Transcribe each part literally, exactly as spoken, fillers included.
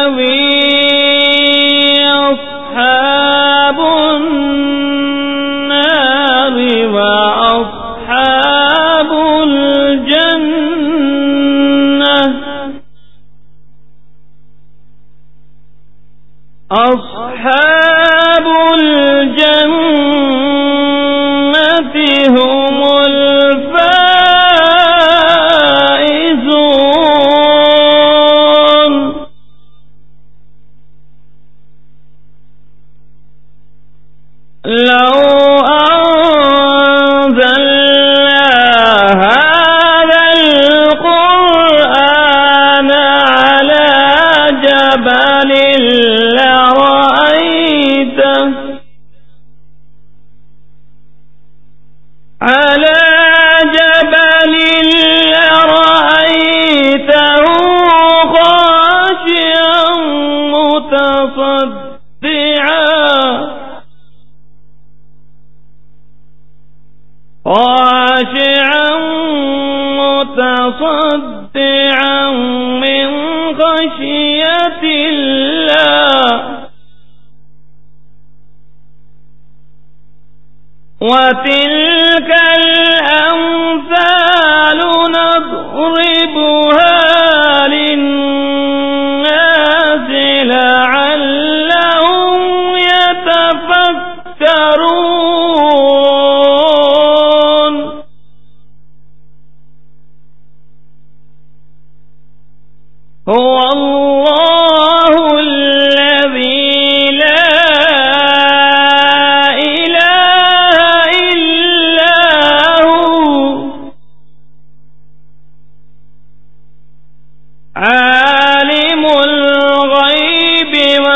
أصحاب النار وأصحاب الجنة أصحاب الجنة هم الفائزون. لو أنزلنا هذا القرآن على جبل لرأيته على جبل لرأيته خاشعا متصدعا خاشعا متصدعا من خشية الله. وتلك الأمثال نضربها للناس لعلهم يتفكرون. هو الله الذي لا إله إلا هو عالم الغيب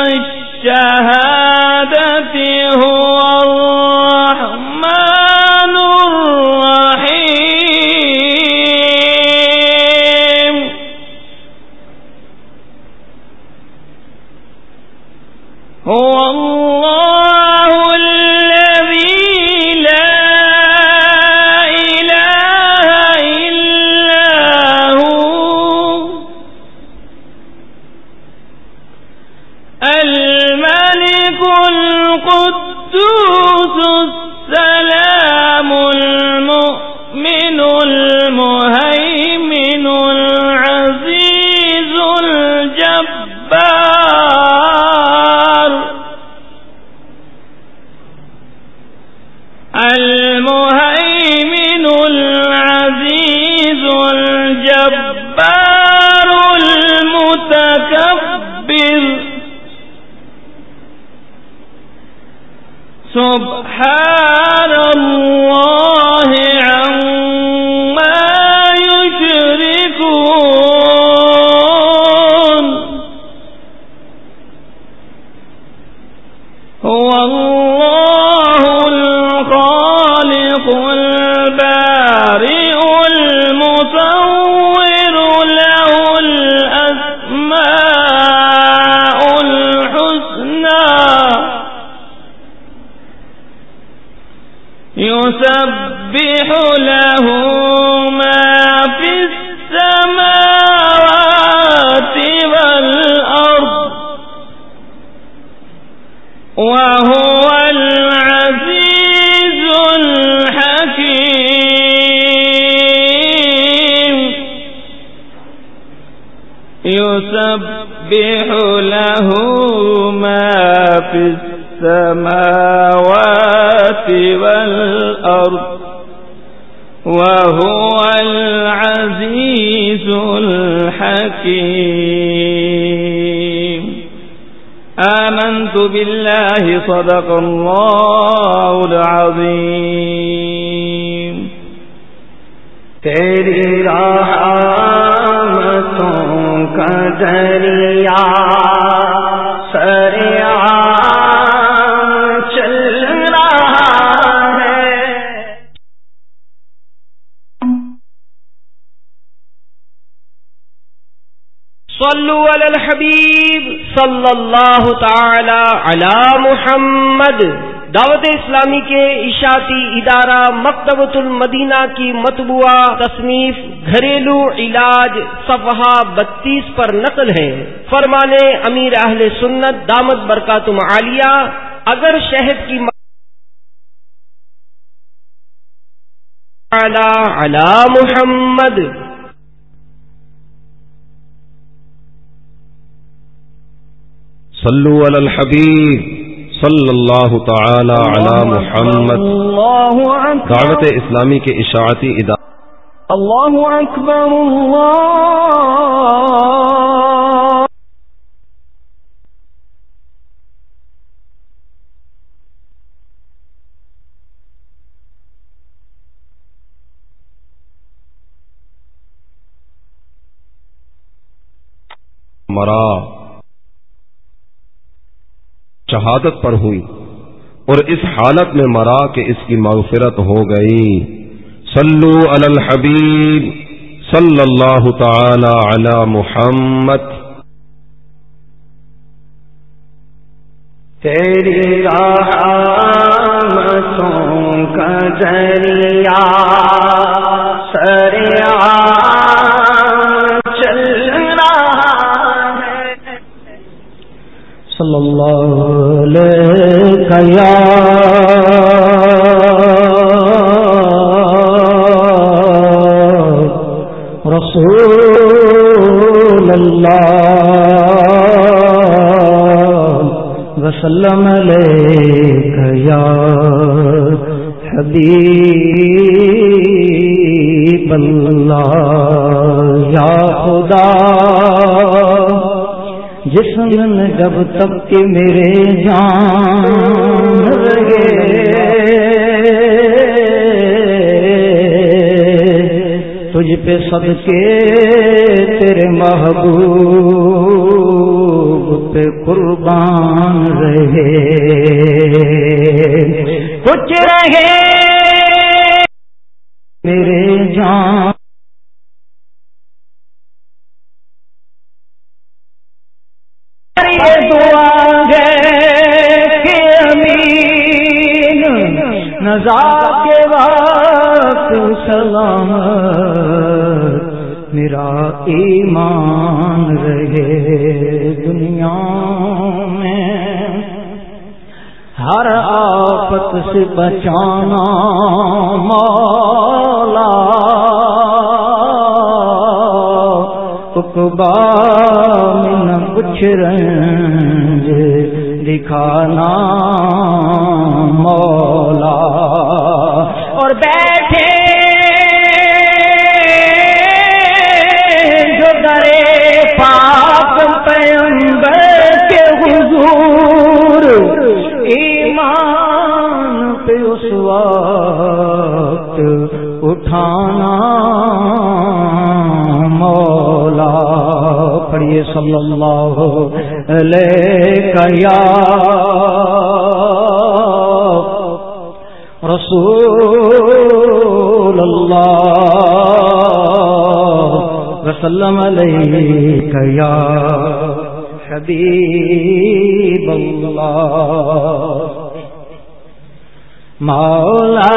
والشهادة هو الرحمن الرحيم. هو الله الذي لا إله إلا هو الملك القدوس السلام المؤمن المهيمن العزيز الجبار المهيمن العزيز الجبار المتكبر. سبحان الله عما يشركون. هو الله الخالق البارئ المصور له الأسماء الحسنى يسبح له ما في السماوات والأرض وهو العزيز الحكيم. يسبح له ما في السماوات والأرض وهو العزيز الحكيم. آمنت بالله صدق الله العظيم. تیری رحمتوں کا دریا سریعان چل رہا ہے. صلو علی الحبیب صلی اللہ تعالی علی محمد. دعوت اسلامی کے اشاعتی ادارہ مکتبۃ المدینہ کی مطبوعہ تصنیف گھریلو علاج صفحہ بتیس پر نقل ہے۔ فرمانے امیر اہل سنت دامت برکاتہم عالیہ، اگر شہد کی علی علی محمد صلو علی الحبیب صلی اللہ تعالی علی محمد۔ دعوت اسلامی کے اشاعتی ادارہ اللہ اکبر اللہ مرا شہادت پر ہوئی اور اس حالت میں مرا کہ اس کی مغفرت ہو گئی۔ صلو علی الحبیب صلی اللہ تعالی علی محمد۔ تیری رحمتوں کا ذریعہ سریا چل رہا ہے، صلی اللہ علیہ یا رسول اللہ وسلم علیک یا حبیب اللہ۔ یا خدا جسم میں جب تک کہ میرے جان رہے، تجھ پہ صدقے تیرے محبوب پہ قربان رہے، کچھ رہے میرے جان دعا ہے کہ امین نزا کے وقت سلامت میرا ایمان رہے، دنیا میں ہر آفت سے بچانا مولا، عقبا میں نہ کچھ رنج دکھانا مولا، اور بیٹھے جو درے پاک پیغمبر کے حضور، ایمان پہ اس وقت اٹھانا مولا۔ پڑھیے صلی اللہ علیہ یا رسول اللہ وسلم علیک یا حبیب اللہ۔ مولا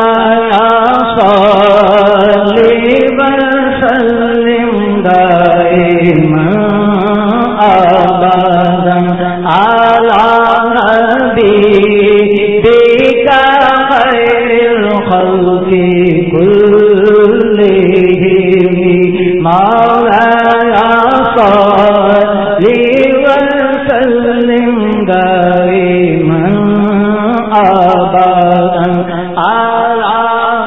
صلی وسلم دائما ابدا علی حبیبک خیر الخلق کلہم، مولا صلی وسلم دائما ابدا علی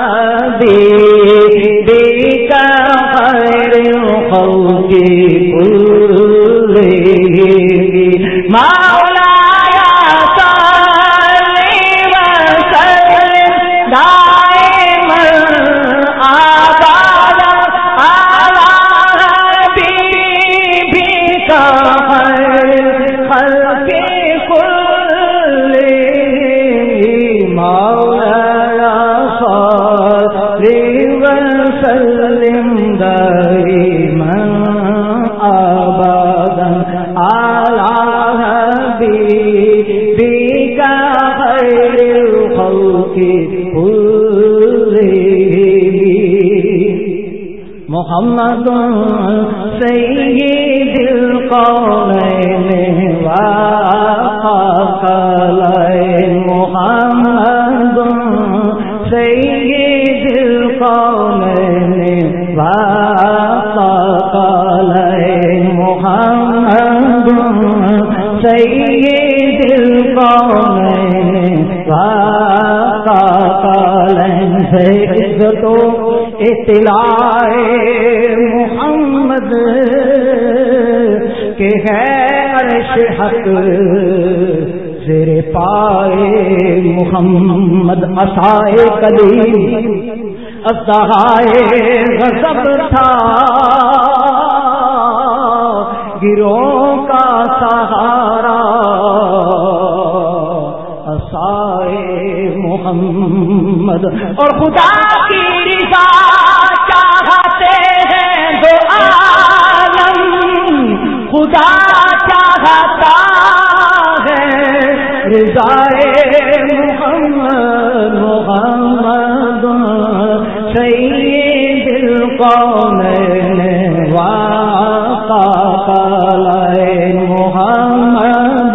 حبیبک خیر الخلق کلہم، مولا دائما ابدا علی محمد سید القونین والثقلین محمد سید القونین والثقلین محمد سید القونین والثقلین سے عزت و اطلاع محمد کہ ہے عرش حق زیر پائے محمد عصائے کلیم اسدہائے غضب تھا گروہ کا سہارا عصائے محمد اور خدا کی رضا چاہتے ہیں دو عالم خدا چاہتا ہے رضائے محمد محمد سید القونین والثقلین محمد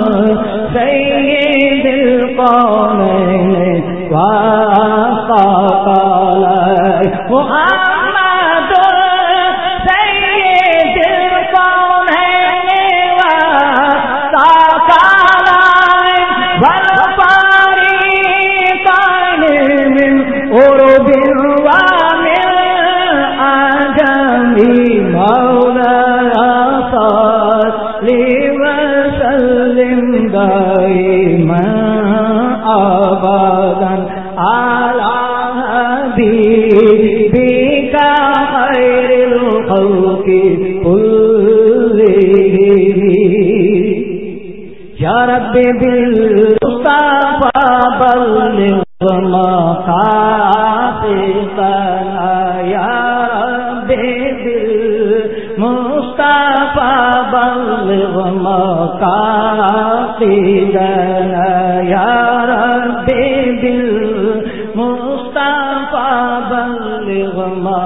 سید القونین والثقلین محمد سید القونین والثقلین والفریقین من عرب ومن عجم مولانا صل وسلم دائما ابدا على حبيبك خير الخلق كلهم يا رب بالمصطفى بلغ مقاصدنا يا رب بالمصطفى بلغ مقاصدنا يا رب بالمصطفى بلغ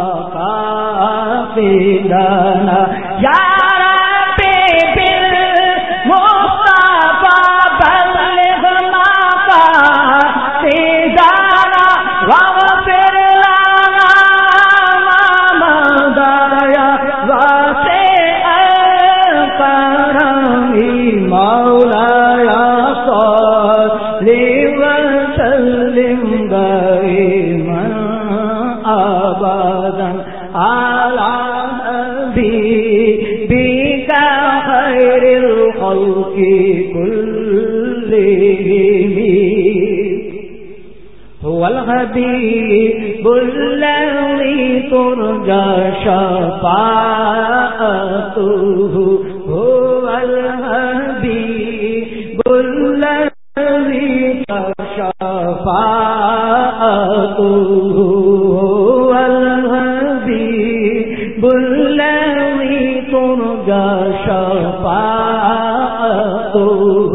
مقاصدنا يا رب بالمصطفى بلغ مقاصدنا واغفر لنا ما مضى يا واسع الكرم مولاي صل وسلم دائما ابدا على حبيبك خير الخلق كلهم هو الحبيب الذي ترجى شفاعته هو الحبيب الذي ترجى شفاعته هو الحبيب الذي ترجى شفاعته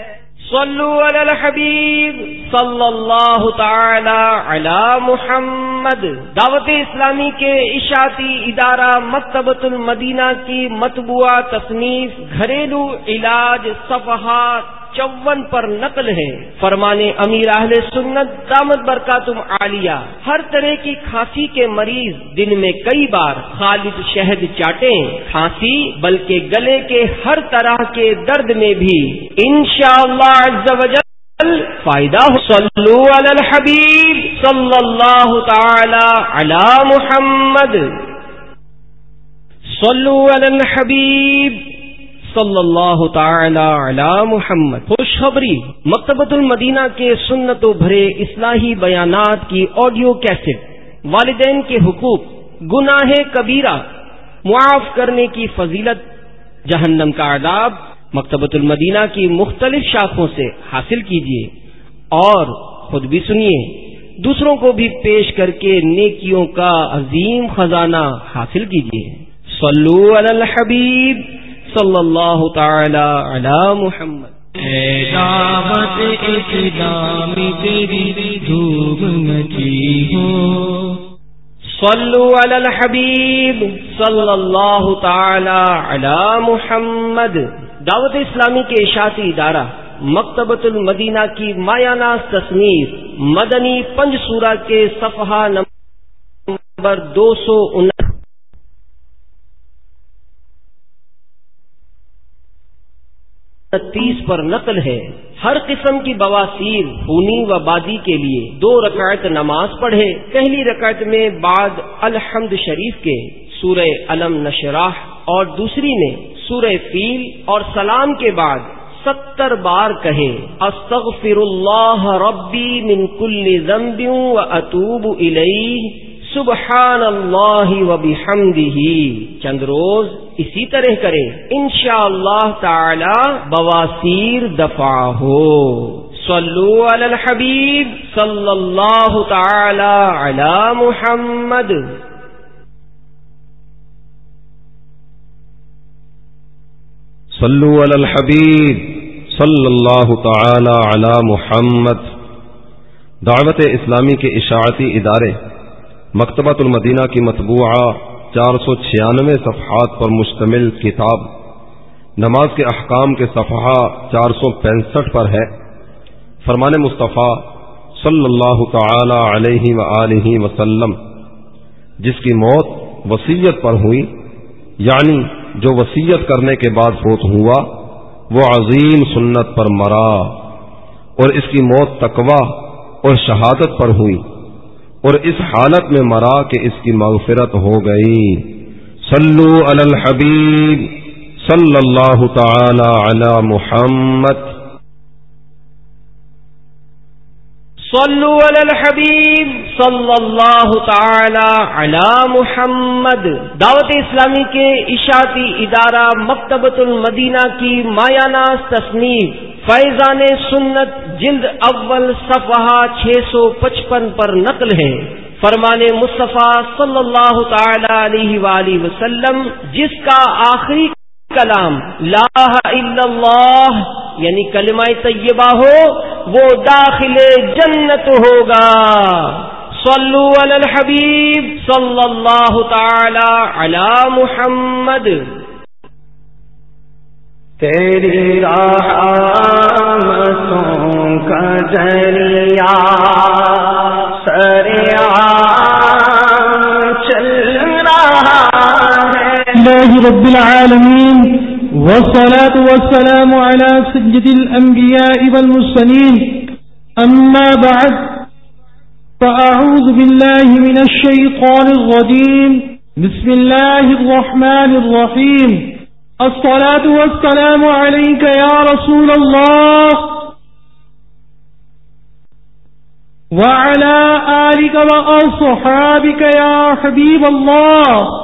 صلو علی الحبیب صلی اللہ تعالی علی محمد محمد دعوت اسلامی کے اشاعتی ادارہ مکتبۃ المدینہ کی مطبوعہ تصنیف گھریلو علاج صفحات چون پر نقل ہے۔ فرمان امیر اہل سنت دامت برکاتہم عالیہ، ہر طرح کی کھانسی کے مریض دن میں کئی بار خالص شہد چاٹیں، کھانسی بلکہ گلے کے ہر طرح کے درد میں بھی انشاءاللہ عز و جل فائدہ ہو۔ صلو علی الحبیب صلی اللہ تعالی علی محمد، صلو علی الحبیب صلی اللہ تعالی علی محمد۔ خوشخبری، مکتبۃ المدینہ کے سنت و بھرے اصلاحی بیانات کی آڈیو کیسٹ، والدین کے حقوق، گناہ کبیرہ معاف کرنے کی فضیلت، جہنم کا عذاب، مکتبۃ المدینہ کی مختلف شاخوں سے حاصل کیجیے اور خود بھی سنیے، دوسروں کو بھی پیش کر کے نیکیوں کا عظیم خزانہ حاصل کیجیے۔ صلو علی الحبیب صلی اللہ تعالی علی محمد۔ اے دعوت اسلامی تیری دھوم مچی ہو، صلو علی الحبیب صلی اللہ تعالی علی محمد۔ دعوت اسلامی کے اشاعتی ادارہ مکتبۃ المدینہ کی مایانہ تصنیف مدنی پنج سورہ کے صفحہ نمبر دو سو تیس پر نقل ہے۔ ہر قسم کی بواسیر، خونی و بادی کے لیے دو رکعت نماز پڑھے۔ پہلی رکعت میں بعد الحمد شریف کے سورہ علم نشرح اور دوسری میں سورہ فیل اور سلام کے بعد ستر بار کہے استغفر اللہ ربی من کل ذنب و اتوب الیہ سبحان اللہ و بحمدہ۔ چند روز اسی طرح کریں، انشاءاللہ تعالی بواسیر دفع ہو۔ صلو علی الحبیب صلی اللہ تعالی علی محمد۔ صلو علی الحبیب صلی اللہ تعالی علی محمد۔ دعوت اسلامی کے اشاعتی ادارے مکتبۃ المدینہ کی مطبوعہ چار سو چھیانوے صفحات پر مشتمل کتاب نماز کے احکام کے صفحہ چار سو پینسٹھ پر ہے۔ فرمان مصطفیٰ صلی اللہ تعالی علیہ وآلہ وسلم جس کی موت وصیت پر ہوئی، یعنی جو وصیت کرنے کے بعد فوت ہوا، وہ عظیم سنت پر مرا، اور اس کی موت تقوی اور شہادت پر ہوئی، اور اس حالت میں مرا کہ اس کی مغفرت ہو گئی۔ صلو علی الحبیب صلی اللہ تعالی علی محمد۔ صلو علی الحبیب صلی اللہ تعالی علی محمد۔ دعوت اسلامی کے اشاعتی ادارہ مکتبۃ المدینہ کی مایانہ تصنیف فیضان سنت جلد اول صفحہ چھ سو پچپن پر نقل ہے۔ فرمان مصطفیٰ صلی اللہ تعالی علیہ وآلہ وسلم جس کا آخری کلام لا الہ الا اللہ یعنی کلمہ طیبہ ہو، وہ داخل جنت ہوگا۔ صلو علی الحبیب صلی اللہ تعالی علی محمد۔ تیری رحمتوں کا ذریعہ سریعہ چل رہا ہے۔ اللہ رب العالمین والصلاة والسلام على سيد الأنبياء والمرسلين، أما بعد، فأعوذ بالله من الشيطان الرجيم، بسم الله الرحمن الرحيم، الصلاة والسلام عليك يا رسول الله وعلى آلك وأصحابك يا حبيب الله،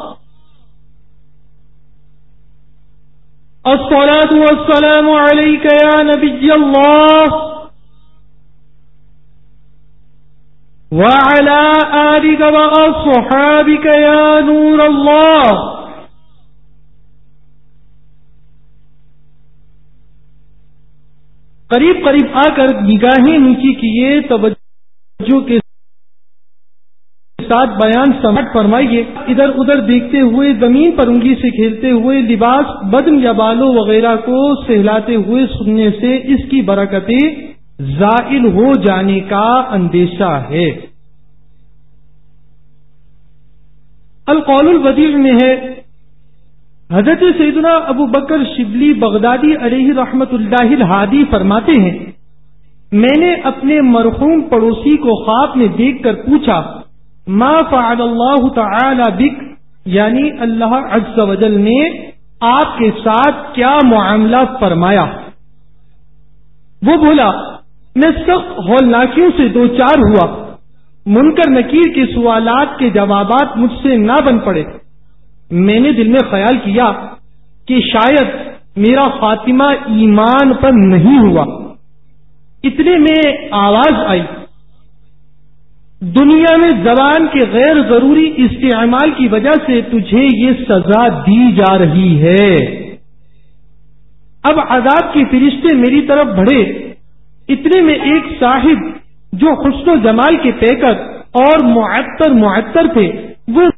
الصلاة والسلام عليك يا نبي الله وعلى آلك وأصحابك يا نور الله۔ قریب قریب آ کر نگاہیں نیچی کیے، توجہ کے ساتھ بیان سماعت فرمائیے. ادھر ادھر دیکھتے ہوئے، زمین پر انگلی سے کھیلتے ہوئے، لباس بدن یا بالوں وغیرہ کو سہلاتے ہوئے سننے سے اس کی برکتیں زائل ہو جانے کا اندیشہ ہے. القول البدیع میں ہے، حضرت سیدنا ابو بکر شبلی بغدادی علیہ رحمت اللہ الہادی فرماتے ہیں، میں نے اپنے مرحوم پڑوسی کو خواب میں دیکھ کر پوچھا، ما فعل اللہ تعالی بک، یعنی اللہ عز و جل نے آپ کے ساتھ کیا معاملہ فرمایا؟ وہ بولا، میں سخت ہولناکیوں سے دو چار ہوا، منکر نکیر کے سوالات کے جوابات مجھ سے نہ بن پڑے. میں نے دل میں خیال کیا کہ شاید میرا خاتمہ ایمان پر نہیں ہوا. اتنے میں آواز آئی، دنیا میں زبان کے غیر ضروری استعمال کی وجہ سے تجھے یہ سزا دی جا رہی ہے. اب عذاب کے فرشتے میری طرف بڑھے. اتنے میں ایک صاحب جو حسن و جمال کے پیکر اور معطر معطر تھے، وہ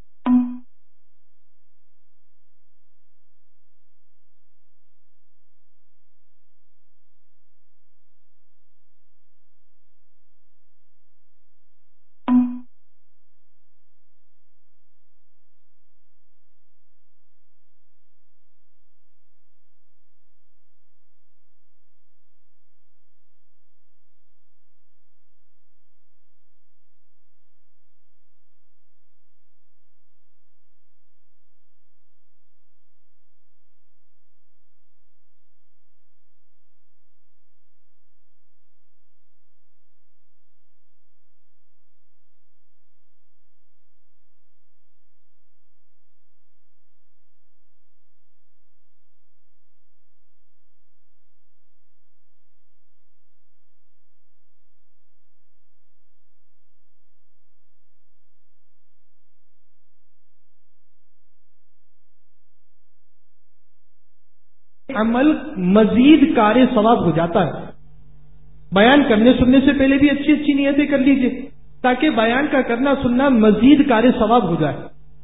عمل مزید کار ثواب ہو جاتا ہے. بیان کرنے سننے سے پہلے بھی اچھی اچھی نیتیں کر لیجئے تاکہ بیان کا کرنا سننا مزید کار ثواب ہو جائے.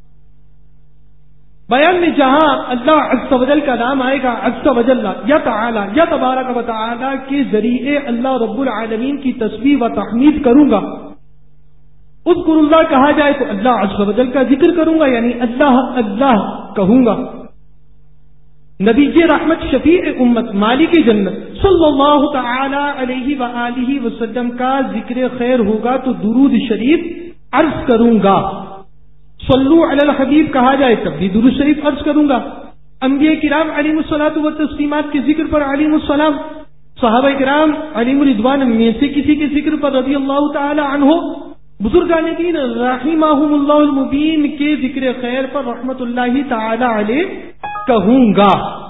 بیان میں جہاں اللہ عز و جل کا نام آئے گا، عز و جل یا تعالی یا تبارک و تعالی کے ذریعے اللہ رب العالمین کی تسبیح و تحمید کروں گا. اذکر اللہ کہا جائے تو اللہ عز و جل کا ذکر کروں گا، یعنی اللہ اللہ کہوں گا. نبی رحمت شفیع امت مالک جنت صلی اللہ تعالی علیہ وآلہ وسلم کا ذکر خیر ہوگا تو درود شریف عرض کروں گا. صلو علی الحبیب کہا جائے تب بھی درود شریف عرض کروں گا. انبیاء کرام علیہم الصلاۃ والتسلیمات کے ذکر پر علیہم السلام، صحابہ کرام علیہم رضوان میں سے کسی کے ذکر پر رضی اللہ تعالی عنہ، بزرگان دین رحمہم اللہ المبین کے ذکر خیر پر رحمت اللہ تعالی علیہ کہوں گا.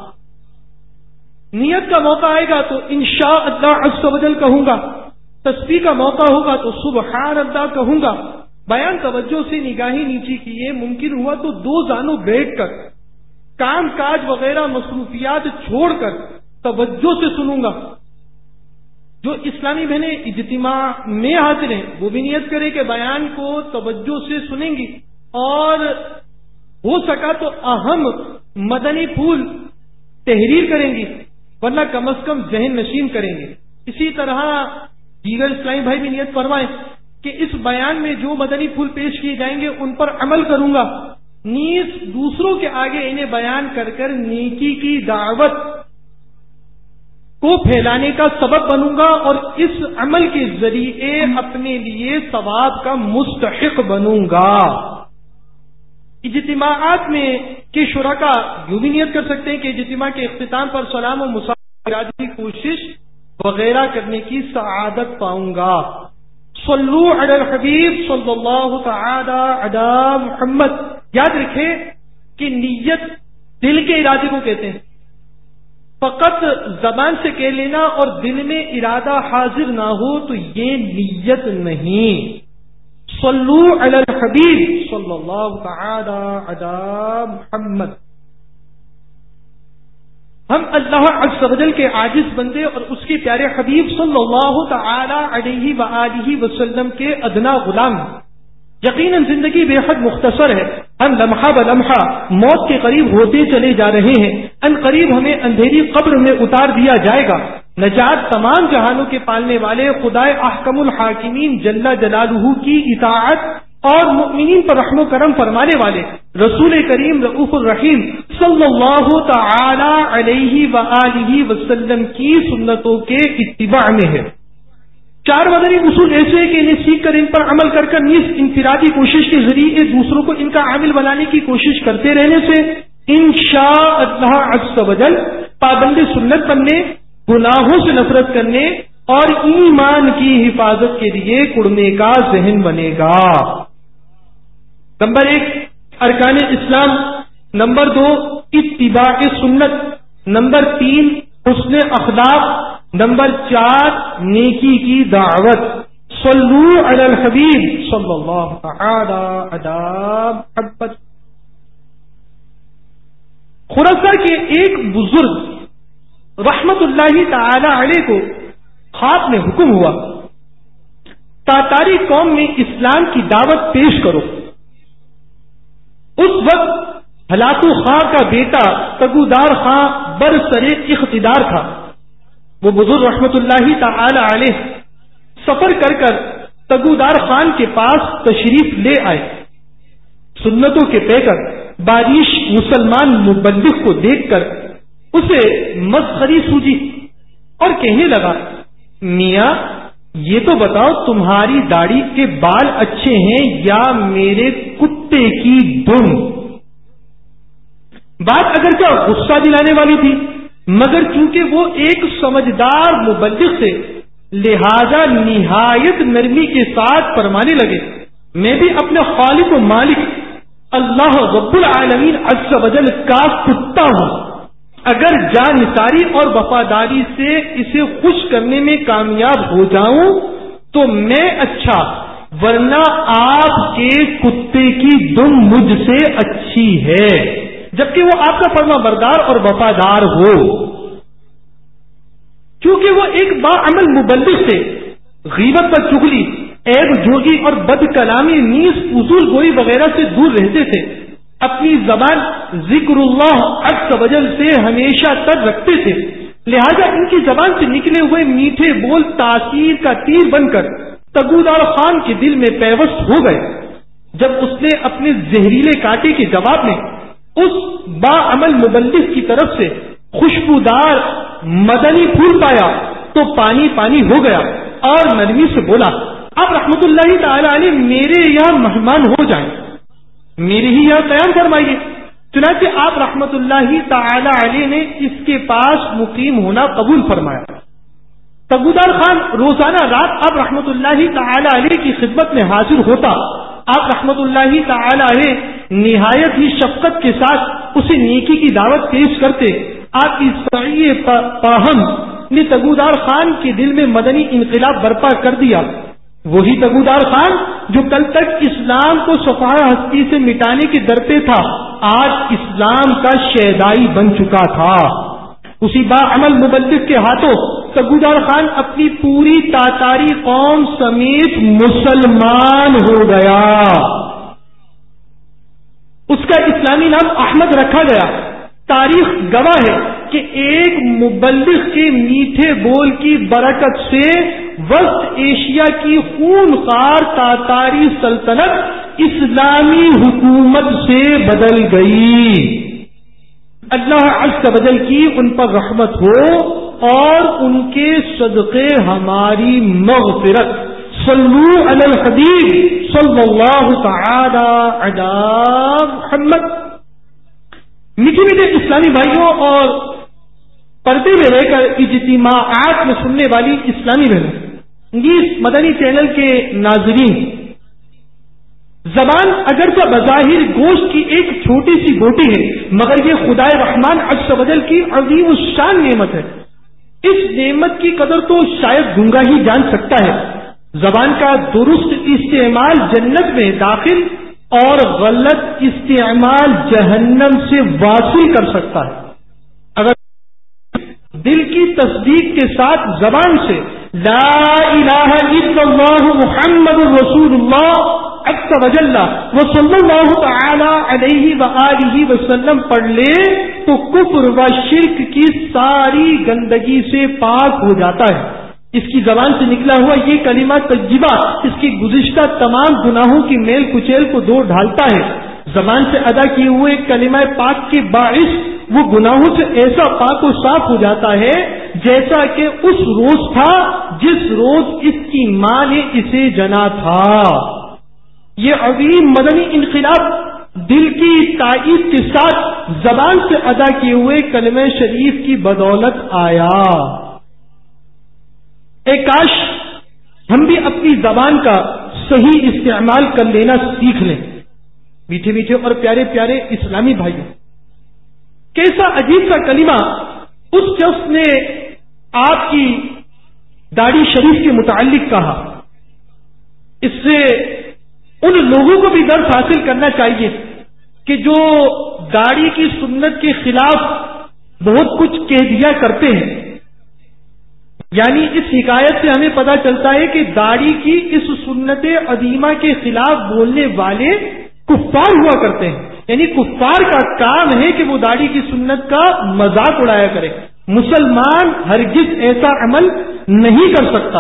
نیت کا موقع آئے گا تو انشاء اللہ عز و جل کہوں گا. تسبیح کا موقع ہوگا تو سبحان اللہ کہوں گا. بیان توجہ سے نگاہیں نیچی کیے، ممکن ہوا تو دو زانوں بیٹھ کر کام کاج وغیرہ مصروفیات چھوڑ کر توجہ سے سنوں گا. جو اسلامی بہنیں اجتماع میں حاضر ہیں وہ بھی نیت کرے کہ بیان کو توجہ سے سنیں گی، اور ہو سکا تو اہم مدنی پھول تحریر کریں گی، ورنہ کم از کم ذہن نشین کریں گے. اسی طرح دیگر اسلامی بھائی بھی نیت فرمائیں کہ اس بیان میں جو مدنی پھول پیش کیے جائیں گے ان پر عمل کروں گا، نیز دوسروں کے آگے انہیں بیان کر کر نیکی کی دعوت کو پھیلانے کا سبب بنوں گا، اور اس عمل کے ذریعے اپنے لیے ثواب کا مستحق بنوں گا. اجتماعات میں کے شرکاء یوں بھی نیت کر سکتے ہیں کہ اجتماع کے اختتام پر سلام و مساعدت کی کوشش وغیرہ کرنے کی سعادت پاؤں گا. صلو علی الحبیب صلی اللہ تعالی علی محمد. یاد رکھیں کہ نیت دل کے ارادے کو کہتے ہیں. فقط زبان سے کہہ لینا اور دل میں ارادہ حاضر نہ ہو تو یہ نیت نہیں. صلو علی الحبیب صلی اللہ تعالی علی محمد. ہم اللہ عز و جل کے عاجز بندے اور اس کے پیارے حبیب صلی اللہ تعالی علیہ وآلہ وسلم کے ادنا غلام. یقیناً زندگی بے حد مختصر ہے، ہم لمحہ بلمحہ موت کے قریب ہوتے چلے جا رہے ہیں، ان قریب ہمیں اندھیری قبر میں اتار دیا جائے گا۔ نجات تمام جہانوں کے پالنے والے خدائے احکم الحاکمین جل جلالہ کی اطاعت اور مؤمنین پر رحم و کرم فرمانے والے رسول کریم رؤوف الرحیم صلی اللہ تعالی علیہ وآلہ وسلم کی سنتوں کے اتباع میں ہے۔ چار مدنی اصول ایسے ہیں کہ انہیں سیکھ کر ان پر عمل کر کر نیز انفرادی کوشش کے ذریعے دوسروں کو ان کا عامل بنانے کی کوشش کرتے رہنے سے انشاء اللہ عز و جل پابند سنت بننے، گناہوں سے نفرت کرنے اور ایمان کی حفاظت کے لیے کڑنے کا ذہن بنے گا۔ نمبر ایک ارکان اسلام، نمبر دو اتباع سنت، نمبر تین حسن اخلاق، نمبر چار نیکی کی دعوت۔ صلو علی الحبیب صلی اللہ تعالی علی محمد۔ خراساں کے ایک بزرگ رحمت اللہ تعالی علیہ کو خواب میں حکم ہوا تاتاری قوم میں اسلام کی دعوت پیش کرو۔ اس وقت ہلاکو خاں کا بیٹا تگودار خاں برسر اقتدار تھا۔ وہ بزرگ رحمت اللہ تعالی علیہ سفر کر کر تگودار خان کے پاس تشریف لے آئے۔ سنتوں کے پیکر بارش مسلمان مبلغ کو دیکھ کر اسے مسخری سوجی اور کہنے لگا، میاں یہ تو بتاؤ تمہاری داڑھی کے بال اچھے ہیں یا میرے کتے کی دم؟ بات اگرچہ غصہ دلانے والی تھی مگر چونکہ وہ ایک سمجھدار مبلغ سے لہذا نہایت نرمی کے ساتھ فرمانے لگے، میں بھی اپنے خالق و مالک اللہ رب العالمین عز و جل کا کتا ہوں، اگر جان نثاری اور وفاداری سے اسے خوش کرنے میں کامیاب ہو جاؤں تو میں اچھا، ورنہ آپ کے کتے کی دم مجھ سے اچھی ہے، جبکہ وہ آپ کا فرما بردار اور وفادار ہو۔ کیونکہ وہ ایک باعمل مبلغ سے غیبت پر چغلی، عیب جوگی اور بد کلامی نیز فضول گوئی وغیرہ سے دور رہتے تھے، اپنی زبان ذکر اللہ عز و جل سے ہمیشہ تر رکھتے تھے، لہذا ان کی زبان سے نکلے ہوئے میٹھے بول تاثیر کا تیر بن کر تگودار خان کے دل میں پیوست ہو گئے۔ جب اس نے اپنے زہریلے کانٹے کے جواب میں اس باعمل مبلغ کی طرف سے خوشبودار مدنی پھول پایا تو پانی پانی ہو گیا اور نرمی سے بولا، آپ رحمت اللہ تعالی علیہ میرے یہاں مہمان ہو جائیں، میرے ہی یہاں قیام فرمائیے۔ چنانچہ آپ رحمت اللہ تعالی علیہ نے اس کے پاس مقیم ہونا قبول فرمایا۔ تگودار خان روزانہ رات آپ رحمت اللہ تعالی علیہ کی خدمت میں حاضر ہوتا۔ آپ رحمت اللہ تعالی علیہ نہایت ہی شفقت کے ساتھ اسے نیکی کی دعوت پیش کرتے۔ آپ کی سعی پاہم نے تگودار خان کے دل میں مدنی انقلاب برپا کر دیا۔ وہی تگودار خان جو کل تک اسلام کو صفحہ ہستی سے مٹانے کے در پہ تھا، آج اسلام کا شیدائی بن چکا تھا۔ اسی باعمل مبلغ کے ہاتھوں تگودار خان اپنی پوری تاتاری قوم سمیت مسلمان ہو گیا۔ اس کا اسلامی نام احمد رکھا گیا۔ تاریخ گواہ ہے کہ ایک مبلغ کے میٹھے بول کی برکت سے وسط ایشیا کی خونخوار تاتاری سلطنت اسلامی حکومت سے بدل گئی۔ اللہ عز و جل کی ان پر رحمت ہو اور ان کے صدقے ہماری مغفرت۔ صلو علی الحبیب صلی اللہ تعالی علی محمد۔ میٹھے میٹھے اسلامی بھائیوں اور پردے میں رہ کر اجتماعات میں سننے والی اسلامی بہنوں، اس مدنی چینل کے ناظرین، زبان اگرچہ بظاہر گوشت کی ایک چھوٹی سی بوٹی ہے مگر یہ خدائے رحمان عز و جل کی عظیم الشان نعمت ہے۔ اس نعمت کی قدر تو شاید گنگا ہی جان سکتا ہے۔ زبان کا درست استعمال جنت میں داخل اور غلط استعمال جہنم سے واصل کر سکتا ہے۔ اگر دل کی تصدیق کے ساتھ زبان سے لا الہ الا اللہ محمد رسول اللہ عز وجل و صلی اللہ تعالی علیہ وآلہ وسلم پڑھ لے تو کفر و شرک کی ساری گندگی سے پاک ہو جاتا ہے. اس کی زبان سے نکلا ہوا یہ کلمہ طیبہ اس کی گزشتہ تمام گناہوں کی میل کچیل کو دور ڈھالتا ہے. زبان سے ادا کیے ہوئے کلمہ پاک کے باعث وہ گناہوں سے ایسا پاک و صاف ہو جاتا ہے جیسا کہ اس روز تھا جس روز اس کی ماں نے اسے جنا تھا. یہ عظیم مدنی انقلاب دل کی تائید کے ساتھ زبان سے ادا کیے ہوئے کلمہ شریف کی بدولت آیا. اے کاش ہم بھی اپنی زبان کا صحیح استعمال کر لینا سیکھ لیں. میٹھے میٹھے اور پیارے پیارے اسلامی بھائیوں، کیسا عجیب سا کلمہ اس شخص نے آپ کی داڑھی شریف کے متعلق کہا. اس سے ان لوگوں کو بھی درس حاصل کرنا چاہیے کہ جو داڑھی کی سنت کے خلاف بہت کچھ کہہ دیا کرتے ہیں. یعنی اس حکایت سے ہمیں پتہ چلتا ہے کہ داڑھی کی اس سنت عظیمہ کے خلاف بولنے والے کفار ہوا کرتے ہیں. یعنی کفار کا کام ہے کہ وہ داڑھی کی سنت کا مذاق اڑایا کرے. مسلمان ہرگز ایسا عمل نہیں کر سکتا.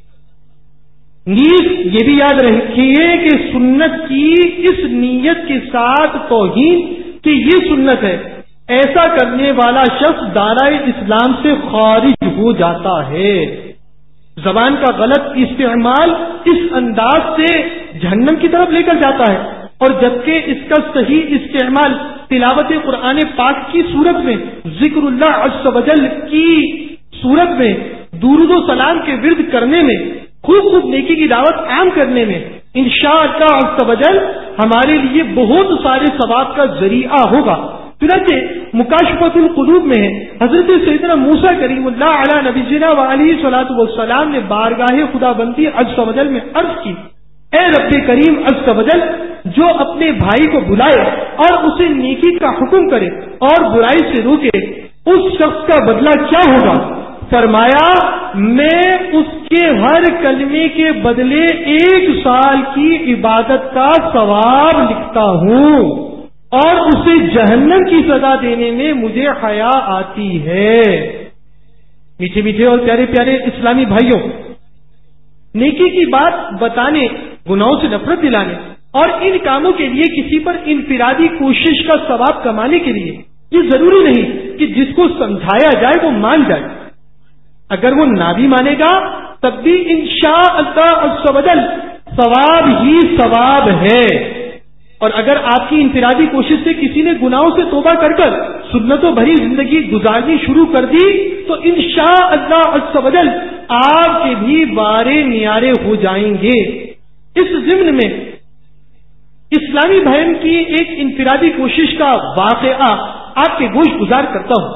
نیز یہ بھی یاد رکھیے کہ سنت کی اس نیت کے ساتھ توہین کہ یہ سنت ہے، ایسا کرنے والا شخص دائرۂ اسلام سے خارج ہو جاتا ہے. زبان کا غلط استعمال اس انداز سے جہنم کی طرف لے کر جاتا ہے، اور جبکہ اس کا صحیح استعمال تلاوت قرآن پاک کی صورت میں، ذکر اللہ عز و جل کی صورت میں، درود و سلام کے ورد کرنے میں، خوب خوب نیکی کی دعوت عام کرنے میں انشاءاللہ عز و جل ہمارے لیے بہت سارے ثواب کا ذریعہ ہوگا. چنانچہ مکاشفۃ القلوب میں حضرت سیدنا موسیٰ کریم اللہ علی نبینا وعلیہ الصلوۃ والسلام نے بارگاہ خدا بندی عز و جل میں عرض کی، اے رب کریم عز و جل، جو اپنے بھائی کو بلائے اور اسے نیکی کا حکم کرے اور برائی سے روکے، اس شخص کا بدلہ کیا ہوگا؟ فرمایا، میں اس کے ہر کلمے کے بدلے ایک سال کی عبادت کا ثواب لکھتا ہوں، اور اسے جہنم کی سزا دینے میں مجھے حیا آتی ہے. میٹھے میٹھے اور پیارے پیارے اسلامی بھائیوں، نیکی کی بات بتانے، گناہوں سے نفرت دلانے اور ان کاموں کے لیے کسی پر انفرادی کوشش کا ثواب کمانے کے لیے یہ ضروری نہیں کہ جس کو سمجھایا جائے وہ مان جائے. اگر وہ نہ بھی مانے گا تب بھی انشاءاللہ عز و جل ثواب ہی ثواب ہے. اور اگر آپ کی انفرادی کوشش سے کسی نے گناہوں سے توبہ کر کر سنتوں بھری زندگی گزارنی شروع کر دی تو انشاءاللہ عز و جل آپ کے بھی بارے نیارے ہو جائیں گے. اس ضمن میں اسلامی بہن کی ایک انفرادی کوشش کا واقعہ آپ کے گوش گزار کرتا ہوں.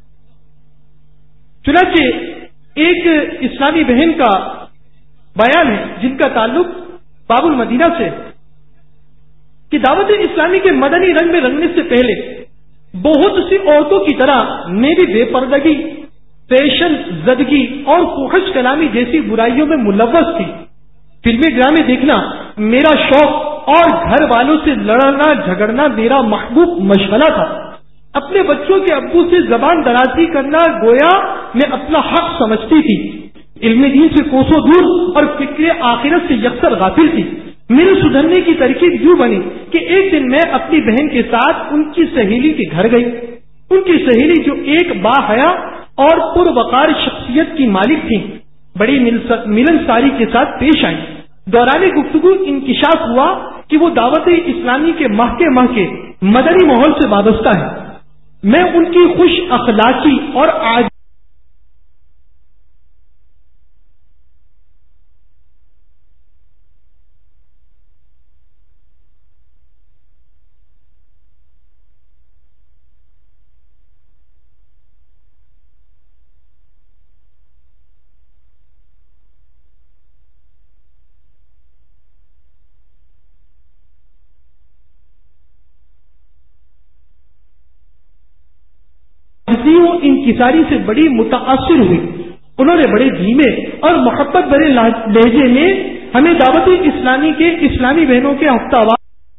چنانچہ ایک اسلامی بہن کا بیان ہے جن کا تعلق باب المدینہ سے، کہ دعوت اسلامی کے مدنی رنگ میں رنگنے سے پہلے بہت سی عورتوں کی طرح میں بھی بے پردگی، فیشن زدگی اور فحش کلامی جیسی برائیوں میں ملوث تھی. فلمی ڈرامے دیکھنا میرا شوق اور گھر والوں سے لڑنا جھگڑنا میرا محبوب مشغلہ تھا. اپنے بچوں کے ابو سے زبان درازی کرنا گویا میں اپنا حق سمجھتی تھی. علم دین سے کوسوں دور اور فکر آخرت سے یکسر غافل تھی. میرے سدھرنے کی ترکیب یوں بنی کہ ایک دن میں اپنی بہن کے ساتھ ان کی سہیلی کے گھر گئی. ان کی سہیلی جو ایک باحیا اور پروقار شخصیت کی مالک تھی بڑی ملنساری کے ساتھ پیش آئی. دوران گفتگو انکشاف ہوا کہ وہ دعوت اسلامی کے ماہ کے ماہ کے مدنی ماحول سے وابستہ ہے. میں ان کی خوش اخلاقی اور آج انکساری سے بڑی متاثر ہوئی. انہوں نے بڑے دھیمے اور محبت بھرے لہجے میں ہمیں دعوت اسلامی کے اسلامی بہنوں کے ہفتہ وار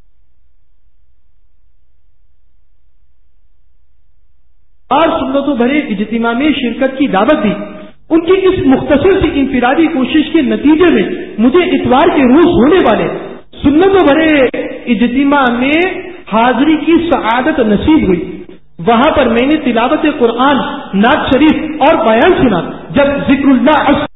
سنتوں بھرے اجتماع میں شرکت کی دعوت دی. ان کی اس مختصر سی انفرادی کوشش کے نتیجے میں مجھے اتوار کے روز ہونے والے سنتوں بھرے اجتماع میں حاضری کی سعادت نصیب ہوئی. وہاں پر میں نے تلاوت قرآن، نعت شریف اور بیان سنا. جب ذکر اللہ عز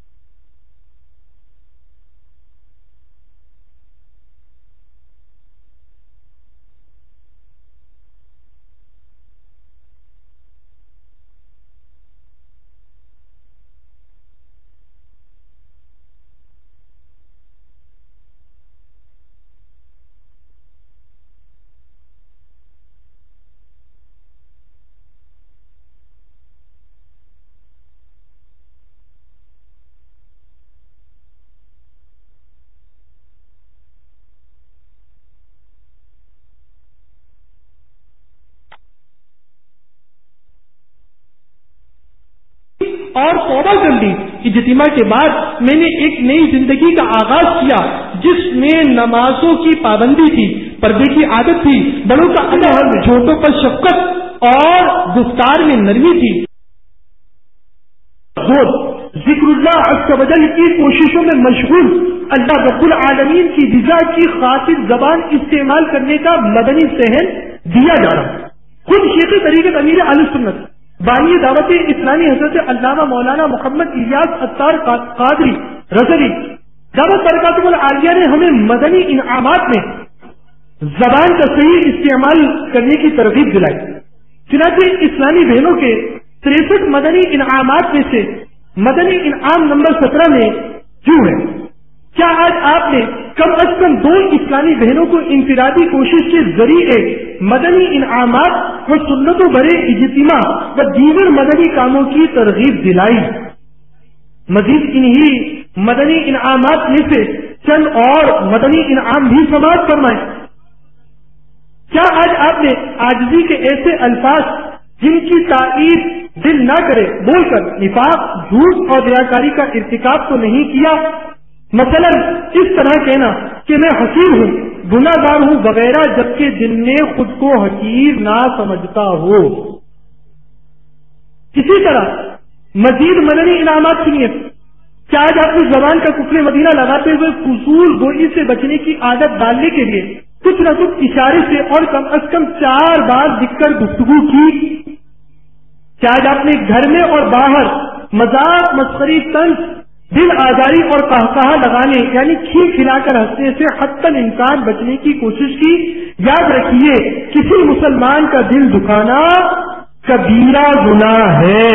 اور توبہ کر لی. اجتماع کے بعد میں نے ایک نئی زندگی کا آغاز کیا جس میں نمازوں کی پابندی تھی، پردے کی عادت تھی، بڑوں کا ادب، چھوٹوں پر شفقت اور گفتار میں نرمی تھی. ذکر اللہ عز و جل کی کوششوں میں مشغول اللہ رب العالمین کی رضا کی خاطر زبان استعمال کرنے کا مدنی صحن دیا جا رہا. خود شیخ طریقت امیر اہل سنت بانی دعوت اسلامی حضرت علامہ مولانا محمد الیاس اتار قادری رضوی دعوت برکاتہ العالیہ نے ہمیں مدنی انعامات میں زبان کا صحیح استعمال کرنے کی ترغیب دلائی. چنانچہ اسلامی بہنوں کے تریسٹھ مدنی انعامات میں سے مدنی انعام نمبر سترہ میں جو ہے، کیا آج آپ نے کم از کم دو اسلامی بہنوں کو انفرادی کوشش کے ذریعے مدنی انعامات و سنتوں بھرے اجتماع و دیگر مدنی کاموں کی ترغیب دلائی؟ مزید انہی مدنی انعامات میں سے چند اور مدنی انعام بھی سماعت فرمائیں. کیا آج آپ نے عاجزی کے ایسے الفاظ جن کی تائید دل نہ کرے بول کر نفاق، جھوٹ اور ریاکاری کا ارتکاب تو نہیں کیا؟ مثلا اس طرح کہنا کہ میں حقیر ہوں، گناہ گار ہوں وغیرہ، جبکہ دل میں خود کو حقیر نہ سمجھتا ہو. اسی طرح مزید مدنی انعامات سنیے. کیا آج اپنی زبان کا کفر مدینہ لگاتے ہوئے فضول گوئی سے بچنے کی عادت ڈالنے کے لیے کچھ نہ کچھ اشارے سے اور کم از کم چار بار لکھ کر گفتگو کی؟ کیا آج آپ نے گھر میں اور باہر مذاق، مسخری، طنز، دل آزاری اور قہقہا لگانے یعنی کھیل کھلا کر ہنسنے سے حتی الامکان بچنے کی کوشش کی؟ یاد رکھیے کسی مسلمان کا دل دکھانا کبیرہ گناہ ہے.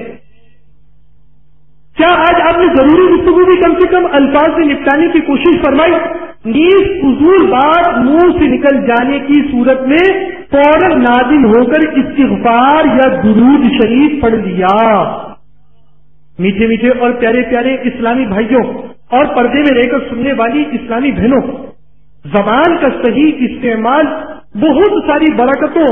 کیا آج آپ نے ضروری گفتگو بھی کم سے کم الفاظ سے نپٹانے کی کوشش فرمائی؟ نیز فضول بات منہ سے نکل جانے کی صورت میں فوراً نازل ہو کر استغفار یا درود شریف پڑھ لیا. میٹھے میٹھے اور پیارے پیارے اسلامی بھائیوں اور پردے میں رہ کر سننے والی اسلامی بہنوں، زبان کا صحیح استعمال بہت ساری برکتوں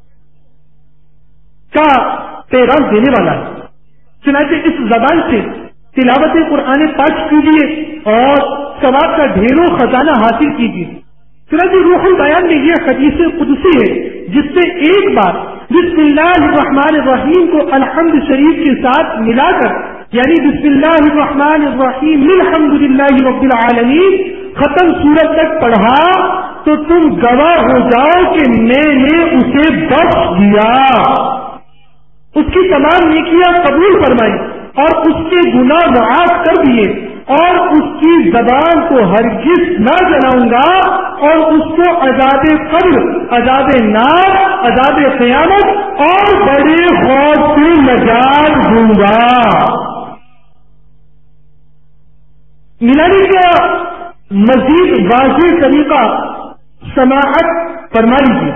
کا پیغام دینے والا ہے. چنانچہ اس زبان سے تلاوت قرآن پاک کیجیے اور ثواب کا ڈھیروں خزانہ حاصل کیجیے. چنانچہ روح البیان میں یہ حدیث قدسی ہے جس سے ایک بار بسم اللہ الرحمن الرحیم کو الحمد شریف کے ساتھ ملا کر یعنی بسم اللہ الرحمن الرحیم الحمد للہ رب العالمین ختم سورت تک پڑھا تو تم گواہ ہو جاؤ کہ میں نے اسے بخش دیا، اس کی تمام نیکیاں قبول فرمائی اور اس کے گناہ معاف کر دیے، اور اس کی زبان کو ہرگز نہ جلاؤں گا اور اس کو عذاب قبر، عذاب نار، عذاب قیامت اور بڑے خوف سے نجات دوں گا. ملانے کا مزید واضح طریقہ سماعت فرما لیجیے.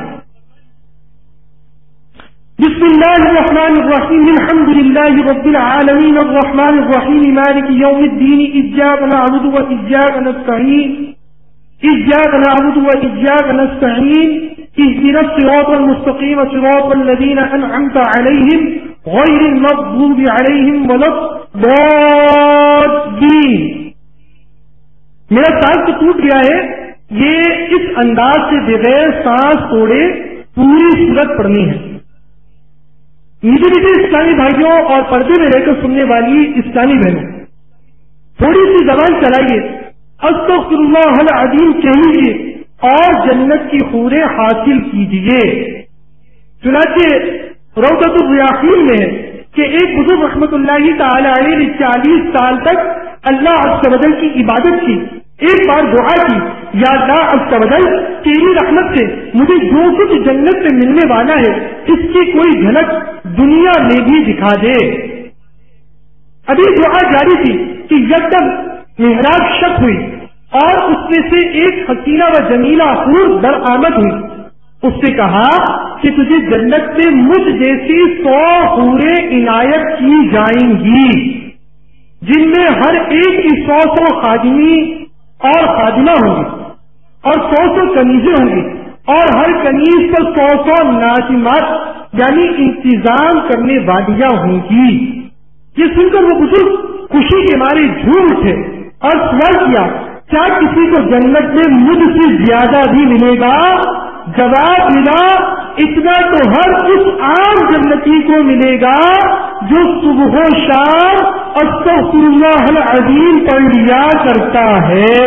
بسم اللہ الرحمن الرحیم الحمد للہ رب العالمین الرحمن الرحیم مالک یوم الدین ایاک نعبد و ایاک نستعین ایاک نعبد و ایاک نستعین اهدنا الصراط المستقیم صراط الذین انعمت علیہم غیر المغضوب علیہم ولا الضالین. میرا سانس تو ٹوٹ گیا ہے، یہ اس انداز سے بغیر سانس توڑے پوری سورت پڑھنی ہے۔ میٹھے میٹھے اسلامی بھائیوں اور پردے میں رہ کر سننے والی اسلامی بہنوں، تھوڑی سی زبان چلائیے، استغفر اللہ العظیم کہیے اور جنت کی حوریں حاصل کیجیے۔ چنانچہ روضۃ الریاحین میں ہے کہ ایک بزرگ رحمت اللہ تعالی علیہ نے چالیس سال تک اللہ عز و جل کی عبادت کی۔ ایک بار دعا کی، یا اللہ عز و جل تیری رحمت سے مجھے جو کچھ جنت میں ملنے والا ہے اس کی کوئی جھلک دنیا میں بھی دکھا دے۔ ابھی دعا جاری تھی کہ یکدم محراب شک ہوئی اور اس میں سے ایک حسینہ و جمیلہ حور درآمد ہوئی۔ اس سے کہا کہ تجھے جنت میں مجھ جیسی سو حوریں عنایت کی جائیں گی، جن میں ہر ایک کی سو سو خادمی اور خادمہ ہوں گی اور سو سو کنیزیں ہوں گی اور ہر کنیز پر سو سو ناظمات یعنی انتظام کرنے والیاں ہوں گی۔ یہ سن کر وہ بزرگ خوشی کے مارے جھوم اٹھے اور سوال کیا، کیا کسی کو جنت میں مجھ سے زیادہ بھی ملے گا؟ جواب ملا، اتنا تو ہر اس عام جنتی کو ملے گا جو صبح و شام استغفر اللہ العظیم پڑھ لیا کرتا ہے۔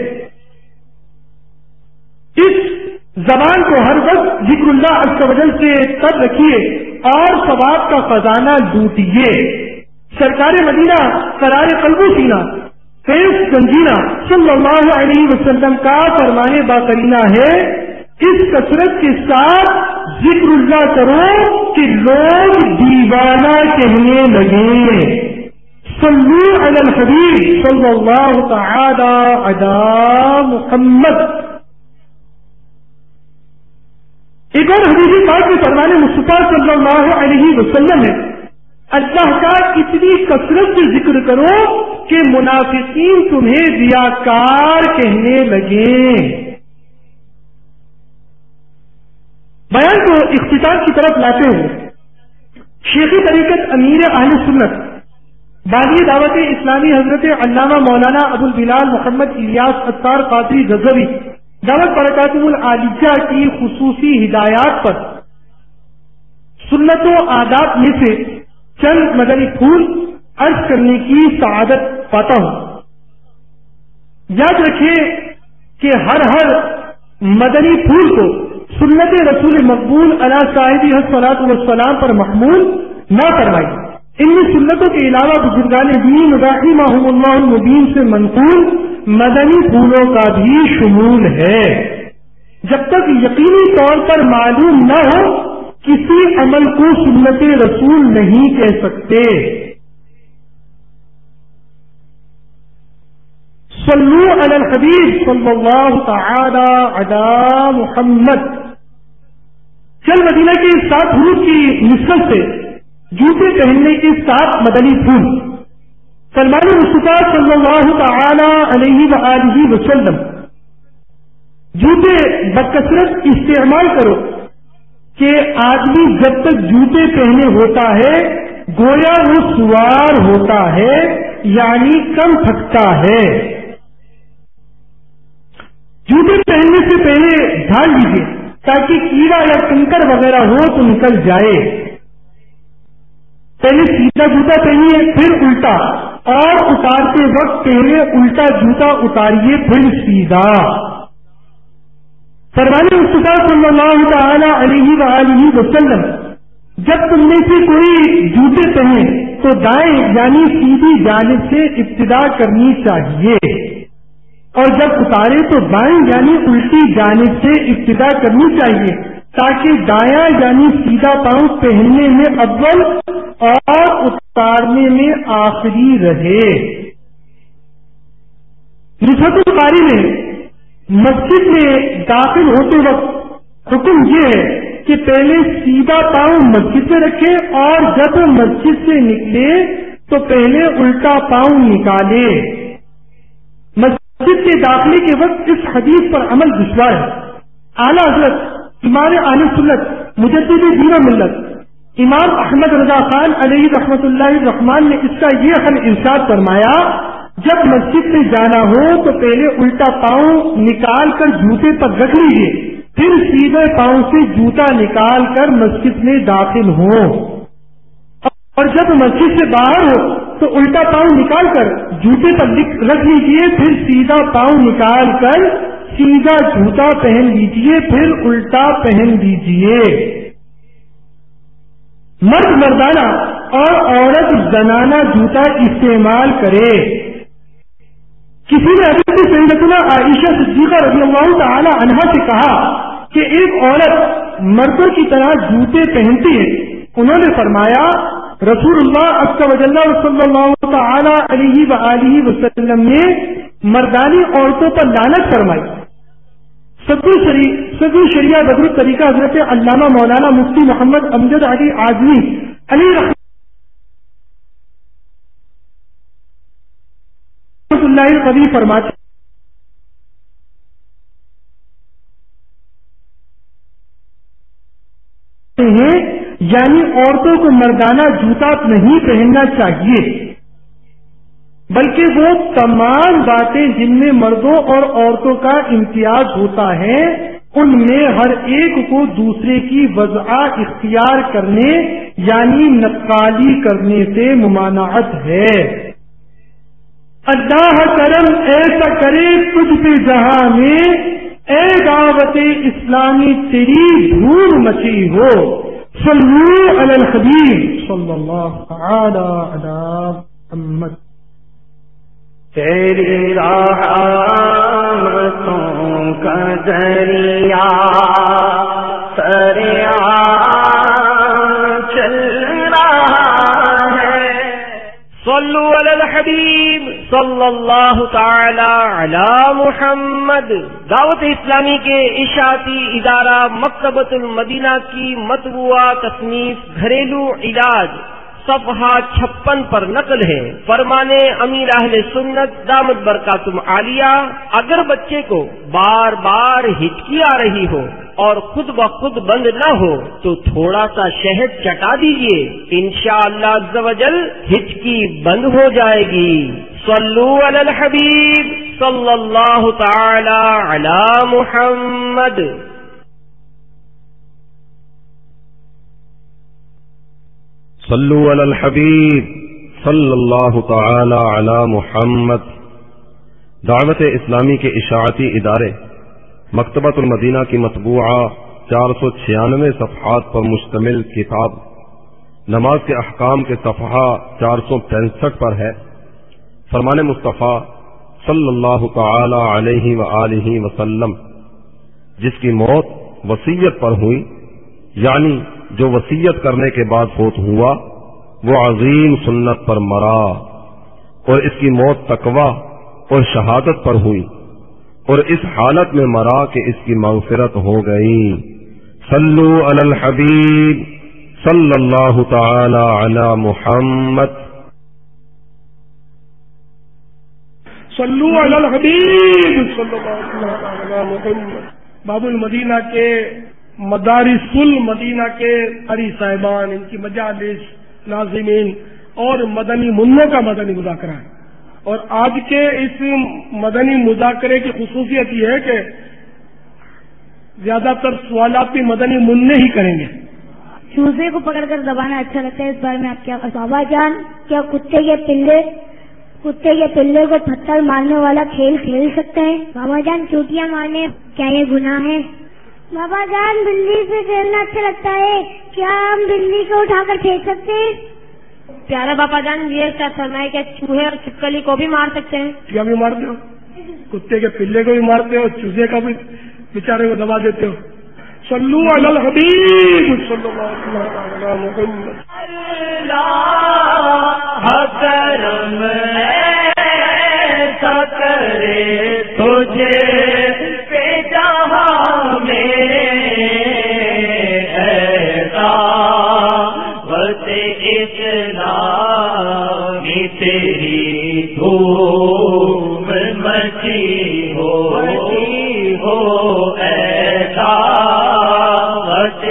اس زبان کو ہر وقت ذکر اللہ عز و جل سے تر رکھیے اور ثواب کا خزانہ لوٹیے۔ سرکار مدینہ قرار قلب و سینہ فیض گنجینا صلی اللہ علیہ وسلم کا فرمان باقرینہ ہے، اس کثرت کے ساتھ ذکر اللہ کرو کہ لوگ دیوانہ کہنے لگے۔ صلو علی الحبیب صلی اللہ تعالی علی محمد۔ ایک اور حدیث پاک میں فرمان مصطفیٰ صلی اللہ علیہ وسلم ہے، اللہ کا اتنی کثرت سے ذکر کرو کہ منافقین تمہیں ریاکار کہنے لگیں۔ بیان کو اختتام کی طرف لاتے ہوئے شیخی طریقت امیر اہل سنت باغی دعوت اسلامی حضرت علامہ مولانا ابو البلال محمد الیاس اتار قادری غزوی دعوت برکاتہ العالیہ کی خصوصی ہدایات پر سنت و آداب میں سے چند مدنی پھول عرض کرنے کی سعادت پاتا ہوں۔ یاد رکھیے کہ ہر ہر مدنی پھول کو سنت رسول مقبول علی صاحب الصلاۃ والسلام پر محمول نہ فرمائی۔ ان میں سنتوں کے علاوہ بزرگان دین رحمہم اللہ المبین سے منقول مدنی پھولوں کا بھی شمول ہے۔ جب تک یقینی طور پر معلوم نہ ہو کسی عمل کو سنت رسول نہیں کہہ سکتے۔ صلو علی الحبیب صلی اللہ تعالی علی محمد۔ چل مدینہ کے سات حروف کی نسبت سے جوتے پہننے کے سات مدنی پھول۔ سلمان مصطفیٰ صلی اللہ تعالی علیہ وآلہ وسلم، جوتے بکثرت استعمال کرو کہ آدمی جب تک جوتے پہنے ہوتا ہے گویا وہ سوار ہوتا ہے، یعنی کم تھکتا ہے۔ جوتے پہننے سے پہلے ڈھال لیجیے تاکہ کیڑا یا کنکر وغیرہ ہو تو نکل جائے۔ پہلے سیدھا جوتا پہنیے پھر الٹا، اور اتارتے وقت پہلے الٹا جوتا اتاریے پھر سیدھا۔ فرمان مصطفیٰ صلی اللہ تعالی علیہ وآلہ وسلم، جب تم میں سے کوئی جوتے پہنے تو دائیں یعنی سیدھی جانب سے ابتدا کرنی چاہیے، اور جب اتارے تو بائیں یعنی الٹی جانب سے ابتدا کرنی چاہیے، تاکہ دایاں یعنی سیدھا پاؤں پہننے میں اول اور اتارنے میں آخری رہے۔ نصحت القاری میں مسجد میں داخل ہوتے وقت حکم یہ ہے کہ پہلے سیدھا پاؤں مسجد میں رکھے اور جب مسجد سے نکلے تو پہلے الٹا پاؤں نکالے۔ مسجد کے داخلے کے وقت اس حدیث پر عمل دشوار ہے۔ اعلیٰ حضرت امام اہل سنت مجدد دین و ملت امام احمد رضا خان علیہ رحمت اللہ الرحمان نے اس کا یہ حل ارشاد فرمایا، جب مسجد میں جانا ہو تو پہلے الٹا پاؤں نکال کر جوتے پر رکھ لیجیے، پھر سیدھے پاؤں سے جوتا نکال کر مسجد میں داخل ہو، اور جب مسجد سے باہر ہو تو الٹا پاؤں نکال کر جوتے پر رکھ لیجیے، پھر سیدھا پاؤں نکال کر سیدھا جوتا پہن لیجیے، پھر الٹا پہن لیجیے۔ مرد مردانہ اور عورت زنانہ جوتا استعمال کرے۔ کسی نے حضرت سیدتنا عائشہ صدیقہ رضی اللہ تعالی عنہا سے کہا کہ ایک عورت مردوں کی طرح جوتے پہنتی ہے، انہوں نے فرمایا رسول اللہ صلی اللہ تعالی علیہ وآلہ وسلم نے مردانی عورتوں پر لعنت فرمائی۔ صدر شریعہ بدر الطریقہ حضرت علامہ مولانا مفتی محمد امجد علی اعظمی علی رحمۃ اللہ القوی فرماتے ہیں یعنی عورتوں کو مردانہ جوتا نہیں پہننا چاہیے، بلکہ وہ تمام باتیں جن میں مردوں اور عورتوں کا امتیاز ہوتا ہے ان میں ہر ایک کو دوسرے کی وضع اختیار کرنے یعنی نقالی کرنے سے ممانعت ہے۔ اللہ کرم ایسا کرے تجھ پہ جہاں میں، اے دعوت اسلامی تیری دھوم مچی ہو۔ صلو علی الحبیب صلی اللہ تعالی علی محمد۔ تیری رحمتوں کا دریا سریا چل رہا ہے۔ صلو علی الحبیب صلی اللہ تعالی علی محمد۔ دعوت اسلامی کے اشاعتی ادارہ مکتبۃ المدینہ کی مطبوعہ تصنیف گھریلو علاج صفحہ چھپن پر نقل ہے۔ فرمانے امیر اہل سنت دامت برکاتم عالیہ، اگر بچے کو بار بار ہچکی آ رہی ہو اور خود بخود بند نہ ہو تو تھوڑا سا شہد چٹا دیجیے، انشاءاللہ عز و جل ہچکی بند ہو جائے گی۔ صلو علی الحبیب صلی اللہ تعالی علی محمد۔ صلو علی الحبیب صلی اللہ تعالی علی محمد۔ دعوت اسلامی کے اشاعتی ادارے مکتبۃ المدینہ کی مطبوعہ چار سو چھیانوے صفحات پر مشتمل کتاب نماز کے احکام کے صفحہ چار سو پینسٹھ پر ہے۔ فرمان مصطفیٰ صلی اللہ تعالی علیہ وآلہ وسلم جس کی موت وصیت پر ہوئی، یعنی جو وصیت کرنے کے بعد فوت ہوا، وہ عظیم سنت پر مرا، اور اس کی موت تقویٰ اور شہادت پر ہوئی، اور اس حالت میں مرا کہ اس کی مغفرت ہو گئی۔ صلو علی الحبیب صلی اللہ تعالی علی محمد۔ صلو علی الحبیب صلی اللہ علی محمد۔ باب المدینہ کے مدارس المدینہ کے قاری صاحبان، ان کی مجالس، ناظمین اور مدنی منوں کا مدنی مذاکرہ ہے، اور آج کے اس مدنی مذاکرے کی خصوصیت یہ ہے کہ زیادہ تر سوالات بھی مدنی منع ہی کریں گے۔ چوزے کو پکڑ کر دبانا اچھا لگتا ہے، اس بارے میں آپ کیا؟ بابا جان کیا کتے کے پلے کتے کے پلے کو پتھر مارنے والا کھیل کھیل سکتے ہیں؟ بابا جان چوٹیاں مارنے کیا یہ گناہ ہے؟ بابا جان بلی سے کھیلنا اچھا لگتا ہے، کیا ہم بلی کو اٹھا کر پھینک سکتے ہیں؟ پیارا بابا جان یہ کیا فرمائے کہ چوہے اور چھپکلی کو بھی مار سکتے ہیں؟ کیا بھی مارتے ہو؟ کتے کے پلے کو بھی مارتے ہو، چوہے کا بھی بیچارے کو دبا دیتے ہو۔ صلو علی الحبیب صلی اللہ علی محمد۔ اللہ کرم ایسا کرے تجھے پہ جہاں میں ایسا وقت اسلام تیری دھوم مچی ہو ہو ایسا وقت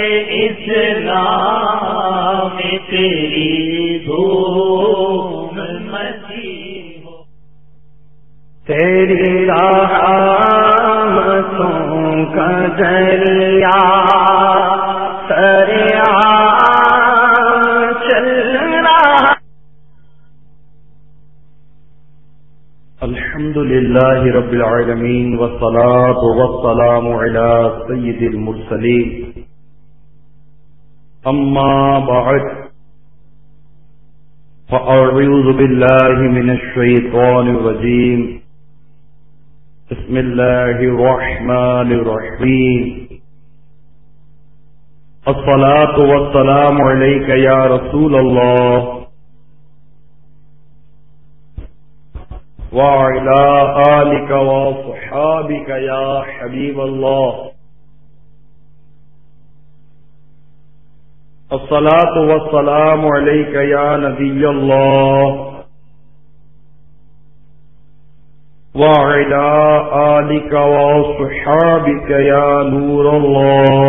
اسلام تیری دھوم مچی ہو۔ تیری رحمتوں کا دریا سریعان چل رہا. الحمد للہ رب العالمین والصلاة والسلام علی سید المرسلین. اما بعد فاعوذ باللہ من الشیطان الرجیم. بسم اللہ الرحمن الرحیم. الصلاة والسلام علیک یا رسول اللہ وعلى آلك وصحابك يا حبيب الله. الصلاة والسلام عليك يا نبي الله وعلى آلك وصحابك يا نور الله.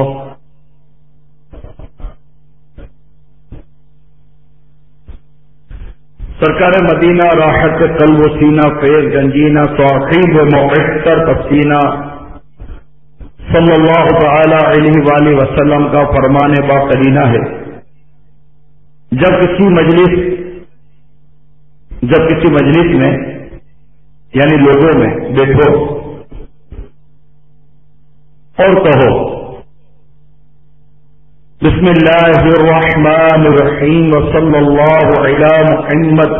سرکار مدینہ راحت قلب و سینہ فیض گنجینہ صاحب معطر پسینہ صلی اللہ تعالی علیہ وآلہ وسلم کا فرمان با قرینہ ہے. جب کسی مجلس جب کسی مجلس میں یعنی لوگوں میں بیٹھو اور کہو بسم اللہ الرحمن الرحیم وصلی اللہ علی محمد،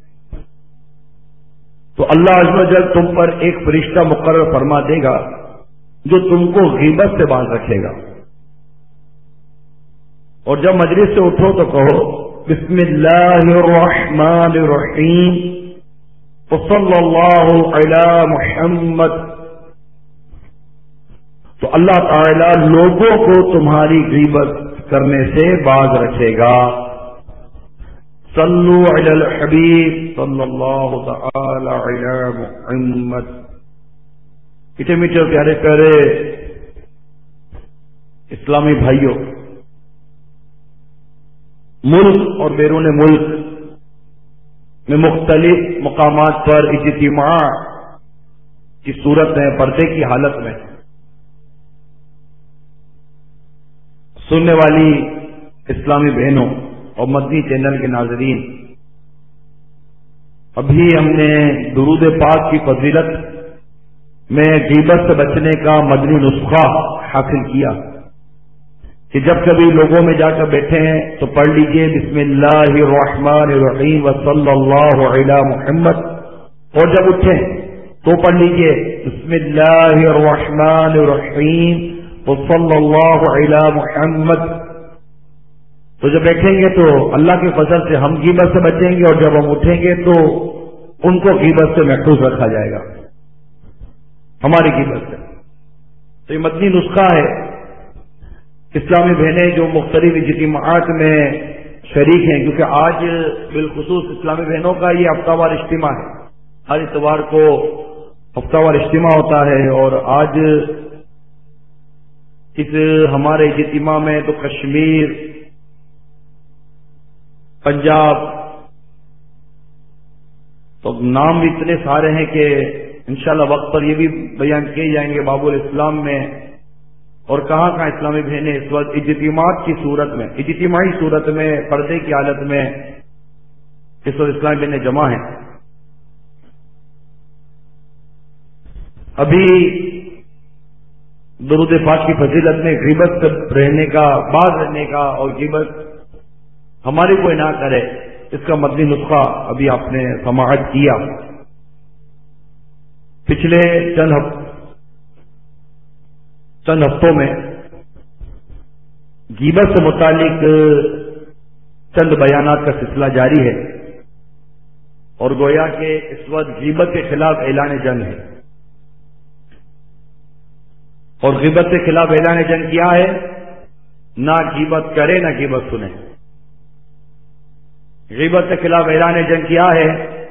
تو اللہ عز و جل تم پر ایک فرشتہ مقرر فرما دے گا جو تم کو غیبت سے باندھ رکھے گا. اور جب مجلس سے اٹھو تو کہو بسم اللہ الرحمن الرحیم وصلی اللہ علی محمد، تو اللہ تعالی لوگوں کو تمہاری غیبت کرنے سے باز رکھے گا. صلو علی الحبیب صلی اللہ تعالی علی محمد. میٹھے میٹھے پیارے پیارے اسلامی بھائیوں، ملک اور بیرون ملک میں مختلف مقامات پر اجتماع کی صورت میں پردے کی حالت میں سننے والی اسلامی بہنوں اور مدنی چینل کے ناظرین، ابھی ہم نے درود پاک کی فضیلت میں غیبت سے بچنے کا مدنی نسخہ حاصل کیا کہ جب کبھی لوگوں میں جا کر بیٹھے ہیں تو پڑھ لیجئے بسم اللہ الرحمن الرحیم وصلی اللہ علی محمد، اور جب اٹھیں تو پڑھ لیجئے بسم اللہ الرحمن الرحیم وصلی اللہ علی محمد. تو جب بیٹھیں گے تو اللہ کے فضل سے ہم غیبت سے بچیں گے، اور جب ہم اٹھیں گے تو ان کو غیبت سے محفوظ رکھا جائے گا ہماری غیبت سے. تو یہ مدنی نسخہ ہے. اسلامی بہنیں جو مختلف اجتماعات میں شریک ہیں، کیونکہ آج بالخصوص اسلامی بہنوں کا یہ ہفتہ وار اجتماع ہے، ہر اتوار کو ہفتہ وار اجتماع ہوتا ہے، اور آج اس ہمارے اجتماع میں تو کشمیر، پنجاب، تو نام بھی اتنے سارے ہیں کہ انشاءاللہ وقت پر یہ بھی بیان کیے جائیں گے باب الاسلام میں، اور کہاں کہاں اسلامی بہنیں اس وقت اجتماعات کی صورت میں، اجتماعی صورت میں، پردے کی حالت میں اس وقت اسلامی بہنیں جمع ہیں. ابھی درود پاک کی فضیلت میں غیبت سے رہنے کا، باز رہنے کا، اور غیبت ہماری کوئی نہ کرے، اس کا مدنی نسخہ ابھی آپ نے سماعت کیا. پچھلے چند ہفت چند ہفتوں میں غیبت سے متعلق چند بیانات کا سلسلہ جاری ہے، اور گویا کہ اس وقت غیبت کے خلاف اعلان جنگ ہے. اور غیبت کے خلاف اعلان جنگ کیا ہے؟ نہ غیبت کرے نہ غیبت سنے. غیبت کے خلاف اعلان جنگ کیا ہے؟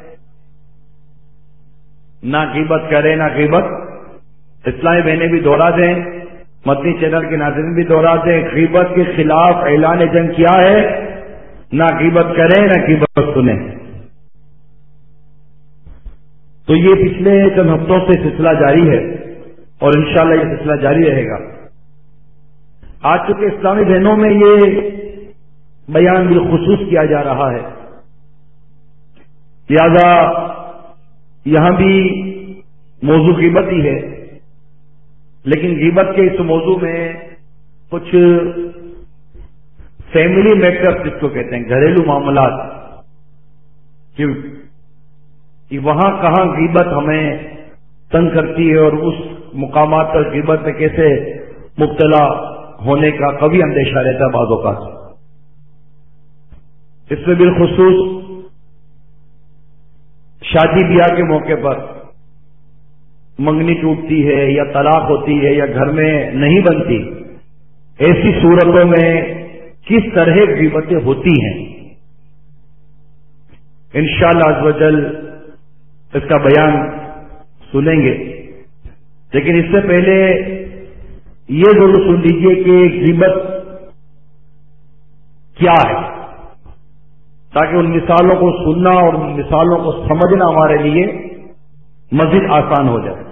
نہ غیبت کرے نہ غیبت. اسلامی بہنیں بھی دوہرا دیں، مدنی چینل کے ناظرین بھی دوہرا دیں، غیبت کے خلاف اعلان جنگ کیا ہے؟ نہ غیبت کرے نہ غیبت سنے. تو یہ پچھلے چند ہفتوں سے سلسلہ جاری ہے اور انشاءاللہ یہ سلسلہ جاری رہے گا. آج چونکہ اسلامی بہنوں میں یہ بیان بالخصوص کیا جا رہا ہے، لہذا یہاں بھی موضوع غیبت ہی ہے، لیکن غیبت کے اس موضوع میں کچھ فیملی میٹرز جس کو کہتے ہیں، گھریلو معاملات، کہ وہاں کہاں غیبت ہمیں تنگ کرتی ہے اور اس مقامات پر غیبت میں کیسے مبتلا ہونے کا کبھی اندیشہ رہتا ہے بعض اوقات. اس میں بالخصوص شادی بیاہ کے موقع پر منگنی ٹوٹتی ہے یا طلاق ہوتی ہے یا گھر میں نہیں بنتی، ایسی صورتوں میں کس طرح غیبتیں ہوتی ہیں، انشاءاللہ عز و جل اس کا بیان سنیں گے. لیکن اس سے پہلے یہ ضرور سن لیجیے کہ غیبت کیا ہے، تاکہ ان مثالوں کو سننا اور ان مثالوں کو سمجھنا ہمارے لیے مزید آسان ہو جائے.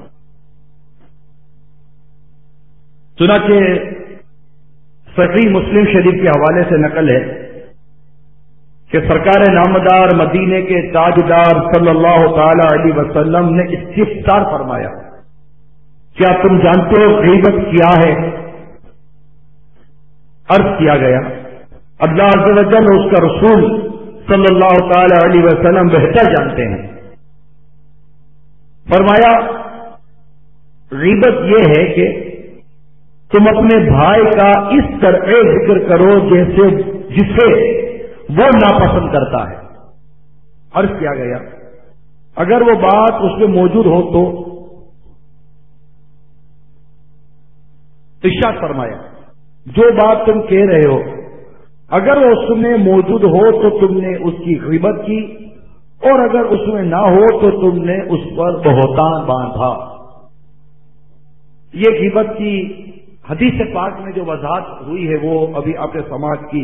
چنانچہ صحیح مسلم شریف کے حوالے سے نقل ہے کہ سرکار نامدار مدینے کے تاجدار صلی اللہ تعالی علیہ وسلم نے استفسار فرمایا، کیا تم جانتے ہو غیبت کیا ہے؟ عرض کیا گیا اللہ عز و جل اور اس کا رسول صلی اللہ تعالی علیہ وسلم بہتر جانتے ہیں. فرمایا غیبت یہ ہے کہ تم اپنے بھائی کا اس طرح ذکر کرو جیسے جسے وہ ناپسند کرتا ہے. عرض کیا گیا اگر وہ بات اس میں موجود ہو تو ارشاد فرمایا جو بات تم کہہ رہے ہو اگر وہ اس میں موجود ہو تو تم نے اس کی غیبت کی، اور اگر اس میں نہ ہو تو تم نے اس پر بہتان باندھا. یہ غیبت کی حدیث پاک میں جو وضاحت ہوئی ہے وہ ابھی آپ نے سماعت کی.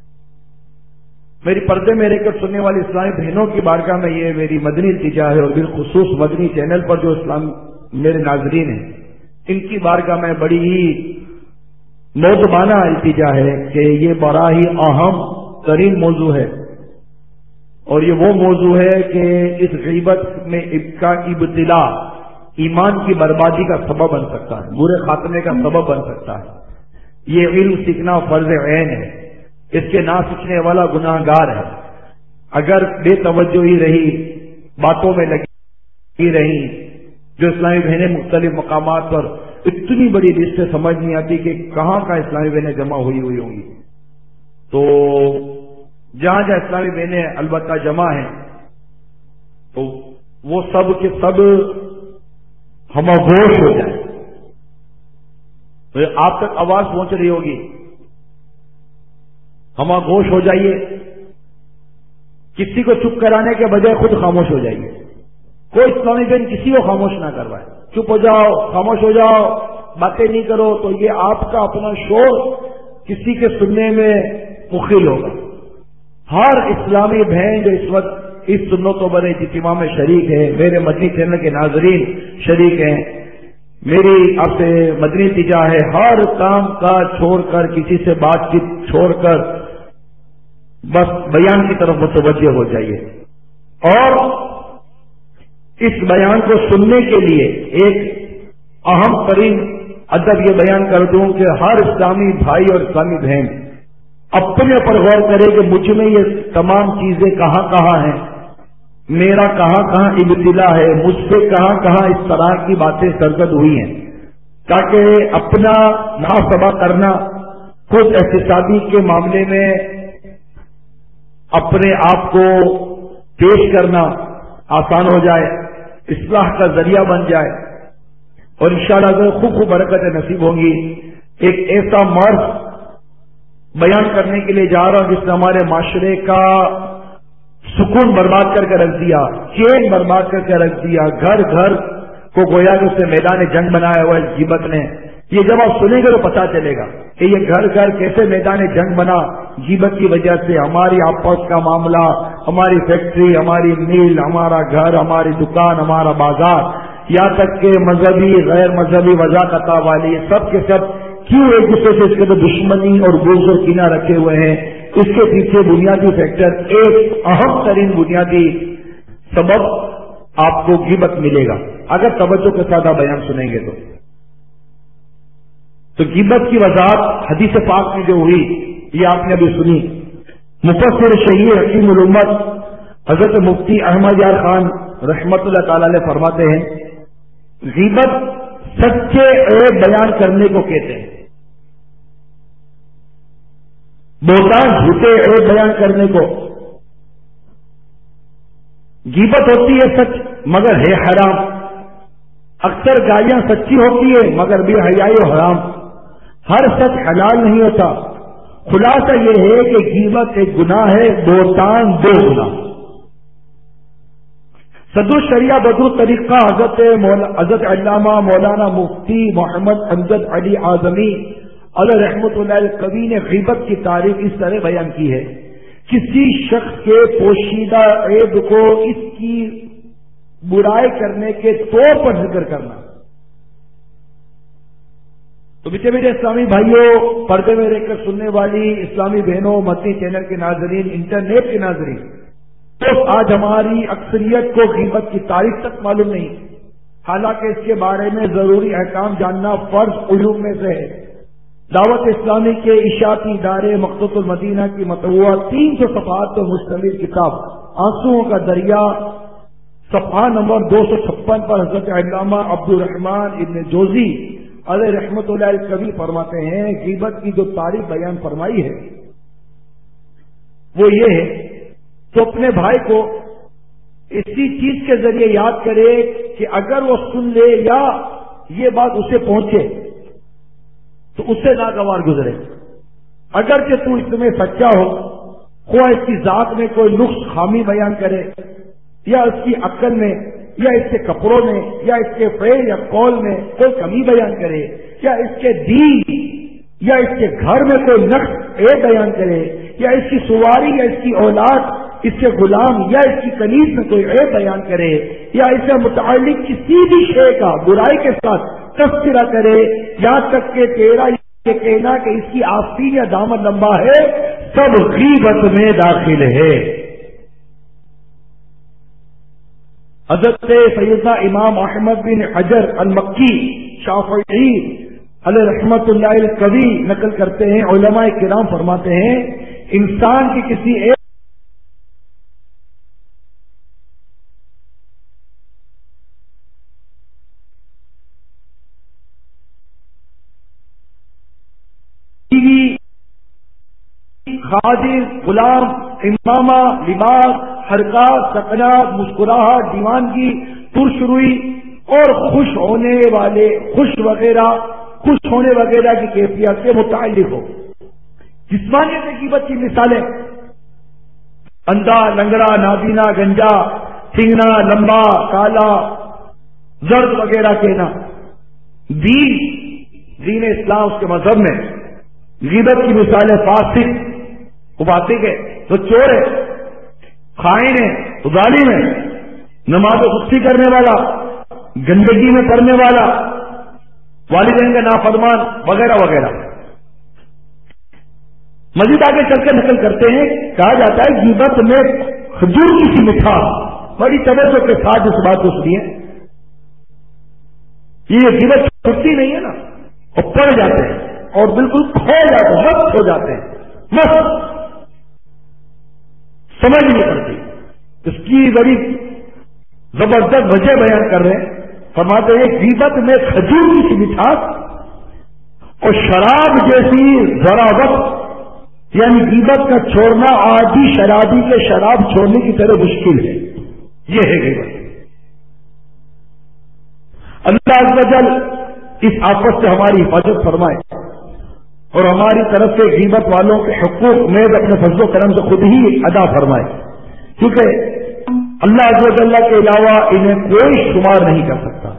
میری پردے میں رہ کر سننے والی اسلامی بہنوں کی بارگاہ میں یہ میری مدنی التجا ہے، اور بالخصوص مدنی چینل پر جو اسلام میرے ناظرین ہیں ان کی بارگاہ میں بڑی ہی موضوعانہ التجا ہے کہ یہ بڑا ہی اہم ترین موضوع ہے، اور یہ وہ موضوع ہے کہ اس غیبت میں کا ابتلا ایمان کی بربادی کا سبب بن سکتا ہے، برے خاتمے کا سبب بن سکتا ہے. یہ علم سیکھنا فرض عین ہے، اس کے نہ سیکھنے والا گناہ گار ہے. اگر بے توجہی رہی، باتوں میں لگی رہی، جو اسلامی بہنیں مختلف مقامات پر اتنی بڑی لسٹ سمجھ نہیں آتی کہ کہاں کہاں اسلامی بہنیں جمع ہوئی ہوئی ہوں گی، تو جہاں جہاں اسلامی بہنیں البتہ جمع ہیں تو وہ سب کے سب ہماگوش ہو جائیں. تو آپ تک آواز پہنچ رہی ہوگی، ہماگوش ہو جائیے، کسی کو چپ کرانے کے بجائے خود خاموش ہو جائیے. کوئی اسلامی بہن کسی کو خاموش نہ کروائے، چپ ہو جاؤ، خاموش ہو جاؤ، باتیں نہیں کرو، تو یہ آپ کا اپنا شور کسی کے سننے میں مخل ہوگا. ہر اسلامی بہن جو اس وقت اس سنتوں بڑے اجتماع میں شریک ہے، میرے مدنی چینل کے ناظرین شریک ہیں، میری آپ سے مدنی التجا ہے ہر کام کا چھوڑ کر، کسی سے بات چیت چھوڑ کر بس بیان کی طرف متوجہ ہو جائیے. اور اس بیان کو سننے کے لیے ایک اہم ترین ادب یہ بیان کر دوں کہ ہر اسلامی بھائی اور اسلامی بہن اپنے پر غور کرے کہ مجھ میں یہ تمام چیزیں کہاں کہاں ہیں، میرا کہاں کہاں ابتلا ہے، مجھ سے کہاں کہاں اس طرح کی باتیں سرزد ہوئی ہیں، تاکہ اپنا محاسبہ کرنا، خود احتسابی کے معاملے میں اپنے آپ کو پیش کرنا آسان ہو جائے، اصلاح کا ذریعہ بن جائے، اور انشاءاللہ اگر خوب خوب برکتیں نصیب ہوں گی. ایک ایسا مرض بیان کرنے کے لیے جا رہا ہوں جس نے ہمارے معاشرے کا سکون برباد کر کے رکھ دیا، چین برباد کر کے رکھ دیا، گھر گھر کو گویا کہ اسے میدان جنگ بنایا ہوا غیبت نے. یہ جب آپ سنیں گے تو پتا چلے گا کہ یہ گھر گھر کیسے میدان جنگ بنا، غیبت کی وجہ سے ہماری آپس کا معاملہ، ہماری فیکٹری، ہماری میل، ہمارا گھر، ہماری دکان، ہمارا بازار، یہاں تک کہ مذہبی غیر مذہبی وضاحت والی سب کے سب کیوں ایک دوسرے سے اس کے تو دشمنی اور بغض اور کینہ رکھے ہوئے ہیں؟ اس کے پیچھے بنیادی فیکٹر، ایک اہم ترین بنیادی سبب آپ کو غیبت ملے گا اگر توجہ کے ساتھ آپ بیان سنیں گے تو تو غیبت کی وضاحت حدیث پاک میں جو ہوئی یہ آپ نے ابھی سنی. مفسر شہید حکیم الامت حضرت مفتی احمد یار خان رحمت اللہ تعالی علیہ فرماتے ہیں غیبت سچے عیب بیان کرنے کو کہتے ہیں. بہتان جھوٹے عیب بیان کرنے کو. غیبت ہوتی ہے سچ مگر ہے حرام. اکثر گالیاں سچی ہوتی ہے مگر بے حیائی و حرام. ہر سچ حلال نہیں ہوتا. خلاصہ یہ ہے کہ غیبت ایک گناہ ہے، بہتان دو گناہ. صدر شریعہ بدر طریقہ حضرت حضرت علامہ مولانا مفتی محمد امجد علی اعظمی علیہ رحمت اللہ القوی نے غیبت کی تعریف اس طرح بیان کی ہے: کسی شخص کے پوشیدہ عیب کو اس کی برائی کرنے کے طور پر ذکر کرنا. تو میٹھے میٹھے اسلامی بھائیوں، پردے میں رہ کر سننے والی اسلامی بہنوں، مدنی چینل کے ناظرین، انٹرنیٹ کے ناظرین، تو آج ہماری اکثریت کو غیبت کی تعریف تک معلوم نہیں، حالانکہ اس کے بارے میں ضروری احکام جاننا فرض علوم میں سے ہے. دعوت اسلامی کے اشاعتی ادارے مقدس المدینہ کی مطبوعہ تین سو صفحات پر مشتمل کتاب آنسوؤں کا دریا صفحہ نمبر دو سو چھپن پر حضرت علامہ عبد الرحمان ابن جوزی علیہ رحمت اللہ القوی فرماتے ہیں غیبت کی جو تعریف بیان فرمائی ہے وہ یہ ہے تو اپنے بھائی کو اسی چیز کے ذریعے یاد کرے کہ اگر وہ سن لے یا یہ بات اسے پہنچے تو اس سے ناگوار گزرے. اگر کہ تو اس میں سچا ہو، خواہ اس کی ذات میں کوئی نقص خامی بیان کرے یا اس کی عقل میں یا اس کے کپڑوں میں یا اس کے فعل یا قول میں کوئی کمی بیان کرے یا اس کے دین یا اس کے گھر میں کوئی نقص اے بیان کرے یا اس کی سواری یا اس کی اولاد، اس کے غلام یا اس کی کنیز میں کوئی عیب بیان کرے یا اس سے متعلق کسی بھی شے کا برائی کے ساتھ تذکرہ کرے، یہاں تک کہ تیرا یہ کہنا کہ اس کی آستین یا دامن لمبا ہے، سب غیبت میں داخل ہے. حضرت سیدنا امام احمد بن حجر المکی شافعی علیہ رحمت اللہ القوی نقل کرتے ہیں، علماء کرام فرماتے ہیں انسان کی کسی ایک خادم، غلام، امامہ، لباس، حرکات، سکنات، مسکراہٹ، دیوانگی، پرشروئی اور خوش ہونے والے خوش وغیرہ خوش ہونے وغیرہ کی کیفیت سے متعلق ہو. جسمانی غیبت کی مثالیں: اندھا، لنگڑا، نابینا، گنجا، ٹھنگنا، لمبا، کالا، زرد وغیرہ کہنا. دین دین اسلام اس کے مذہب میں غیبت کی مثالیں: فاسق، وہ فاسق ہے تو چور ہے، خائن ہے تو ظالم ہے، نماز و سستی کرنے والا، گندگی میں پڑنے والا، والدین کا نافرمان وغیرہ وغیرہ. مزید آگے چل کے نقل کرتے ہیں، کہا جاتا ہے غیبت میں کھجور کی سی مٹھاس. بڑی توجہ کے ساتھ اس بات کو سنیے. یہ غیبت چھٹتی نہیں ہے نا، اور پڑ جاتے ہیں اور بالکل کھو جاتے ہیں، مست ہو جاتے ہیں، مست سمجھ نہیں پڑتی. اس کی بڑی زبردست وجہ بیان کر رہے ہیں. فرماتے ہیں غیبت میں کھجور کی مٹھاس اور شراب جیسی ذرا وقت، یعنی غیبت کا چھوڑنا آدھی شرابی کے شراب چھوڑنے کی طرح مشکل ہے. یہ ہے غیبت. اللہ عز و جل اس آفت سے ہماری حفاظت فرمائے اور ہماری طرف سے غیبت والوں کے حقوق میں اپنے فضل و کرم سے خود ہی ادا فرمائے، کیونکہ اللہ عز و جل کے علاوہ انہیں کوئی شمار نہیں کر سکتا.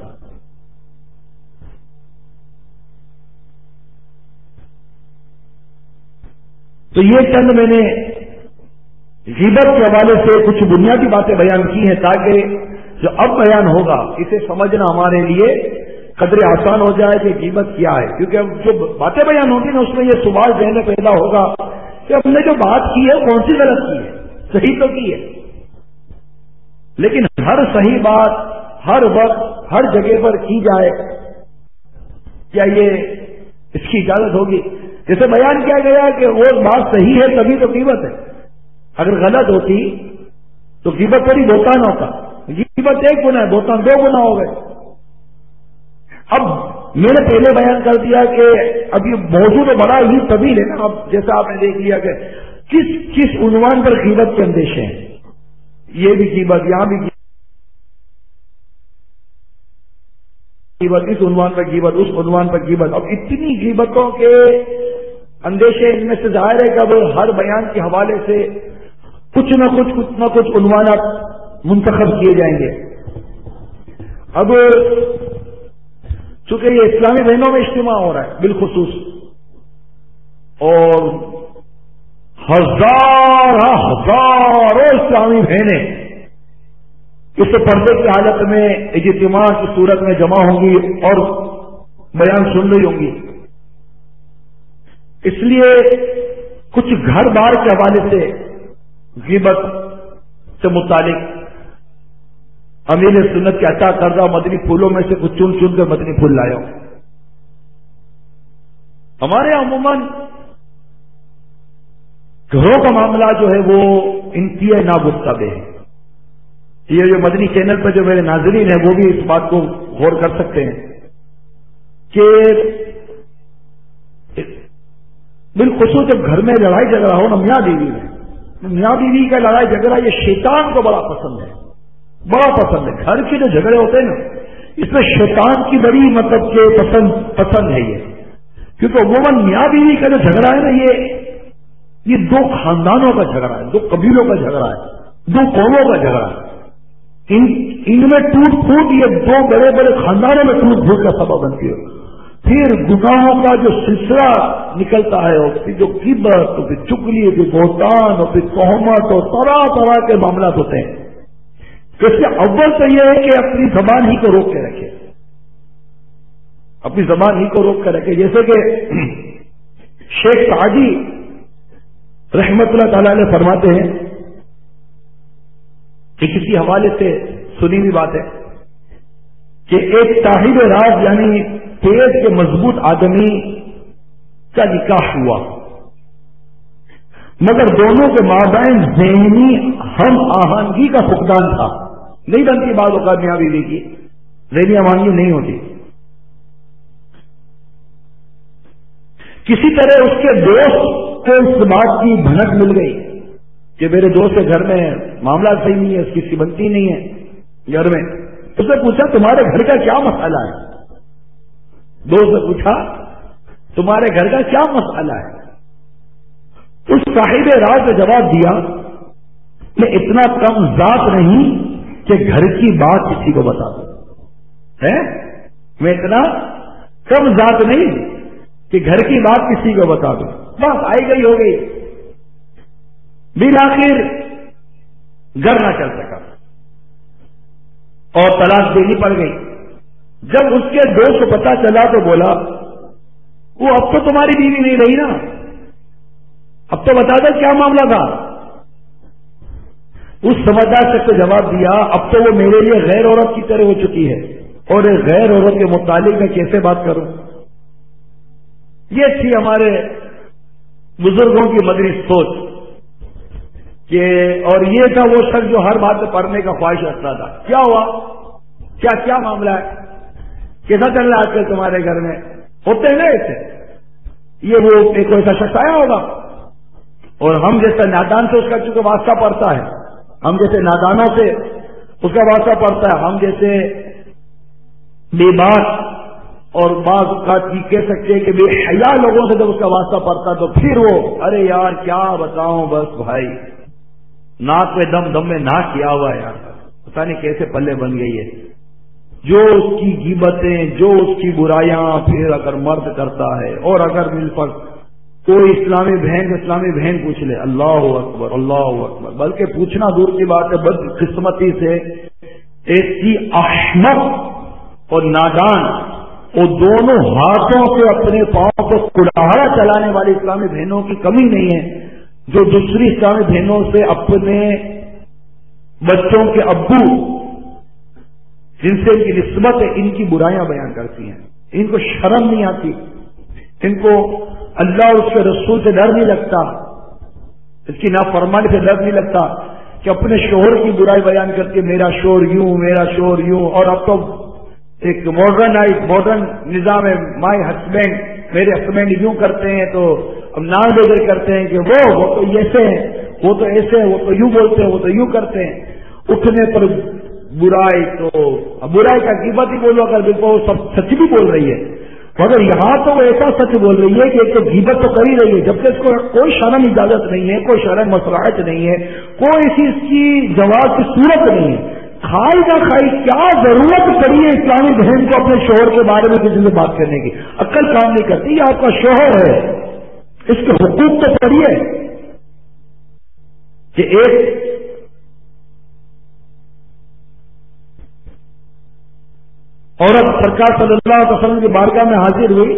تو تو یہ چند میں نے غیبت کے حوالے سے کچھ بنیادی باتیں بیان کی ہیں تاکہ جو اب بیان ہوگا اسے سمجھنا ہمارے لیے قدر آسان ہو جائے کہ غیبت کیا ہے. کیونکہ اب جو باتیں بیان ہوگی نا اس میں یہ سوال ذہن میں پیدا ہوگا کہ ہم نے جو بات کی ہے کون سی غلط کی ہے, صحیح تو کی ہے. لیکن ہر صحیح بات ہر وقت ہر جگہ پر کی جائے کیا یہ اس کی اجازت ہوگی؟ جیسے بیان کیا گیا کہ وہ بات صحیح ہے تبھی تو غیبت ہے. اگر غلط ہوتی تو غیبت پر ہی بہتان ہوتا. غیبت ایک گناہ ہے, بہتان دو گناہ ہو گئے. اب میں نے پہلے بیان کر دیا کہ اب یہ موضوع تو بڑا ہی طویل ہے نا. اب جیسا آپ نے دیکھ لیا کہ کس کس عنوان پر غیبت کے اندیشے ہیں. یہ بھی غیبت, یہاں بھی غیبت, اس عنوان پر غیبت, اس عنوان پر غیبت. اب اتنی غیبتوں کے اندیشے ان میں سے ظاہر ہے کہ اب ہر بیان کے حوالے سے کچھ نہ کچھ کچھ نہ کچھ عنوانات منتخب کیے جائیں گے. اب چونکہ یہ اسلامی بہنوں میں اجتماع ہو رہا ہے بالخصوص, اور ہزار ہزاروں اسلامی بہنیں اس پردے کی حالت میں اجتماع کی صورت میں جمع ہوں گی اور بیان سن رہی ہوں گی. اس لیے کچھ گھر بار کے حوالے سے غیبت سے متعلق امیر سنت کے عطا کردہ مدنی پھولوں میں سے کچھ چن چن کر مدنی پھول لایا ہوں. ہمارے عموماً گھروں کا معاملہ جو ہے وہ انتہائی ناگفتگو ہے. یہ جو مدنی چینل پر جو میرے ناظرین ہیں وہ بھی اس بات کو غور کر سکتے ہیں کہ بالخصوص جب گھر میں لڑائی جھگڑا ہو نا میاں بیوی میں, میاں بیوی کا لڑائی جھگڑا یہ شیطان کو بڑا پسند ہے, بڑا پسند ہے. گھر کے جو جھگڑے ہوتے ہیں نا اس میں شیطان کی بڑی مطلب کہ پسند پسند ہے یہ. کیونکہ عموماً میاں بیوی کا جو جھگڑا ہے نا یہ یہ دو خاندانوں کا جھگڑا ہے, دو قبیلوں کا جھگڑا ہے, دو قوموں کا جھگڑا ہے. ان ان میں ٹوٹ پھوٹ یہ دو بڑے بڑے خاندانوں میں ٹوٹ پھوٹ کا سبب بنتی ہے. پھر گناہوں کا جو سلسلہ نکلتا ہے, اور پھر جو غیبت, اور پھر چگلی, پھر بہتان, اور پھر تہمت, اور طرح طرح کے معاملات ہوتے ہیں. تو اس سے اول تو یہ ہے کہ اپنی زبان ہی کو روک کے رکھے, اپنی زبان ہی کو روک کے رکھے. جیسے کہ شیخ سعدی رحمت اللہ تعالی علیہ فرماتے ہیں کہ کسی حوالے سے سنی ہوئی بات ہے کہ ایک صاحب راز یعنی پیٹ کے مضبوط آدمی کا نکاح ہوا, مگر دونوں کے مابین ذہنی ہم آہنگی کا فقدان تھا. نہیں بنتی بعض اوقات میاں بیوی کی ذہنی ہم آہنگی نہیں ہوتی. کسی طرح اس کے دوست کو اس بات کی بھنک مل گئی کہ میرے دوست کے گھر میں معاملہ صحیح نہیں ہے, اس کی سی بنتی نہیں ہے گھر میں. اس نے پوچھا تمہارے گھر کا کیا مسئلہ ہے؟ دوست نے پوچھا تمہارے گھر کا کیا مسئلہ ہے؟ اس صاحب راز نے جواب دیا میں اتنا کم ذات نہیں کہ گھر کی بات کسی کو بتا دوں. ہے میں اتنا کم ذات نہیں کہ گھر کی بات کسی کو بتا دوں. بس آئی گئی ہو گئی, بالآخر گھر نہ چل سکا اور طلاق دینی پڑ گئی. جب اس کے دوست کو پتا چلا تو بولا وہ اب تو تمہاری بیوی نہیں رہی نا, اب تو بتا دو کیا معاملہ تھا. اس سمجھدار شخص کو جواب دیا اب تو وہ میرے لیے غیر عورت کی طرح ہو چکی ہے, اور ایک غیر عورت کے متعلق میں کیسے بات کروں. یہ تھی ہمارے بزرگوں کی مدنی سوچ کہ, اور یہ تھا وہ شخص جو ہر بات میں پڑھنے کا خواہش رکھتا تھا. کیا ہوا, کیا کیا معاملہ ہے, کیسا چل رہا ہے آج کل تمہارے گھر میں؟ ہوتے ہیں نا ایسے, یہ وہ ایک ایسا شخص آیا ہوگا اور ہم جیسا نادان سے اس کا چونکہ واسطہ پڑتا ہے, ہم جیسے نادانوں سے اس کا واسطہ پڑتا ہے, ہم جیسے بے بات اور بعض اوقات یہ کہہ سکتے ہیں کہ بے حیا لوگوں سے جب اس کا واسطہ پڑتا تو پھر وہ ارے یار کیا بتاؤں, بس بھائی ناک میں دم دم میں ناک کیا ہوا ہے یار, پتہ نہیں کیسے پلے بن گئی ہے. جو اس کی غیبتیں, جو اس کی برائیاں پھر اگر مرد کرتا ہے اور اگر مل پر کوئی اسلامی بہن اسلامی بہن پوچھ لے، اللہ اکبر اللہ اکبر، بلکہ پوچھنا دور کی بات ہے، بدقسمتی سے ایسی احمق اور نادان وہ دونوں ہاتھوں سے اپنے پاؤں کو کڑاہا چلانے والی اسلامی بہنوں کی کمی نہیں ہے، جو دوسری اسلامی بہنوں سے اپنے بچوں کے ابو جن سے ان کی نسبت ہے ان کی برائیاں بیان کرتی ہیں. ان کو شرم نہیں آتی، ان کو اللہ اور اس کے رسول سے ڈر نہیں لگتا، اس کی نافرمانی سے ڈر نہیں لگتا کہ اپنے شوہر کی برائی بیان کر کے میرا شوہر یوں میرا شوہر یوں. اور اب تو ایک ماڈرن ماڈرن نظام ہے، مائی ہسبینڈ میرے ہسبینڈ یوں کرتے ہیں تو اب نام بےگر کرتے ہیں کہ وہ وہ تو ایسے ہیں، وہ تو ایسے ہیں، وہ تو یوں بولتے ہیں، وہ تو یوں کرتے ہیں. اٹھنے پر برائی، تو برائی کا غیبت ہی بولو اگر بالکل سب سچ بھی بول رہی ہے، مگر یہاں تو وہ ایسا سچ بول رہی ہے کہ ایک تو غیبت تو کر ہی رہی ہے، جبکہ اس کو کوئی شرعن اجازت نہیں ہے، کوئی شرعن مصلحت نہیں ہے، کوئی اسی اس کی جواب کی صورت نہیں ہے. کھائی نہ کھائی کیا ضرورت پڑی ہے اسلامی بہن کو اپنے شوہر کے بارے میں کسی سے بات کرنے کی؟ عقل کام نہیں کرتی. یہ آپ کا شوہر ہے، اس کے حقوق تو پڑھیے کہ ایک عورت سرکار صلی اللہ علیہ وسلم کی بارگاہ میں حاضر ہوئی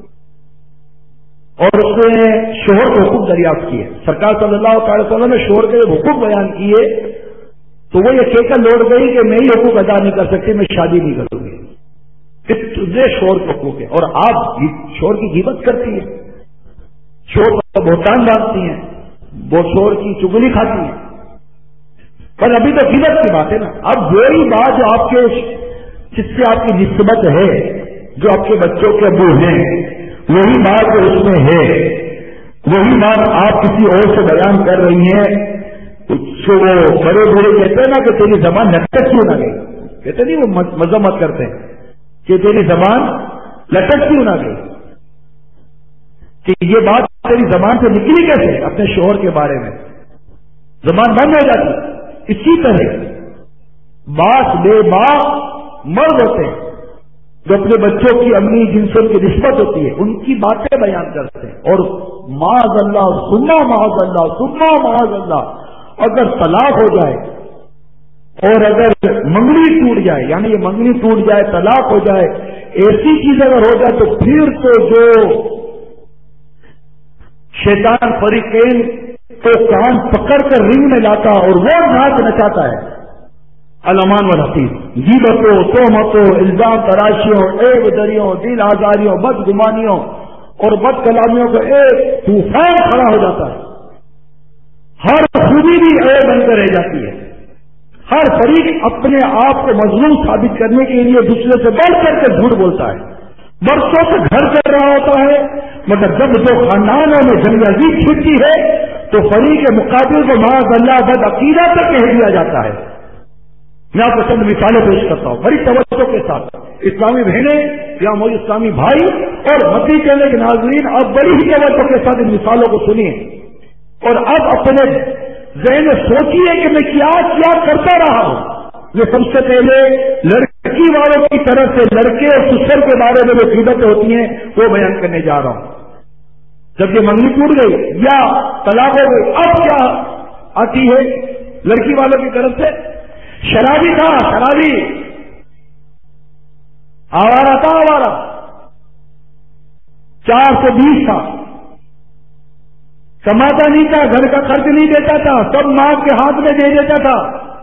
اور اس نے شوہر کو حقوق دریافت کیے. سرکار صلی اللہ علیہ وسلم نے شوہر کے حقوق بیان کیے تو وہ یہ کہہ کر لوٹ گئی کہ میں ہی حقوق ادا نہیں کر سکتی، میں شادی نہیں کروں گی. تجھے شوہر کے حقوق ہے اور آپ شوہر کی غیبت کرتی ہیں، شوہر کا بہتان باندھتی ہیں، وہ شوہر کی چگلی کھاتی ہیں. پر ابھی تو غیبت کی بات ہے نا. اب وہی بات جو آپ کے جس سے آپ کی نسبت ہے، جو آپ کے بچوں کے ابو ہیں، وہی بات جو اس میں ہے، وہی بات آپ کسی اور سے بیان کر رہی ہیں. وہ بڑے بڑے کہتے ہیں نا کہ تیری زبان لٹک کیوں نہ گئی، کہتے نہیں وہ مذمت کرتے ہیں کہ تیری زبان لٹک کیوں نہ گئی، کہ یہ بات تیری زبان سے نکلی کیسے اپنے شوہر کے بارے میں، زبان بند ہو جاتی. اسی طرح باس بے باپ مرد ہوتے ہیں جو اپنے بچوں کی امی جن سے ان کی نسبت ہوتی ہے ان کی باتیں بیان کرتے ہیں، اور معاذ اللہ سننا معاذ اللہ سننا معاذ اللہ اگر طلاق ہو جائے اور اگر منگنی ٹوٹ جائے، یعنی یہ منگنی ٹوٹ جائے طلاق ہو جائے، ایسی چیز اگر ہو جائے تو پھر تو جو شیطان فریقین کو کان پکڑ کر رنگ میں لاتا اور وہ ناچ نچاتا ہے. علمان و حفیظ، غیبتوں، تہمتوں، الزام تراشیوں، عیب دریوں، دل آزاریوں، بد گمانیوں اور بد کلامیوں کا ایک طوفان کھڑا ہو جاتا ہے. ہر خوبی بھی عیب بن کر رہ جاتی ہے. ہر فریق اپنے آپ کو مظلوم ثابت کرنے کے لیے دوسرے سے بڑھ کر کے جھوٹ بولتا ہے. برسوں سے گھر کر رہا ہوتا ہے، مگر جب جو خاندانوں میں جنگ عزیز چھٹتی ہے تو فریق مقابل کو معاذ اللہ بد عقیدہ تک کہہ دیا جاتا ہے. میں آپ کو چند مثالیں پیش کرتا ہوں بڑی توجہ کے ساتھ. اسلامی بہنیں یا موجود اسلامی بھائی اور مدنی چینل کے ناظرین، آپ بڑی ہی توجہ کے ساتھ ان مثالوں کو سنیے اور اب اپنے ذہن میں سوچیے کہ میں کیا کیا کرتا رہا ہوں. یہ سب سے پہلے لڑکی والوں کی طرف سے لڑکے اور سسر کے بارے میں جو قیمتیں ہوتی ہیں وہ بیان کرنے جا رہا ہوں. جب یہ منگنی ٹوٹ گئی یا طلاق ہو گئی، اب کیا آتی ہے لڑکی والوں کی طرف سے؟ شرابی تھا، شرابی آوارہ تھا، آوارہ چار سو بیس تھا، کماتا نہیں تھا، گھر کا خرچ نہیں دیتا تھا، سب ماں کے ہاتھ میں دے دیتا تھا.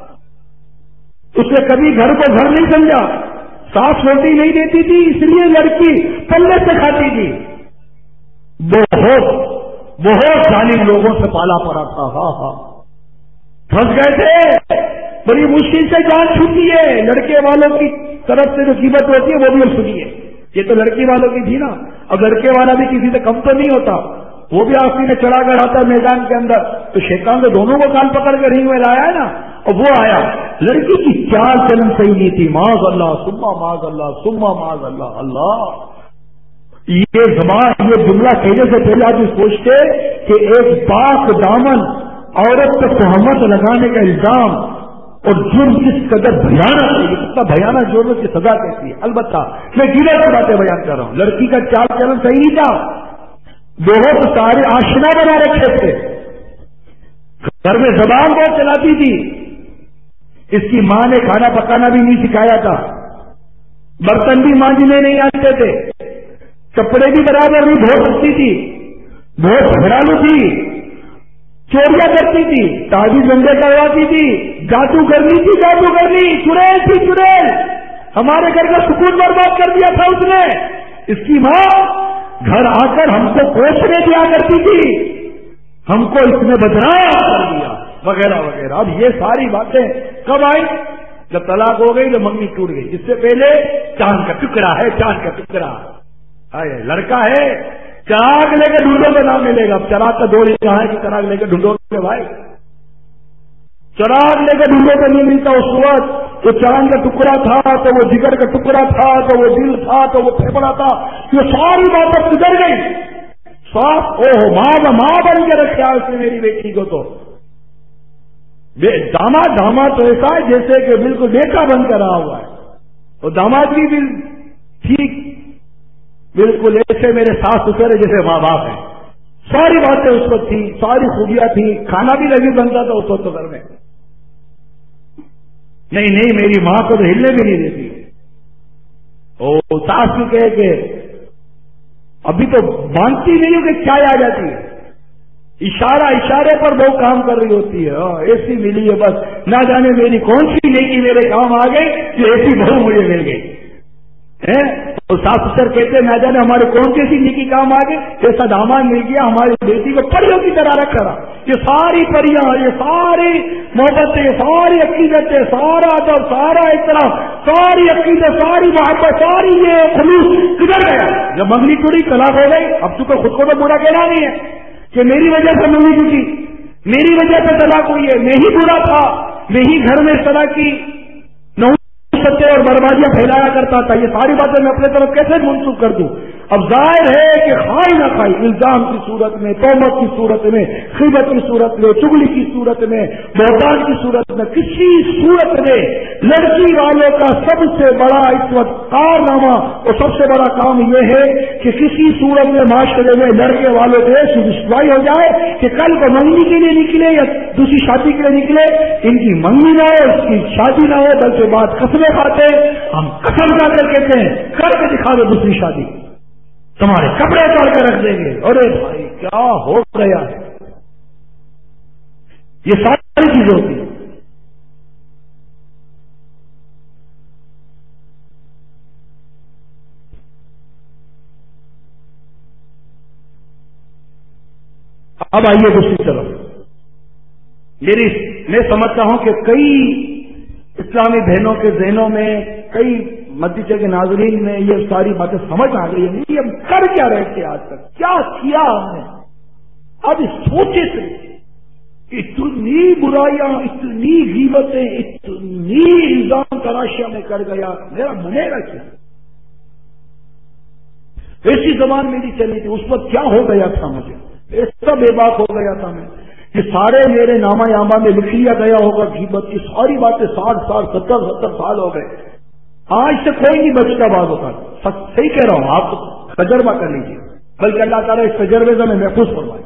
اس نے کبھی گھر کو گھر نہیں سمجھا، ساس روٹی نہیں دیتی تھی اس لیے لڑکی پلے سے کھاتی تھی. بہت بہت ظالم لوگوں سے پالا پڑا تھا. ہاں ہاں پھنس گئے تھے، بڑی مشکل سے جان چھوٹی ہے. لڑکے والوں کی طرف سے جو قیمت ہوتی ہے وہ بھی سنیے. یہ تو لڑکی والوں کی تھی نا، اب لڑکے والا بھی کسی سے کم تو نہیں ہوتا، وہ بھی آخری میں چڑھا کر آتا ہے میدان کے اندر. تو شیطان تو دونوں کو کان پکڑ کر رنگ میں لایا ہے نا. اور وہ آیا، لڑکی کی چال چلن صحیح نہیں تھی، معاذ اللہ سما معاذ اللہ سما معاذ اللہ. اللہ یہ زبان یہ جملہ کہنے سے پہلے آپ سوچتے کہ ایک پاک دامن عورت پر تہمت لگانے کا الزام اور جرم کس قدر بھیانک ہے، یہ کتنا بھیانک جرم کی سزا کیسی ہے. البتہ میں گیلے کی باتیں بیان کر رہا ہوں. لڑکی کا چال چلن صحیح نہیں تھا، बहुत सारे आशना बना रखे थे, घर में जबान बहुत चलाती थी, इसकी मां ने खाना पकाना भी नहीं सिखाया था, बर्तन भी मांजने नहीं आते थे, कपड़े भी बराबर नहीं धो सकती थी, बहुत घबरालू थी, चोरियां करती थी, ताबीज गंदे करवाती थी, जादू करनी थी, जादू करनी, चुड़ैल थी चुड़ैल, हमारे घर का सुकून बर्बाद कर दिया था उसने। इसकी मां घर आकर हमको कोसने दिया करती थी, हमको इसने बदनाम कर दिया, वगैरह वगैरह। अब ये सारी बातें कब आई? जब तलाक हो गई तो मंगनी टूट गई। इससे पहले चांद का टुकड़ा है, चांद का टुकड़ा है, लड़का है, चिराग लेकर ढूंढो तो ना मिलेगा। अब चिराग का दौड़ कहाँ है कि चिराग लेकर ढूंढो भाई, चिराग लेकर ढूंढो तो नहीं मिलता। उस वक्त तो चांद का टुकड़ा था, तो वो जिगर का टुकड़ा था, तो वो दिल था, तो वो फेफड़ा था, ये सारी बातें गुजर गई। साफ ओह माँ माँ बन के रखा उसने मेरी बेटी को। तो दामाद दामाद तो ऐसा है जैसे कि बिल्कुल बेटा बन कर रहा हुआ है, और दामाद भी बिल ठीक बिल्कुल ऐसे मेरे सास ससुर जैसे माँ बाप है। सारी बातें उस वक्त थी, सारी खूबियां थी, खाना भी लगी बनता था उस वक्त तो घर में। नहीं नहीं मेरी मां को तो हिलने भी नहीं देती। ओ सास भी कहे कि अभी तो मानती नहीं हो कि चाय आ जाती है, इशारा इशारे पर वो काम कर रही होती है। ऐसी मिली है बस, ना जाने मेरी कौन सी नेकी मेरे काम आ गई कि ऐसी बहू मुझे मिल गई है। तो सास ससुर कहते ना जाने हमारे कौन सी ऐसी नेकी काम आ गई, ऐसा दामाद मिल गया हमारी बेटी को परियों की तरह रखा रहा। ये सारी परियां, ये सारी मोहब्बतें, सारी अकीदतें, सारा अदब, सारा इकराम, सारी अकीदत, सारी मोहब्बत, सारी ये खुलूस किधर गया? जब मंगनी टूटी, तलाक हो गई। अब तुमको खुद को तो बुरा कहना नहीं है कि मेरी वजह से मंगनी टूटी, मेरी वजह से तलाक हुई है, मैं ही बुरा था, मैं ही घर में इस तरह की सत्य और बर्बादियां फैलाया करता था। ये सारी बातें मैं अपने तरफ कैसे मुंसूब कर दूं? अब जाहिर है कि खाई ना खाई, इल्जाम की सूरत में, तोहमत की सूरत में, खिबत की सूरत में, चुगली की सूरत में, बहतान की सूरत में, किसी सूरत में लड़की वालों का सबसे बड़ा इस वक्त कारनामा और सबसे बड़ा काम यह है कि किसी सूरत में माशरे में लड़के वालों को ऐसी रुसवाई हो जाए कि कल को मंगनी के लिए निकले या दूसरी शादी के लिए निकले, इनकी मंगनी ना हो, इसकी शादी ना हो, बल्कि बात कसमें खाते, हम कसम खाकर कहते हैं करके दिखा दो दूसरी शादी, तुम्हारे कपड़े तोड़ के रख देंगे। अरे भाई क्या हो गया है? ये सारी चीजें होती हैं। अब आइए दूसरी तरफ। मेरी मैं समझता हूं कि कई इस्लामी बहनों के जहनों में, कई मस्जिद के नाज़रीन में ये सारी बातें समझ आ गई है। नहीं हम कर क्या रहे थे आज तक, क्या किया हमने? अब सोचे थे इतनी बुराइयां, इतनी गीबतें, इतनी इल्जाम तराशियां में कर गया, मेरा मुनेगा क्या? ऐसी जबान मेरी चली थी। उस वक्त क्या हो गया था मुझे, ऐसा बेबाक हो गया था मैं। ये सारे मेरे नामा यामा में लिख लिया गया होगा गीबत की सारी बातें। साठ साल सत्तर सत्तर साल हो गए, आज से कोई नहीं बचता बात होता। सही कह रहा हूं, आप तजर्बा कर लीजिए, बल्कि अल्लाह ताला इस तजर्बे से हमें महफूज फरमाए।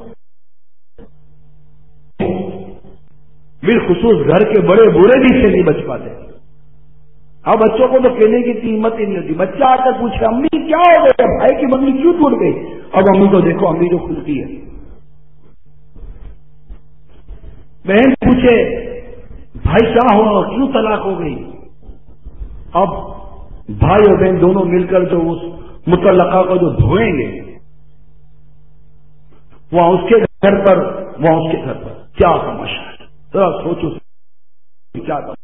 बिलखुसूस घर के बड़े बुरे भी से नहीं बच पाते। अब बच्चों को तो कहने की हिम्मत ही नहीं होती। बच्चा आकर पूछे अम्मी क्या हो गया, भाई की मंगनी क्यों टूट गई? अब अम्मी को देखो, अम्मी जो खुलती है। बहन पूछे भाई क्या हुआ, क्यों तलाक हो गई? अब भाई और बहन दोनों मिलकर जो उस मुतल्लका को जो धोएंगे, वहां उसके घर पर, वहां उसके घर पर, क्या तमाशा है? जरा सोचो क्या तमाशा।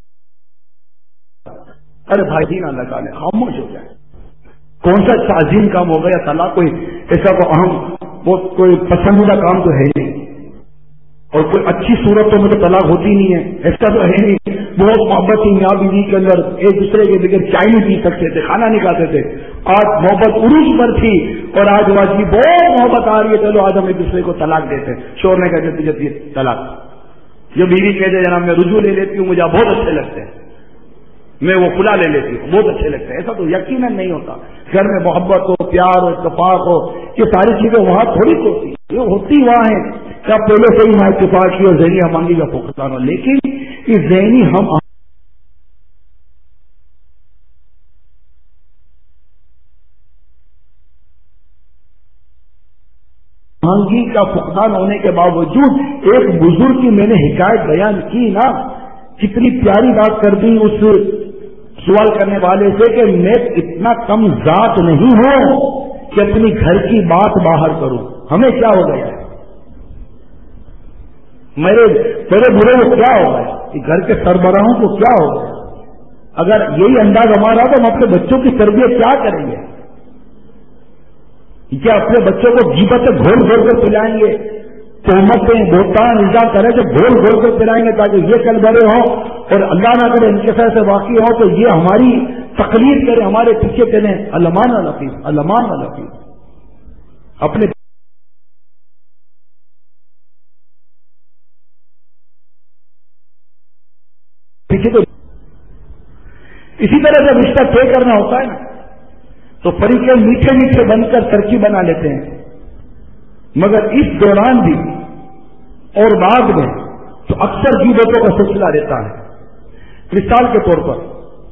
अरे भाई दीना लगा ले, खामोश हो जाए। कौन सा ताजीम काम हो गया तलाक? कोई ऐसा को अहम, वो कोई पसंदीदा काम तो है नहीं, और कोई अच्छी सूरत तो मुझे तलाक होती नहीं है, ऐसा तो है नहीं। बहुत मोहब्बत थी मियां बीवी के अंदर, एक दूसरे के बगैर चाय नहीं पी सकते थे, खाना नहीं खाते थे। आज मोहब्बत उरूज पर थी और आज आज की बहुत मोहब्बत आ रही है, चलो आज हम एक दूसरे को तलाक देते हैं। शोर ने कहा जल्दी जल्दी तलाक। जो बीवी कहते जनाब मैं रुजू ले लेती हूँ, मुझे बहुत अच्छे लगते हैं, میں وہ کھلا لے لیتی ہوں، بہت اچھے لگتے ہیں. ایسا تو یقیناً نہیں ہوتا. گھر میں محبت ہو، پیار ہو، اتفاق ہو، یہ ساری چیزیں وہاں تھوڑی ہوتی ہیں، یہ ہوتی وہاں ہیں کہ آپ پہلے سے ہی وہاں اتفاق کی اور ذہنی ہمانگی کا فقدان ہو. لیکن یہ ذہنی ہم آہنگی کا فقدان ہونے کے باوجود ایک بزرگ کی میں نے حکایت بیان کی نا، کتنی پیاری بات کر دی اس سوال کرنے والے سے کہ میں اتنا کم ذات نہیں ہوں کہ اپنی گھر کی بات باہر کروں. ہمیں کیا ہو گیا ہے؟ میرے میرے برے کو کیا ہو گیا کہ گھر کے سربراہوں کو کیا ہو گیا؟ اگر یہی انداز ہمارا تو ہم اپنے بچوں کی تربیت کیا کریں گے؟ کیا اپنے بچوں کو غیبتیں گھول گھول کر پلائیں گے؟ تہمتیں بہتان الزام کریں تو گھول گھول کر پلائیں گے تاکہ یہ کل بڑے ہوں اور اللہ نہ کرے انکسار سے واقع ہوں تو یہ ہماری تقلید کریں، ہمارے پیچھے کریں. علمان الحفیظ علمان الحفیظ اپنے پیچھے تو اسی طرح سے رشتہ طے کرنا ہوتا ہے نا تو فریقیں میٹھے میٹھے بن کر ترقی بنا لیتے ہیں، مگر اس دوران بھی اور بعد میں تو اکثر غیبتوں کا سلسلہ رہتا ہے. مثال کے طور پر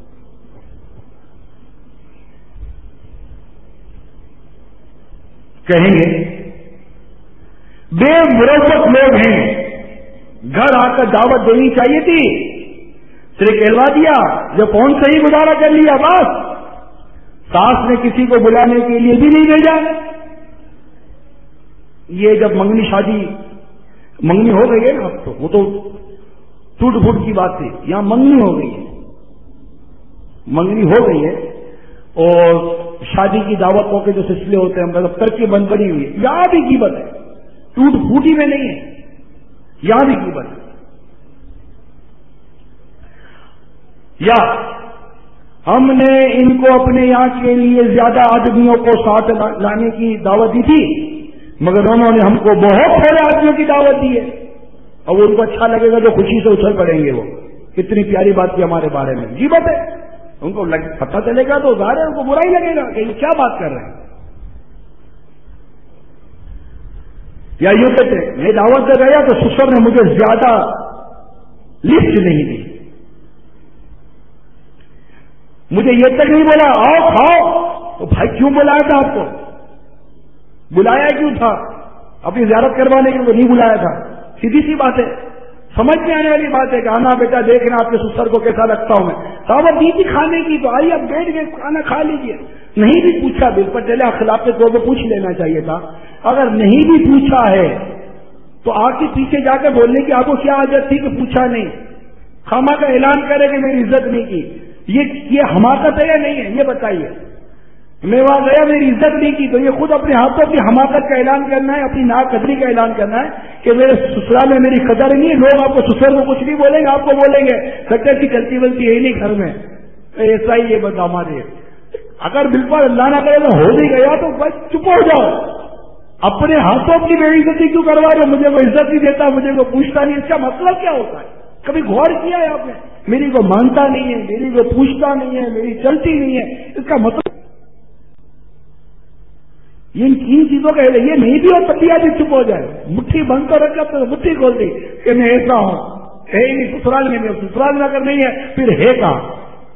کہیں گے بے مروت لوگ ہیں، گھر آ کر دعوت دینی چاہیے تھی، صرف کہلوا دیا جو کون سے ہی گزارا کر لیا، بس ساس نے کسی کو بلانے کے لیے بھی نہیں بھیجا. یہ جب منگنی شادی منگنی ہو گئی ہے نا، اب تو وہ تو ٹوٹ پھوٹ کی بات تھی، یہاں منگنی ہو گئی ہے، منگنی ہو گئی ہے اور شادی کی دعوتوں کے جو سلسلے ہوتے ہیں مطلب ترقی بند پڑی ہوئی ہے. یہاں بھی غیبت ہے، ٹوٹ پھوٹی میں نہیں ہے، یہاں بھی غیبت ہے. یا ہم نے ان کو اپنے یہاں کے لیے زیادہ آدمیوں کو ساتھ لانے کی دعوت دی تھی، مگر انہوں نے ہم کو بہت تھوڑے آدمیوں کی دعوت دی ہے، اور ان کو اچھا لگے گا جو خوشی سے اچھل پڑیں گے. وہ کتنی پیاری بات کی ہمارے بارے میں، غیبت ہے. ان کو پتہ چلے گا تو ظاہر ہے ان کو برا ہی لگے گا کہ یہ کیا بات کر رہے ہیں. یا یوں کہتے ہیں میں دعوت دے گیا تو سسر نے مجھے زیادہ لفٹ نہیں دی، مجھے یہ تک نہیں بولا آؤ کھاؤ. تو بھائی کیوں بلایا تھا آپ کو؟ بلایا کیوں تھا؟ اپنی زیارت کروانے کے لیے نہیں بلایا تھا. سیدھی سی بات ہے، سمجھ میں آنے والی بات ہے کہ آنا بیٹا دیکھنا آپ کے سسر کو کیسا لگتا ہوں میں. دعوت دی تھی کھانے کی تو آئیے اب بیٹھ گئے کھانا کھا لیجیے. نہیں بھی پوچھا بالکل چلے اخلاق کے طور پہ پوچھ لینا چاہیے تھا. اگر نہیں بھی پوچھا ہے تو آ کے پیچھے جا کے بولنے کی آپ کو کیا عادت تھی کہ پوچھا نہیں، خامہ کا اعلان کرے کہ میری عزت نہیں کی. یہ یہ حماقت ہے یا نہیں ہے یہ بتائیے. میں وہاں گیا میری عزت نہیں کی تو یہ خود اپنے ہاتھوں کی حماقت کا اعلان کرنا ہے، اپنی ناقدری کا اعلان کرنا ہے کہ میرے سسرال میں میری قدر نہیں ہے. لوگ آپ کو سسر کو کچھ نہیں بولیں گے، آپ کو بولیں گے سچر کی چلتی بلتی ہے نہیں گھر میں. ایسا ہی یہ بتا ہمارے. اگر بالکل اللہ نہ کرے تو ہو نہیں گیا تو بس چپ ہو جاؤ. اپنے ہاتھوں کی بے عزتی کیوں کروا رہے ہو؟ مجھے کوئی عزت نہیں دیتا، مجھے کوئی پوچھتا نہیں، اس کا مطلب کیا ہوتا ہے؟ کبھی غور کیا ہے آپ نے؟ میری کو مانتا نہیں ہے، میری کو پوچھتا نہیں ہے، میری چلتی نہیں ہے، اس کا مطلب ان تین چیزوں کا یہ نہیں بھی ہو تب آدمی چپ ہو جائے. مٹھی بند کر رکھا تو مٹھی کھول دی کہ میں ایسا ہوں، ہے ہی نہیں سسرال میں، سسرال میں اگر نہیں ہے پھر ہے کہاں؟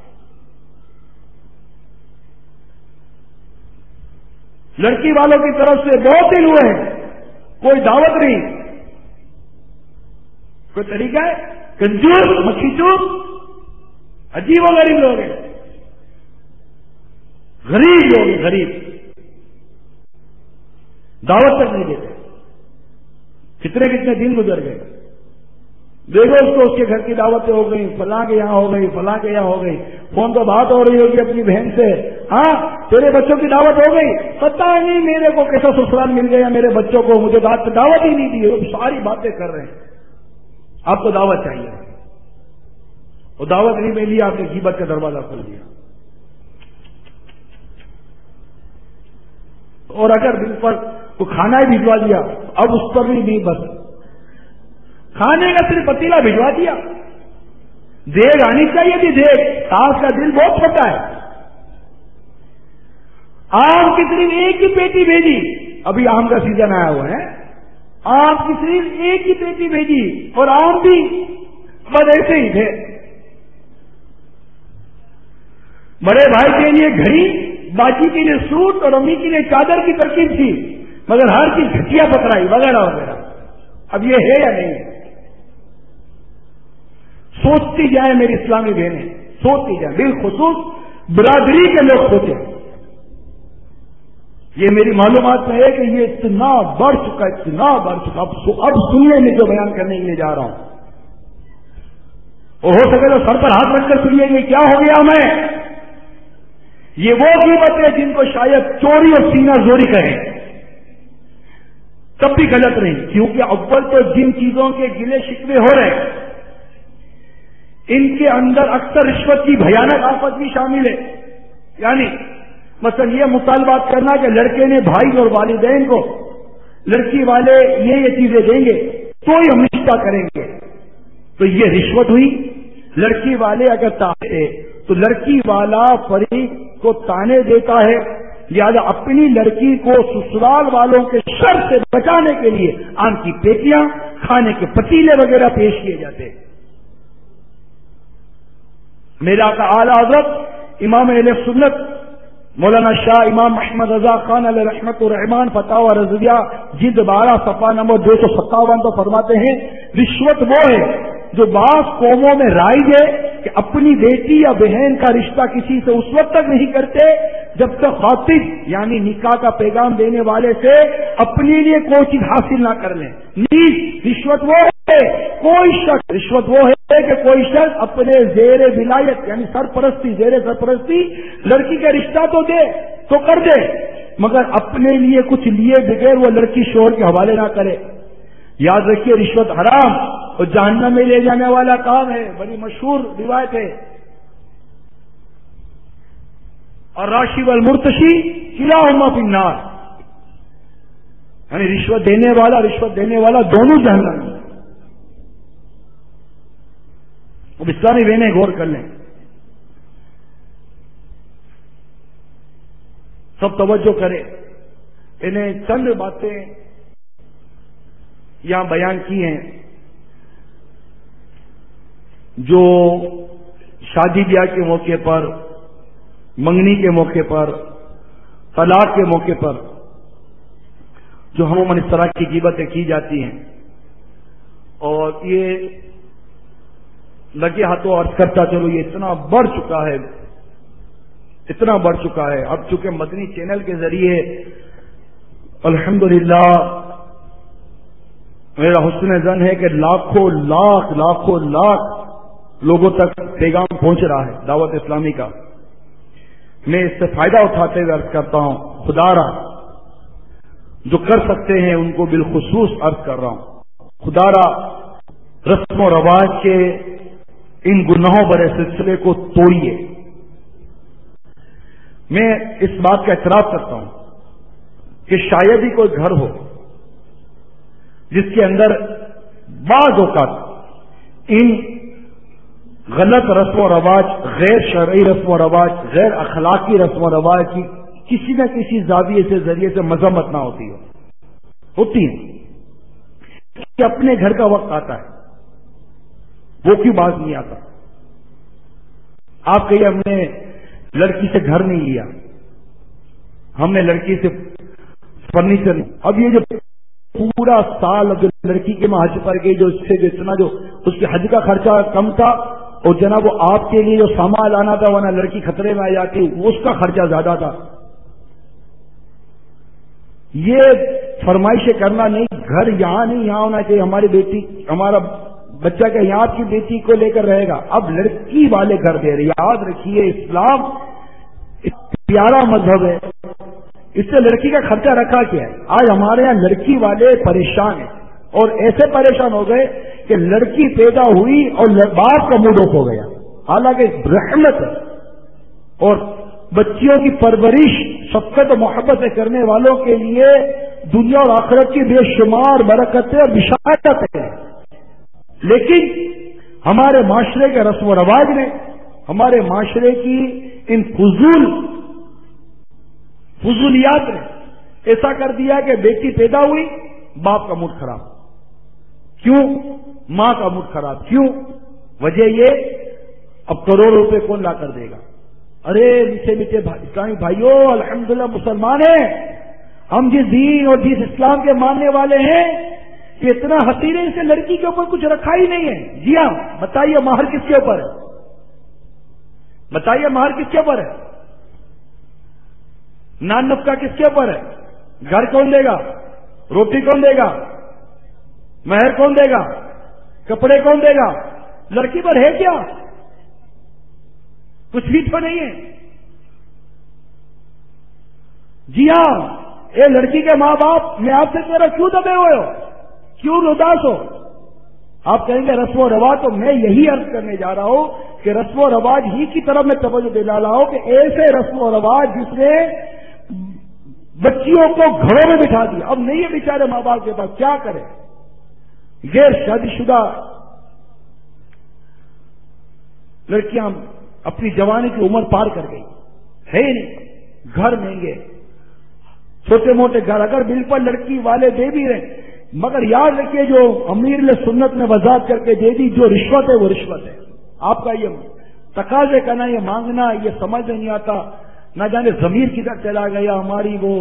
لڑکی والوں کی طرف سے بہت دن ہوئے ہیں، کوئی دعوت نہیں، کوئی طریقہ ہے؟ کنجوس مکھی چور، عجیب و غریب لوگ ہیں، غریب لوگ ہیں، غریب دعوت تک نہیں دیتے. کتنے کتنے دن گزر گئے. دیکھو اس کو اس کے گھر کی دعوتیں ہو گئی، فلاں کے یہاں ہو گئی، فلاں کے یہاں ہو گئی، فون تو بات ہو رہی ہوگی اپنی بہن سے، ہاں تیرے بچوں کی دعوت ہو گئی، پتہ نہیں میرے کو کیسا سسرال مل گیا میرے بچوں کو، مجھے دعوت ہی نہیں دی. وہ ساری باتیں کر رہے ہیں. آپ کو دعوت چاہیے، وہ دعوت نہیں ملی، آپ نے غیبت کا دروازہ کھول دیا. اور اگر بالکل کو کھانا ہی بھجوا دیا اب اس پر بھی نہیں، بس کھانے کا صرف پتیلا بھجوا دیا. دیگ آنی چاہیے تھی، دیگ، ساس کا دل بہت چھوٹا ہے. آم کی صرف ایک ہی پیٹی بھیجی، ابھی آم کا سیزن آیا ہوا ہے، آم کی صرف ایک ہی پیٹی بھیجی اور آم بھی بس ایسے ہی تھے. بڑے بھائی کے لیے گھڑی، باجی کے لیے سوٹ اور امی کے لیے چادر کی ترکیب تھی، مگر ہر چیز گھٹیا پکڑائی وغیرہ وغیرہ. اب یہ ہے یا نہیں ہے؟ سوچتی جائیں میری اسلامی بہنیں، سوچتی جائیں، بالخصوص برادری کے لوگ سوچیں. یہ میری معلومات میں ہے کہ یہ اتنا بڑھ چکا اتنا بڑھ چکا اب اب سننے میں جو بیان کرنے کے لیے جا رہا ہوں، اور ہو سکے تو سر پر ہاتھ رکھ کر سنیے گے کیا ہو گیا ہمیں. یہ وہ قیمت ہے جن کو شاید چوری اور سینہ زوری کہیں، تب بھی غلط نہیں، کیونکہ اول تو جن چیزوں کے گلے شکوے ہو رہے ہیں ان کے اندر اکثر رشوت کی بھیانک آفت بھی شامل ہے. یعنی مثلا یہ مطالبات کرنا کہ لڑکے نے بھائی اور والدین کو لڑکی والے یہ یہ چیزیں دیں گے تو ہی ہم رشتہ کریں گے، تو یہ رشوت ہوئی. لڑکی والے اگر تانے تو لڑکی والا فریق کو تانے دیتا ہے، لہذا اپنی لڑکی کو سسرال والوں کے شر سے بچانے کے لیے آم کی پیٹیاں، کھانے کے پتیلے وغیرہ پیش کیے جاتے ہیں. میرا کا اعلی حضرت امام اہل سنت مولانا شاہ امام محمد رضا خان علیہ رحمت الرحمان فتاوی رضویہ جلد بارہ صفحہ نمبر دو سو ستاون تو فرماتے ہیں، رشوت وہ ہے جو بعض قوموں میں رائج ہے کہ اپنی بیٹی یا بہن کا رشتہ کسی سے اس وقت تک نہیں کرتے جب تک خاطب یعنی نکاح کا پیغام دینے والے سے اپنے لیے کوئی چیز حاصل نہ کر لیں. نیز رشوت وہ ہے کوئی شخص رشوت وہ ہے کہ کوئی شخص اپنے زیر ولایت یعنی سرپرستی زیر سرپرستی لڑکی کا رشتہ تو دے تو کر دے مگر اپنے لیے کچھ لیے بغیر وہ لڑکی شوہر کے حوالے نہ کرے. یاد رکھیے رشوت حرام اور جہنم میں لے جانے والا کام ہے. بڑی مشہور روایت ہے، اور راشی والمرتشی کلاہما فی النار، یعنی رشوت دینے والا رشوت دینے والا دونوں جہنم میں. اب اسلامی بہنیں غور کر لیں، سب توجہ کریں. انہیں چند باتیں یہاں بیان کی ہیں جو شادی بیاہ کے موقع پر، منگنی کے موقع پر، طلاق کے موقع پر جو عموماً اس طرح کی غیبتیں کی جاتی ہیں، اور یہ لگے ہاتھوں عرض کرتا چلو یہ اتنا بڑھ چکا ہے اتنا بڑھ چکا ہے اب چونکہ مدنی چینل کے ذریعے الحمدللہ میرا حسن زن ہے کہ لاکھوں لاکھ لاکھوں لاکھ لوگوں تک پیغام پہنچ رہا ہے دعوت اسلامی کا. میں اس سے فائدہ اٹھاتے ہوئے عرض کرتا ہوں، خدا را جو کر سکتے ہیں ان کو بالخصوص عرض کر رہا ہوں، خدا را رسم و رواج کے ان گناہوں بھرے سلسلے کو توڑیے. میں اس بات کا اعتراف کرتا ہوں کہ شاید ہی کوئی گھر ہو جس کے اندر بعض اوقات ان غلط رسم و رواج، غیر شرعی رسم و رواج، غیر اخلاقی رسم و رواج کی کسی نہ کسی زاویے سے ذریعے سے مذمت نہ ہوتی ہو ہوتی ہے کہ اپنے گھر کا وقت آتا ہے وہ کیوں باز نہیں آتا. آپ کہیے ہم نے لڑکی سے گھر نہیں لیا، ہم نے لڑکی سے فرنیچر نہیں. اب یہ جو پورا سال اب لڑکی کے ماں حج پر گئی جو اس سے جو اتنا جو اس کے حج کا خرچہ کم تھا اور جناب وہ آپ کے لیے جو سامان لانا تھا ورنہ لڑکی خطرے میں آ جاتی اس کا خرچہ زیادہ تھا. یہ فرمائشیں کرنا نہیں، گھر یہاں نہیں یہاں ہونا چاہیے. ہماری بیٹی ہمارا بچہ کا یہاں کی بیٹی کو لے کر رہے گا، اب لڑکی والے گھر دے رہے. یاد رکھیے اسلام پیارا مذہب ہے، اس سے لڑکی کا خرچہ رکھا کیا ہے. آج ہمارے یہاں لڑکی والے پریشان ہیں اور ایسے پریشان ہو گئے کہ لڑکی پیدا ہوئی اور باپ کا موڈ آف ہو گیا، حالانکہ رحمت ہے اور بچیوں کی پرورش شفقت و محبت سے کرنے والوں کے لیے دنیا اور آخرت کی بے شمار برکتیں اور بشارتیں ہیں. لیکن ہمارے معاشرے کے رسم و رواج نے، ہمارے معاشرے کی ان فضول فضولیات نے ایسا کر دیا کہ بیٹی پیدا ہوئی، باپ کا موڈ خراب. کیوں؟ ماں کا موڈ خراب. کیوں؟ وجہ یہ، اب کروڑ روپے کون لا کر دے گا؟ ارے میٹھے میٹھے اسلامی بھائیوں، الحمدللہ مسلمان ہیں ہم، جس دین اور جس اسلام کے ماننے والے ہیں کہ اتنا حسینے سے لڑکی کے اوپر کچھ رکھا ہی نہیں ہے. جی ہاں، بتائیے مہر کس کے اوپر ہے؟ بتائیے مہر کس کے اوپر ہے؟ نان نفقہ کس کے اوپر ہے؟ گھر کون دے گا؟ روٹی کون دے گا؟ مہر کون دے گا؟ کپڑے کون دے گا؟ لڑکی پر ہے کیا؟ کچھ بھی تو نہیں ہے. جی ہاں، یہ لڑکی کے ماں باپ میں آپ سے کہہ رہا کیوں دبے ہوئے ہو، کیوں اداس ہو؟ آپ کہیں گے رسم و رواج، تو میں یہی عرض کرنے جا رہا ہوں کہ رسم و رواج ہی کی طرف میں توجہ دلا رہا ہوں کہ ایسے رسم و رواج جس نے بچیوں کو گھروں میں بٹھا دیا. اب نہیں ہے بیچارے ماں باپ کے پاس، کیا کریں؟ غیر شادی شدہ لڑکیاں اپنی جوانی کی عمر پار کر گئی ہے ہی نہیں، گھر مہنگے، چھوٹے موٹے گھر، اگر بل پر لڑکی والے دے بھی رہے، مگر یاد رکھیے جو امیر نے سنت میں وضاحت کر کے دے دی، جو رشوت ہے وہ رشوت ہے. آپ کا یہ تقاضے کرنا، یہ مانگنا، یہ سمجھ نہیں آتا. نہ جانے ضمیر کدھر چلا گیا، ہماری وہ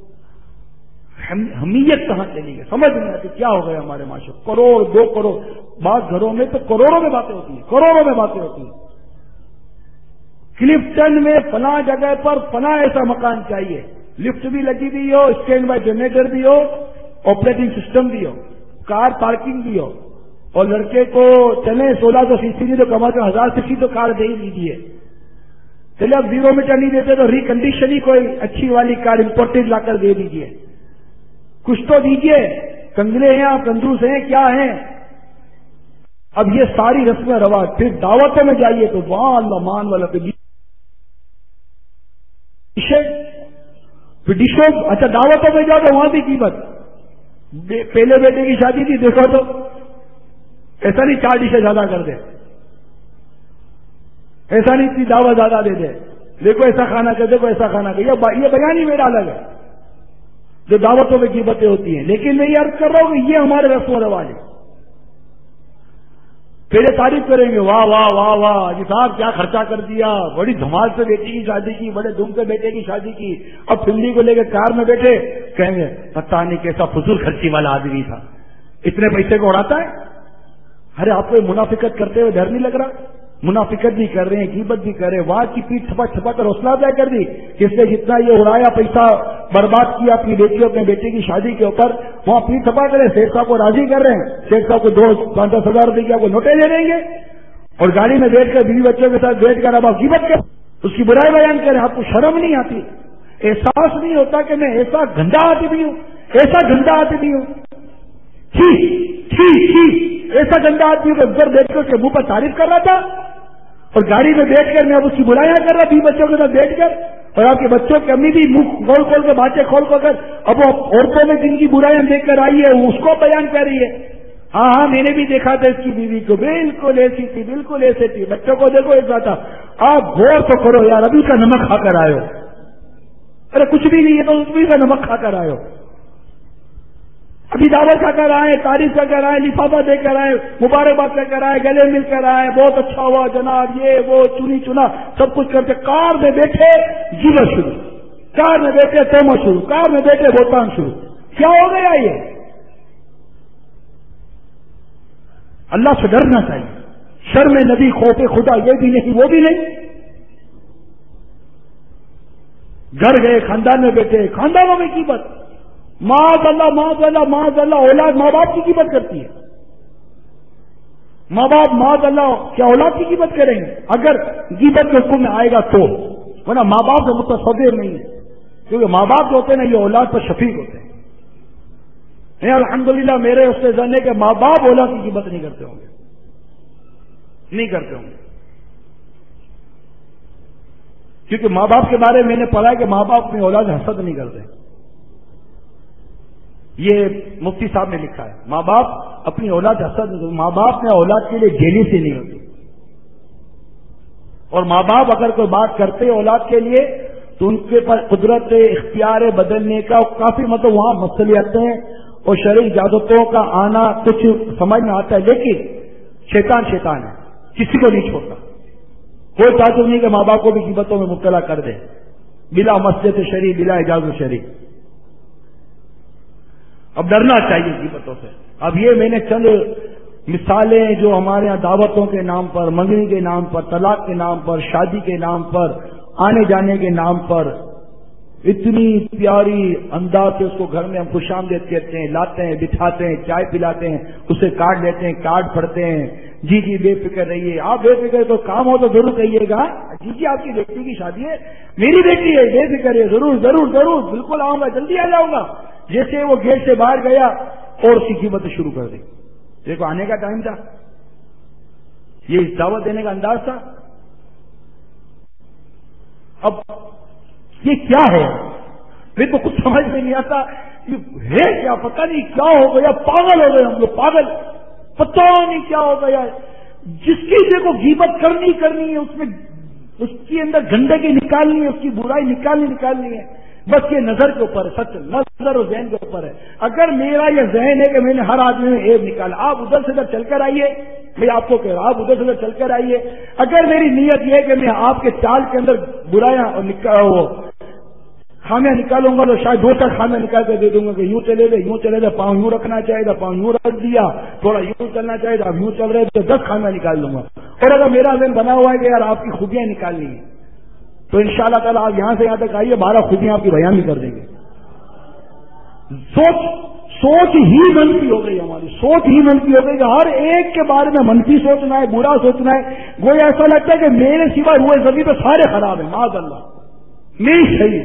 حمیت کہاں چلی گئی، سمجھ نہیں آتی کیا ہو گیا ہمارے معاشرے. کروڑ دو کروڑ، بعض گھروں میں تو کروڑوں میں باتیں ہوتی ہیں، کروڑوں میں باتیں ہوتی ہیں. کلفٹن میں فلاں جگہ پر فلاں ایسا مکان چاہیے، لفٹ بھی لگی ہوئی ہو، اسٹینڈ بائی جنریٹر بھی ہو، آپریٹنگ سسٹم بھی ہو، کار پارکنگ بھی ہو، اور لڑکے کو چلے سولہ سو سی سی کی تو کم از کم ہزار سی سی تو کار دے ہی دیجیے. چلے اب زیرو میٹر نہیں دیتے تو ریکنڈیشن ہی کوئی اچھی والی کار امپورٹڈ لا کر دے دیجیے. کچھ تو دیجیے. کنگلے ہیں آپ، کنجوس ہیں، کیا ہیں؟ اب یہ ساری رسم رواج. پھر دعوتوں میں جائیے تو وہاں اللہ مان والا ڈشوں. اچھا دعوتوں میں جاؤ تو وہاں بھی قیمت. پہلے بیٹے کی شادی تھی، دیکھو تو ایسا نہیں چار ڈشیں زیادہ کر دے، ایسا نہیں اتنی دعوت زیادہ دے دے، دیکھو ایسا کھانا کر، دیکھو ایسا کھانا کر. یہ بیان ہی میرا الگ ہے جو دعوتوں میں قیمتیں ہوتی ہیں. لیکن میں یہ عرض کر رہا ہوں کہ یہ ہمارے رسم و رواج ہے. پہلے تعریف کریں گے، واہ واہ واہ واہ جی صاحب کیا خرچہ کر دیا، بڑی دھمال سے بیٹی کی شادی کی، بڑے دھوم سے بیٹے کی شادی کی. اب پلی کو لے کے کار میں بیٹھے، کہیں گے پتہ نہیں کیسا فضول خرچی والا آدمی تھا، اتنے پیسے کو اڑاتا ہے. ارے آپ کو منافقت کرتے ہوئے ڈر نہیں لگ رہا؟ منافقت بھی کر رہے ہیں، غیبت بھی کر رہے ہیں، وہاں کی پیٹ چھپا چھپا کر حوصلہ افزائی کر دی. کس نے جتنا یہ اڑایا پیسہ برباد کیا اپنی بیٹیوں اپنے بیٹے کی شادی کے اوپر، وہاں پیٹ چھپا کرے. شیخ صاحب کو راضی کر رہے ہیں، شیخ صاحب کو دو پانچ دس ہزار روپئے کی آپ کو نوٹیں دے دیں گے، اور گاڑی میں بیٹھ کر بیوی بچوں کے ساتھ بیٹھ کر اب آپ غیبت کریں، اس کی برائی بیان کریں. آپ کو شرم نہیں آتی؟ احساس نہیں ہوتا کہ میں ایسا گندا آدمی ہوں، ایسا گندا آدمی ہوں، ٹھیک ٹھیک ٹھیک ایسا گندا آدمی ہوں کہ ادھر بیٹھ کر کے منہ پر تعریف کر رہا تھا، اور گاڑی میں بیٹھ کر میں اب اس کی برائیاں کر رہا بیوی بچوں کے ساتھ بیٹھ کر. اور آپ کے بچوں کی امی بھی منہ کھول کھول کے باتیں کھول کھول کر اب وہ عورتوں میں جن کی برائیاں دیکھ کر آئی ہے اس کو بیان کر رہی ہے. ہاں ہاں میں نے بھی دیکھا تھا اس کی بیوی کو، بالکل ایسی تھی، بالکل ایسے تھی. بچوں کو دیکھو ایسا تھا. آپ غور تو کرو یار، ابھی کا نمک کھا کر آئے ہو. ارے کچھ بھی نہیں ہے تو ابھی کا نمک کھا کر آئے ہو. ابھی دعوت کھا کر آئے، تعریف کر کر آئے، لفافہ دے کر آئے، مبارکباد کر کر آئے، گلے مل کر آئے، بہت اچھا ہوا جناب، یہ وہ چنی چنا سب کچھ کرتے. کار میں بیٹھے جیبت شروع، کار میں بیٹھے تہمت شروع، کار میں بیٹھے بہتان شروع. کیا ہو گیا یہ؟ اللہ سے ڈرنا چاہیے. شرم نبی، خوف خدا، یہ بھی نہیں وہ بھی نہیں. گھر گئے، خاندان میں بیٹھے، خاندانوں میں قیمت. معاذ اللہ معاذ اللہ معاذ اللہ. اولاد ماں باپ کی قیمت کرتی ہے. ماں باپ معاذ اللہ کیا اولاد کی قیمت کریں گے؟ اگر غیبت کے حکم میں آئے گا تو، ورنہ ماں باپ سے متصور نہیں ہے، کیونکہ ماں باپ جو ہوتے ہیں نا یہ اولاد پر شفیق ہوتے ہیں. الحمدللہ میرے اس سے جانے کے ماں باپ اولاد کی قیمت نہیں کرتے ہوں گے، نہیں کرتے ہوں گے. کیونکہ ماں باپ کے بارے میں نے پڑھا ہے کہ ماں باپ اپنی اولاد حسد نہیں کرتے. یہ مفتی صاحب نے لکھا ہے، ماں باپ اپنی اولاد حسد، ماں باپ نے اولاد کے لیے جیلی سے نہیں ہوتی، اور ماں باپ اگر کوئی بات کرتے اولاد کے لیے تو ان کے پر قدرت اختیار بدلنے کا کافی مطلب وہاں مسئلے آتے ہیں اور شرعی اجازتوں کا آنا کچھ سمجھ میں آتا ہے، لیکن شیطان شیطان ہے، کسی کو نہیں چھوڑتا. کوئی تعجب نہیں کہ ماں باپ کو بھی غیبتوں میں مبتلا کر دے بلا مسجد شرعی، بلا اجازت شرعی. اب ڈرنا چاہیے غیبتوں سے. اب یہ میں نے چند مثالیں جو ہمارے یہاں دعوتوں کے نام پر، منگنی کے نام پر، طلاق کے نام پر، شادی کے نام پر، آنے جانے کے نام پر اتنی پیاری انداز سے اس کو گھر میں ہم خوش آمدید کہتے ہیں، لاتے ہیں، بٹھاتے ہیں، چائے پلاتے ہیں، اسے کارڈ لیتے ہیں، کارڈ پڑھتے ہیں، جی جی بے فکر رہیے. آپ بے فکر تو کام ہو تو ضرور کہیے گا، جی جی آپ کی بیٹی کی شادی ہے، میری بیٹی ہے، بے فکر ہے، ضرور ضرور ضرور بالکل آؤں گا، جلدی آ جاؤں گا. جیسے وہ گیٹ سے باہر گیا اور اس کی قیمت شروع کر دی. دیکھو آنے کا ٹائم تھا، یہ دعوت دینے کا انداز تھا. اب یہ کیا ہے؟ میرے کو کچھ سمجھ میں نہیں آتا، یہ ہے کیا؟ پتہ نہیں کیا ہو گیا، پاگل ہو گئے ہم لوگ، پاگل، پتہ نہیں کیا ہو گیا. جس کی دیکھو غیبت کرنی کرنی ہے، اس میں اس کے اندر گندگی نکالنی ہے، اس کی برائی نکالنی نکالنی ہے. بس یہ نظر کے اوپر ہے، سچ نظر اور ذہن کے اوپر ہے. اگر میرا یہ ذہن ہے کہ میں نے ہر آدمی میں عیب نکالا، آپ ادھر سے ادھر چل کر آئیے، میں آپ کو کہہ رہا ہوں آپ ادھر سے ادھر چل کر آئیے. اگر میری نیت یہ ہے کہ میں آپ کے چال کے اندر برایاں اور خامیاں نکالوں گا تو شاید دو چار خامیاں نکال کر دے دوں گا کہ یوں چلے گئے، یوں چلے گئے، پاؤں یوں رکھنا چاہیے تھا، پاؤں یوں رکھ دیا، تھوڑا یوں چلنا چاہیے تھا، اب یوں چل رہے تو دس خامیاں نکال دوں گا. اور اگر میرا ذہن بنا ہوا ہے کہ یار آپ کی خوبیاں نکالنی ہے تو ان شاء اللہ تعالیٰ آپ یہاں سے یہاں تک آئیے، بارہ خوبیاں آپ کی بیان بھی کر دیں گے. سوچ سوچ ہی منفی ہو گئی، ہماری سوچ ہی منفی ہو گئی کہ ہر ایک کے بارے میں منفی سوچنا ہے، برا سوچنا ہے. گویا ایسا لگتا ہے کہ میرے سوا ہوئے زمین تو سارے خراب ہیں، معاذ اللہ، نہیں صحیح.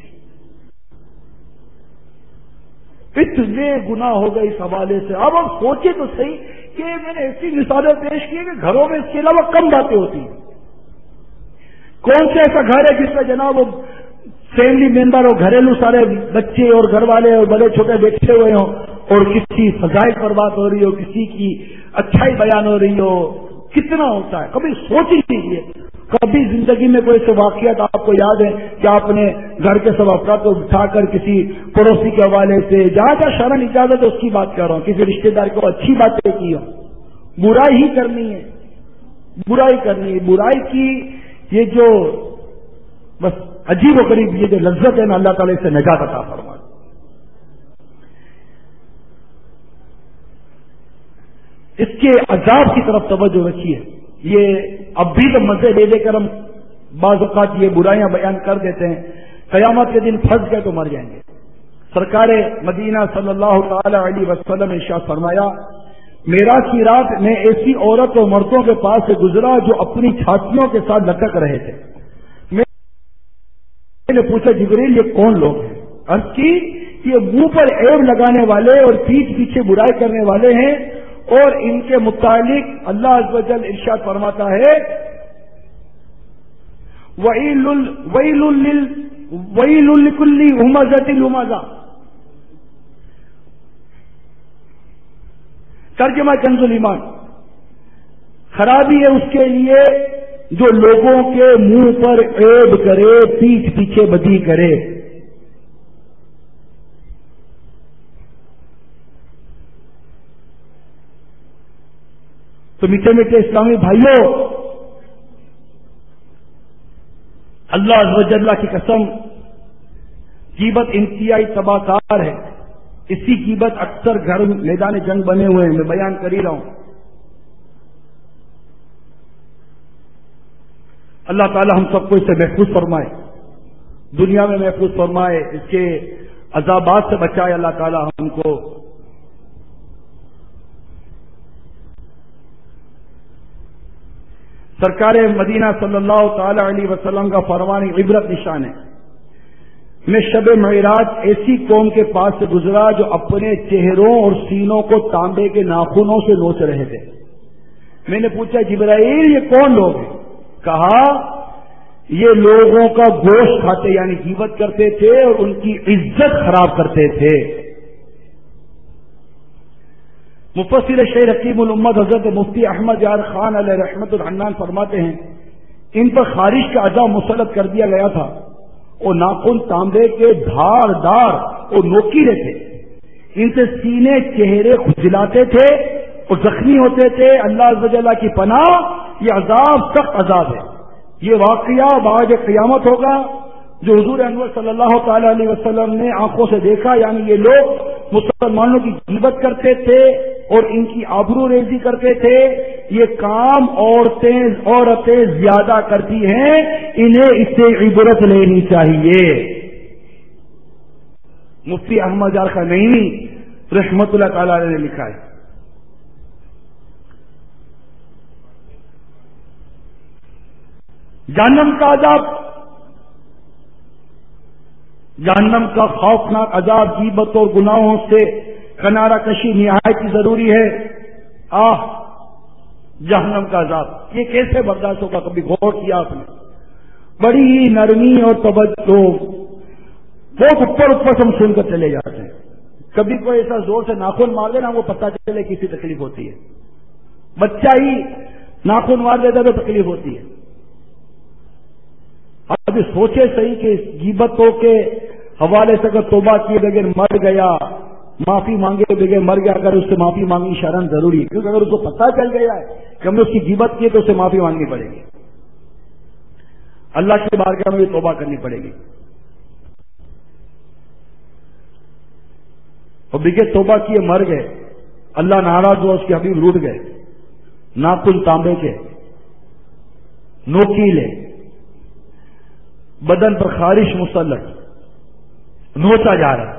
اتنے گناہ ہو گئے اس حوالے سے. اب ہم سوچے تو صحیح کہ میں نے ایسی مثالیں پیش کی کہ گھروں میں اس کے علاوہ کم باتیں ہوتی ہیں. کون سا ایسا گھر ہے جس میں جناب وہ فیملی ممبر اور گھریلو سارے بچے اور گھر والے اور بڑے چھوٹے بیٹھے ہوئے ہوں اور کسی فضائل پر بات ہو رہی ہو، کسی کی اچھائی بیان ہو رہی ہو؟ کتنا ہوتا ہے، کبھی سوچ ہی لیجیے. کبھی زندگی میں کوئی ایسے واقعات آپ کو یاد ہے کہ آپ نے گھر کے سب افراد کو اٹھا کر کسی پڑوسی کے حوالے سے، جہاں جہاں شرعن اجازت ہے اس کی بات کر رہا ہوں، کسی رشتے دار کو اچھی باتیں کی ہو؟ برائی ہی کرنی ہے، برائی کرنی ہے. برائی کی یہ جو بس عجیب و غریب یہ جو لذت ہے نا، اللہ تعالیٰ اس سے نجات عطا فرمائے. اس کے عذاب کی طرف توجہ رکھیے. یہ اب بھی تو مزے لے لے کر ہم بعض اوقات یہ برائیاں بیان کر دیتے ہیں، قیامت کے دن پھنس گئے تو مر جائیں گے. سرکار مدینہ صلی اللہ تعالی علیہ وسلم نے ارشاد فرمایا، معراج کی رات میں ایسی عورت اور مردوں کے پاس سے گزرا جو اپنی چھاتیوں کے ساتھ لٹک رہے تھے. میں نے پوچھا جبریل یہ کون لوگ ہیں؟ عرض کی یہ منہ پر عیب لگانے والے اور پیٹھ پیچھے برائی کرنے والے ہیں، اور ان کے متعلق اللہ عز و جل ارشاد فرماتا ہے وَيْلٌ لِكُلِّ ہُمَزَةٍ لُمَزَةٍ. ترجمہ کنز الایمان، خرابی ہے اس کے لیے جو لوگوں کے منہ پر عیب کرے، پیٹھ پیچھے بدی کرے. تو میٹھے میٹھے اسلامی بھائیوں، اللہ عز و جل کی قسم، غیبت انتہائی تباہ کار ہے. اسی غیبت اکثر گھر میدان جنگ بنے ہوئے ہیں، میں بیان کر ہی رہا ہوں. اللہ تعالی ہم سب کو اس سے محفوظ فرمائے، دنیا میں محفوظ فرمائے، اس کے عذابات سے بچائے اللہ تعالی ہم کو. سرکار مدینہ صلی اللہ تعالی علیہ وسلم کا فرمان عبرت نشان ہے. میں شب معراج ایسی قوم کے پاس سے گزرا جو اپنے چہروں اور سینوں کو تانبے کے ناخنوں سے نوچ رہے تھے. میں نے پوچھا جبرائیل یہ کون لوگ ہیں؟ کہا یہ لوگوں کا گوشت کھاتے یعنی غیبت کرتے تھے اور ان کی عزت خراب کرتے تھے. مفسر شیخ حکیم الامت حضرت مفتی احمد یار خان علیہ رحمت الحنان فرماتے ہیں ان پر خارش کا عذاب مسلط کر دیا گیا تھا اور ناخن تانبے کے دھار دار اور نوکیلے تھے، ان سے سینے چہرے کھجلاتے تھے اور زخمی ہوتے تھے۔ اللہ عز و جل کی پناہ، یہ عذاب سخت عذاب ہے۔ یہ واقعہ بعد قیامت ہوگا جو حضور انور صلی اللہ تعالی علیہ وسلم نے آنکھوں سے دیکھا، یعنی یہ لوگ مسلمانوں کی غیبت کرتے تھے اور ان کی آبرو ریزی کرتے تھے۔ یہ کام عورتیں عورتیں زیادہ کرتی ہیں، انہیں اس سے عبرت لینی چاہیے۔ مفتی احمد یار خانعینی رحمت اللہ تعالی علیہ نے لکھا ہے۔ جہنم کا عذاب، جہنم کا خوفناک عذاب غیبت اور گناہوں سے کنارہ کشی نہایت ہی ضروری ہے۔ آہ جہنم کا عذاب یہ کیسے برداشت ہوگا؟ کبھی غور کیا آپ نے؟ بڑی ہی نرمی اور توجہ، بہت اوپر اوپر سے ہم سن کر چلے جاتے ہیں۔ کبھی کوئی ایسا زور سے ناخن مار دے نا وہ پتہ چلے کسی تکلیف ہوتی ہے، بچہ ہی ناخن مار دیتا تو تکلیف ہوتی ہے۔ ابھی سوچے صحیح کہ اس غیبتوں کے حوالے سے اگر توبہ کیے بغیر مر گیا، معافی مانگے بغیر مر گیا، اگر اس سے معافی مانگنی شرعاً ضروری ہے، کیونکہ اگر اس کو پتہ چل گیا ہے کہ ہم نے اس کی غیبت کی ہے تو اسے معافی مانگنی پڑے گی، اللہ کی بارگاہ میں بھی توبہ کرنی پڑے گی۔ اور بغیر توبہ کیے مر گئے، اللہ ناراض ہوا، اس کے حبیب روٹ گئے، ناخن تانبے کے، نوکیلے، بدن پر خارش مسلط، نوچا جا رہا ہے۔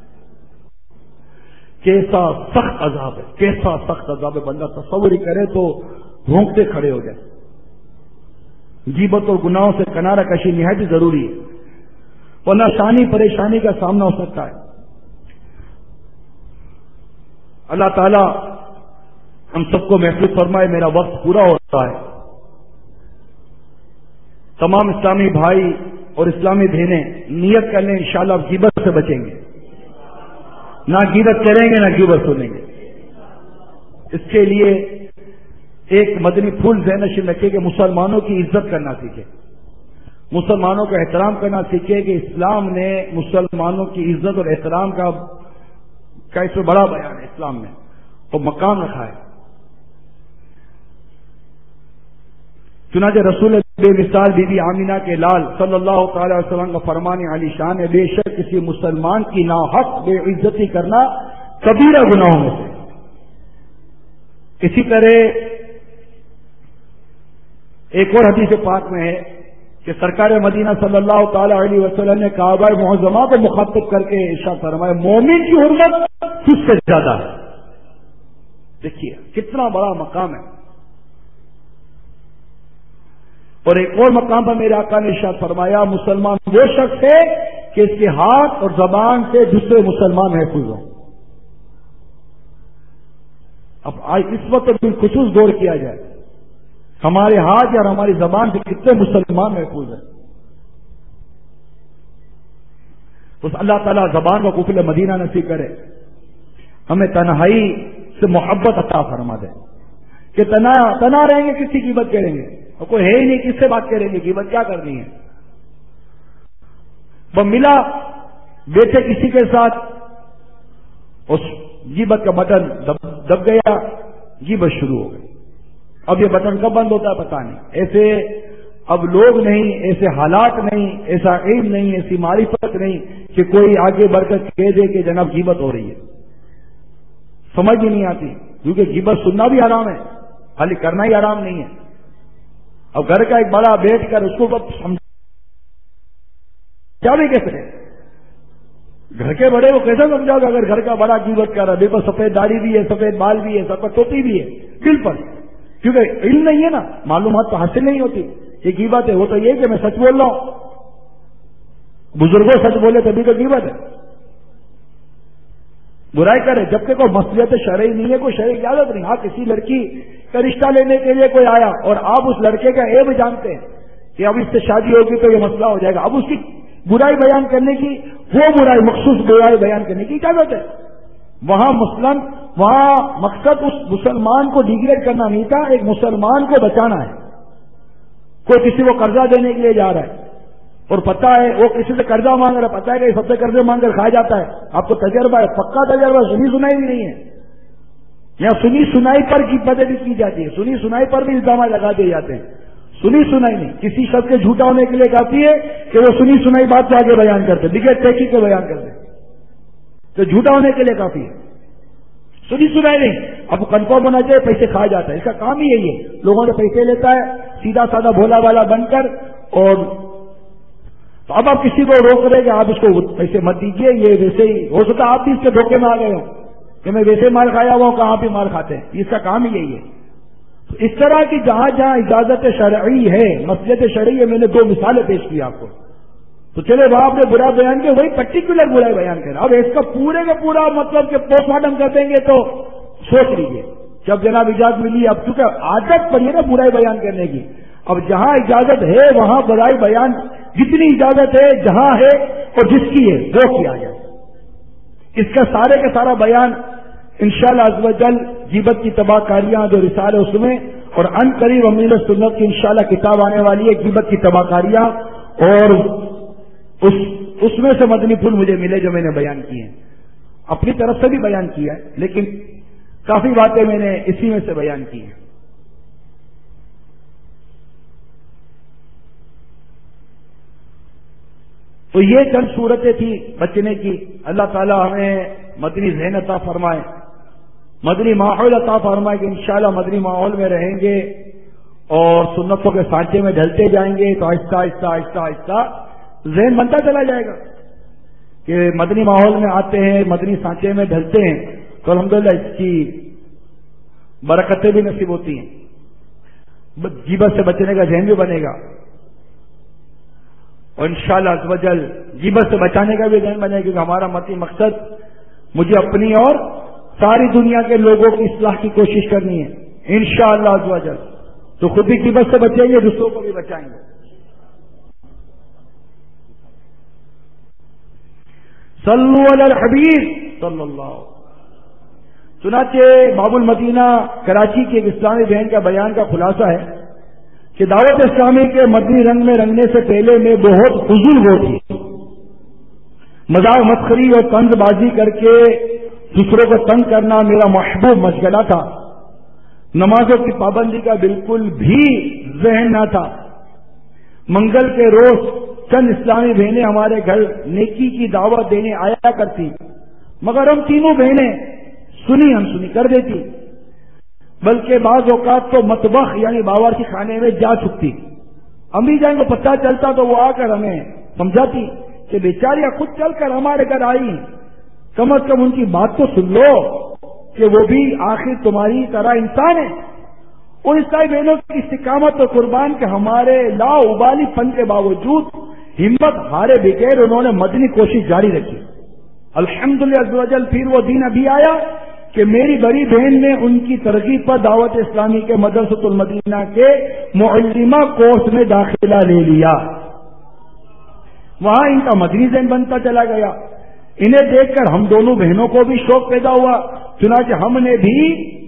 کیسا سخت عذاب ہے، کیسا سخت عذاب ہے، بندہ تصور ہی کرے تو رونگٹے کھڑے ہو جائے۔ غیبت اور گناہوں سے کنارہ کشی نہایت ضروری ہے، ورنہ شانی پریشانی کا سامنا ہو سکتا ہے۔ اللہ تعالی ہم سب کو محفوظ فرمائے۔ میرا وقت پورا ہو رہا ہے۔ تمام اسلامی بھائی اور اسلامی بہنیں نیت کر لیں انشاءاللہ اب غیبت سے بچیں گے، نہ غیبت کریں گے نہ غیبت سنیں گے۔ اس کے لیے ایک مدنی پھول ذہن نشین رکھے کہ مسلمانوں کی عزت کرنا سیکھے، مسلمانوں کا احترام کرنا سیکھے کہ اسلام نے مسلمانوں کی عزت اور احترام کا کا اس میں بڑا بیان ہے، اسلام میں اور مقام رکھا ہے۔ چنانچہ رسول بے مثال بی بی آمینہ کے لال صلی اللہ تعالی وسلم کا فرمان علی شان ہے، بے شک کسی مسلمان کی ناحق بے عزتی کرنا کبیرہ گناہوں میں سے۔ اسی طرح ایک اور حدیث پاک میں ہے کہ سرکار مدینہ صلی اللہ تعالی علیہ وسلم نے کعبہ معظمہ کو مخاطب کر کے ارشاد فرمایا، مومن کی حرمت تجھ سے زیادہ ہے۔ دیکھیے کتنا بڑا مقام ہے۔ اور ایک اور مقام پر میرے آقا نے ارشاد فرمایا، مسلمان وہ شخص ہے کہ اس کے ہاتھ اور زبان سے دوسرے مسلمان محفوظ ہوں۔ اب آج اس وقت بالخصوص غور کیا جائے، ہمارے ہاتھ اور ہماری زبان سے کتنے مسلمان محفوظ ہیں۔ بس اللہ تعالیٰ زبان کا قفل مدینہ نصیب کرے، ہمیں تنہائی سے محبت عطا فرما دے کہ تنا تنا رہیں گے، کسی کی بات کریں گے، اور کوئی ہے ہی نہیں کس سے بات کریں گے، غیبت کیا کرنی ہے۔ وہ ملا بیٹھے کسی کے ساتھ، اس غیبت کا بٹن دب, دب گیا، غیبت شروع ہو گئی۔ اب یہ بٹن کب بند ہوتا ہے پتہ نہیں۔ ایسے اب لوگ نہیں، ایسے حالات نہیں، ایسا علم نہیں، ایسی معرفت نہیں کہ کوئی آگے بڑھ کر کہہ دے کہ جناب غیبت ہو رہی ہے، سمجھ بھی نہیں آتی، کیونکہ غیبت سننا بھی حرام ہے، خالی کرنا ہی حرام نہیں ہے۔ اب گھر کا ایک بڑا بیٹھ کر اس کو کیا بھی کیسے گھر کے بڑے کو کیسے سمجھاؤ گے اگر گھر کا بڑا غیبت کر رہا ہے؟ دیکھو سفید داڑھی بھی ہے، سفید بال بھی ہے، سب پر ٹوپی بھی ہے، دل پر، کیونکہ علم نہیں ہے نا، معلومات تو حاصل نہیں ہوتی۔ یہ غیبت ہے، وہ تو یہ کہ میں سچ بول رہا ہوں، بزرگوں سچ بولے تبھی تو غیبت ہے۔ برائی کرے جبکہ کوئی مصلحت شرعی نہیں ہے، کوئی شرعی اجازت نہیں۔ ہاں کسی لڑکی کا رشتہ لینے کے لیے کوئی آیا اور آپ اس لڑکے کا عیب جانتے ہیں کہ اب اس سے شادی ہوگی تو یہ مسئلہ ہو جائے گا، اب اس کی برائی بیان کرنے کی، وہ برائی مخصوص برائی بیان کرنے کی اجازت ہے، وہاں مسلم وہاں مقصد اس مسلمان کو ڈیگریڈ کرنا نہیں تھا، ایک مسلمان کو بچانا ہے. کوئی کسی کو قرضہ دینے کے لیے جا رہا ہے اور پتہ ہے وہ کسی سے قرضہ مانگ رہا ہے، پتہ ہے کہ سب سے قرضے مانگ کر کھایا جاتا ہے، آپ کو تجربہ ہے، پکا تجربہ، سنی سنائی بھی نہیں ہے. یہاں سنی سنائی پر کی باتیں بھی کی جاتی ہے، سنی سنائی پر بھی الزامات لگا دیے جاتے ہیں. سنی سنائی نہیں، کسی شخص کے جھوٹا ہونے کے لیے کافی ہے کہ وہ سنی سنائی بات کو آگے بیان کرتے، بغیر ٹیکی کے بیان کرتے، تو جھوٹا ہونے کے لیے کافی ہے. سنی سنائی نہیں، اب کنفرم ہونا چاہیے، پیسے کھایا جاتا ہے، اس کا کام ہی یہی ہے. لوگوں نے پیسے لیتا ہے سیدھا سادہ بھولا والا بن کر، اور تو اب آپ کسی کو روک رہے کہ آپ اس کو پیسے مت دیجیے، یہ ویسے ہی ہو سکتا ہے آپ بھی اس کے دھوکے میں آ گئے ہوں کہ میں ویسے مال کھایا ہوا ہوں، کہاں بھی مال کھاتے ہیں، اس کا کام ہی یہی ہے. تو اس طرح کی جہاں جہاں اجازت شرعی ہے، مصلحت شرعی ہے، میں نے دو مثالیں پیش کی آپ کو. تو چلے وہ آپ نے برا بیان کیا، وہی پرٹیکولر برا بیان کرا. اب اس کا پورے کا پورا مطلب کہ پوسٹ مارٹم کر دیں گے تو سوچ لیجیے، جب جناب اجازت ملی، اب چونکہ عادت پڑی ہے نا برائی بیان کرنے کی، اب جہاں اجازت ہے وہاں برائی بیان جتنی اجازت ہے جہاں ہے اور جس کی ہے وہ کیا جائے. اس کا سارے کا سارا بیان انشاءاللہ عز و جل غیبت کی تباہ کاریاں جو رسالے اس میں، اور ان قریب امیر سنت کی انشاءاللہ کتاب آنے والی ہے غیبت کی تباہ کاریاں، اور اس اس میں سے مدنی پھول مجھے ملے جو میں نے بیان کیے ہیں. اپنی طرف سے بھی بیان کیا ہے لیکن کافی باتیں میں نے اسی میں سے بیان کی ہیں. تو یہ چند صورتیں تھی بچنے کی. اللہ تعالی ہمیں مدنی ذہن عطا فرمائے، مدنی ماحول عطا فرمائے کہ انشاءاللہ مدنی ماحول میں رہیں گے اور سنتوں کے سانچے میں ڈھلتے جائیں گے تو آہستہ آہستہ آہستہ آہستہ ذہن بنتا چلا جائے گا کہ مدنی ماحول میں آتے ہیں، مدنی سانچے میں ڈھلتے ہیں تو الحمدللہ اس کی برکتیں بھی نصیب ہوتی ہیں، غیبت سے بچنے کا ذہن بھی بنے گا، اور انشاءاللہ عز و جل غیبت سے بچانے کا بھی ذہن بنے گا، کیونکہ ہمارا متی مقصد مجھے اپنی اور ساری دنیا کے لوگوں کی اصلاح کی کوشش کرنی ہے انشاءاللہ عز و جل. تو خود بھی غیبت سے بچیں گے، دوسروں کو بھی بچائیں گے. صلو علی الحبیب صلی اللہ. چنانچہ باب المدینہ کراچی کی ایک اسلامی بہن کا بیان کا خلاصہ ہے کہ دعوت اسلامی کے مدنی رنگ میں رنگنے سے پہلے میں بہت فضول وہ تھی، مذاق مسخری اور طنز بازی کر کے دوسروں کو تنگ کرنا میرا محبوب مشغلہ تھا. نمازوں کی پابندی کا بالکل بھی ذہن نہ تھا. منگل کے روز چند اسلامی بہنیں ہمارے گھر نیکی کی دعوت دینے آیا کرتی، مگر ہم تینوں بہنیں سنی ہم سنی کر دیتی، بلکہ بعض اوقات تو مطبخ یعنی باورچی خانے میں جا چکتی. امی جان کو پتہ چلتا تو وہ آ کر ہمیں سمجھاتی کہ بیچاریاں خود چل کر ہمارے گھر آئی، کم از کم ان کی بات تو سن لو کہ وہ بھی آخر تمہاری طرح انسان ہے. اور اسلامی بہنوں کی استقامت اور قربان کے ہمارے لا ابالی پن کے باوجود ہمت ہارے بغیر انہوں نے مدنی کوشش جاری رکھی. الحمدللہ عز و جل پھر وہ دن ابھی آیا کہ میری بڑی بہن نے ان کی ترغیب پر دعوت اسلامی کے مدرسۃ المدینہ کے معلمہ کورس میں داخلہ لے لیا. وہاں ان کا مدنی ذہن بنتا چلا گیا. انہیں دیکھ کر ہم دونوں بہنوں کو بھی شوق پیدا ہوا، چنانچہ ہم نے بھی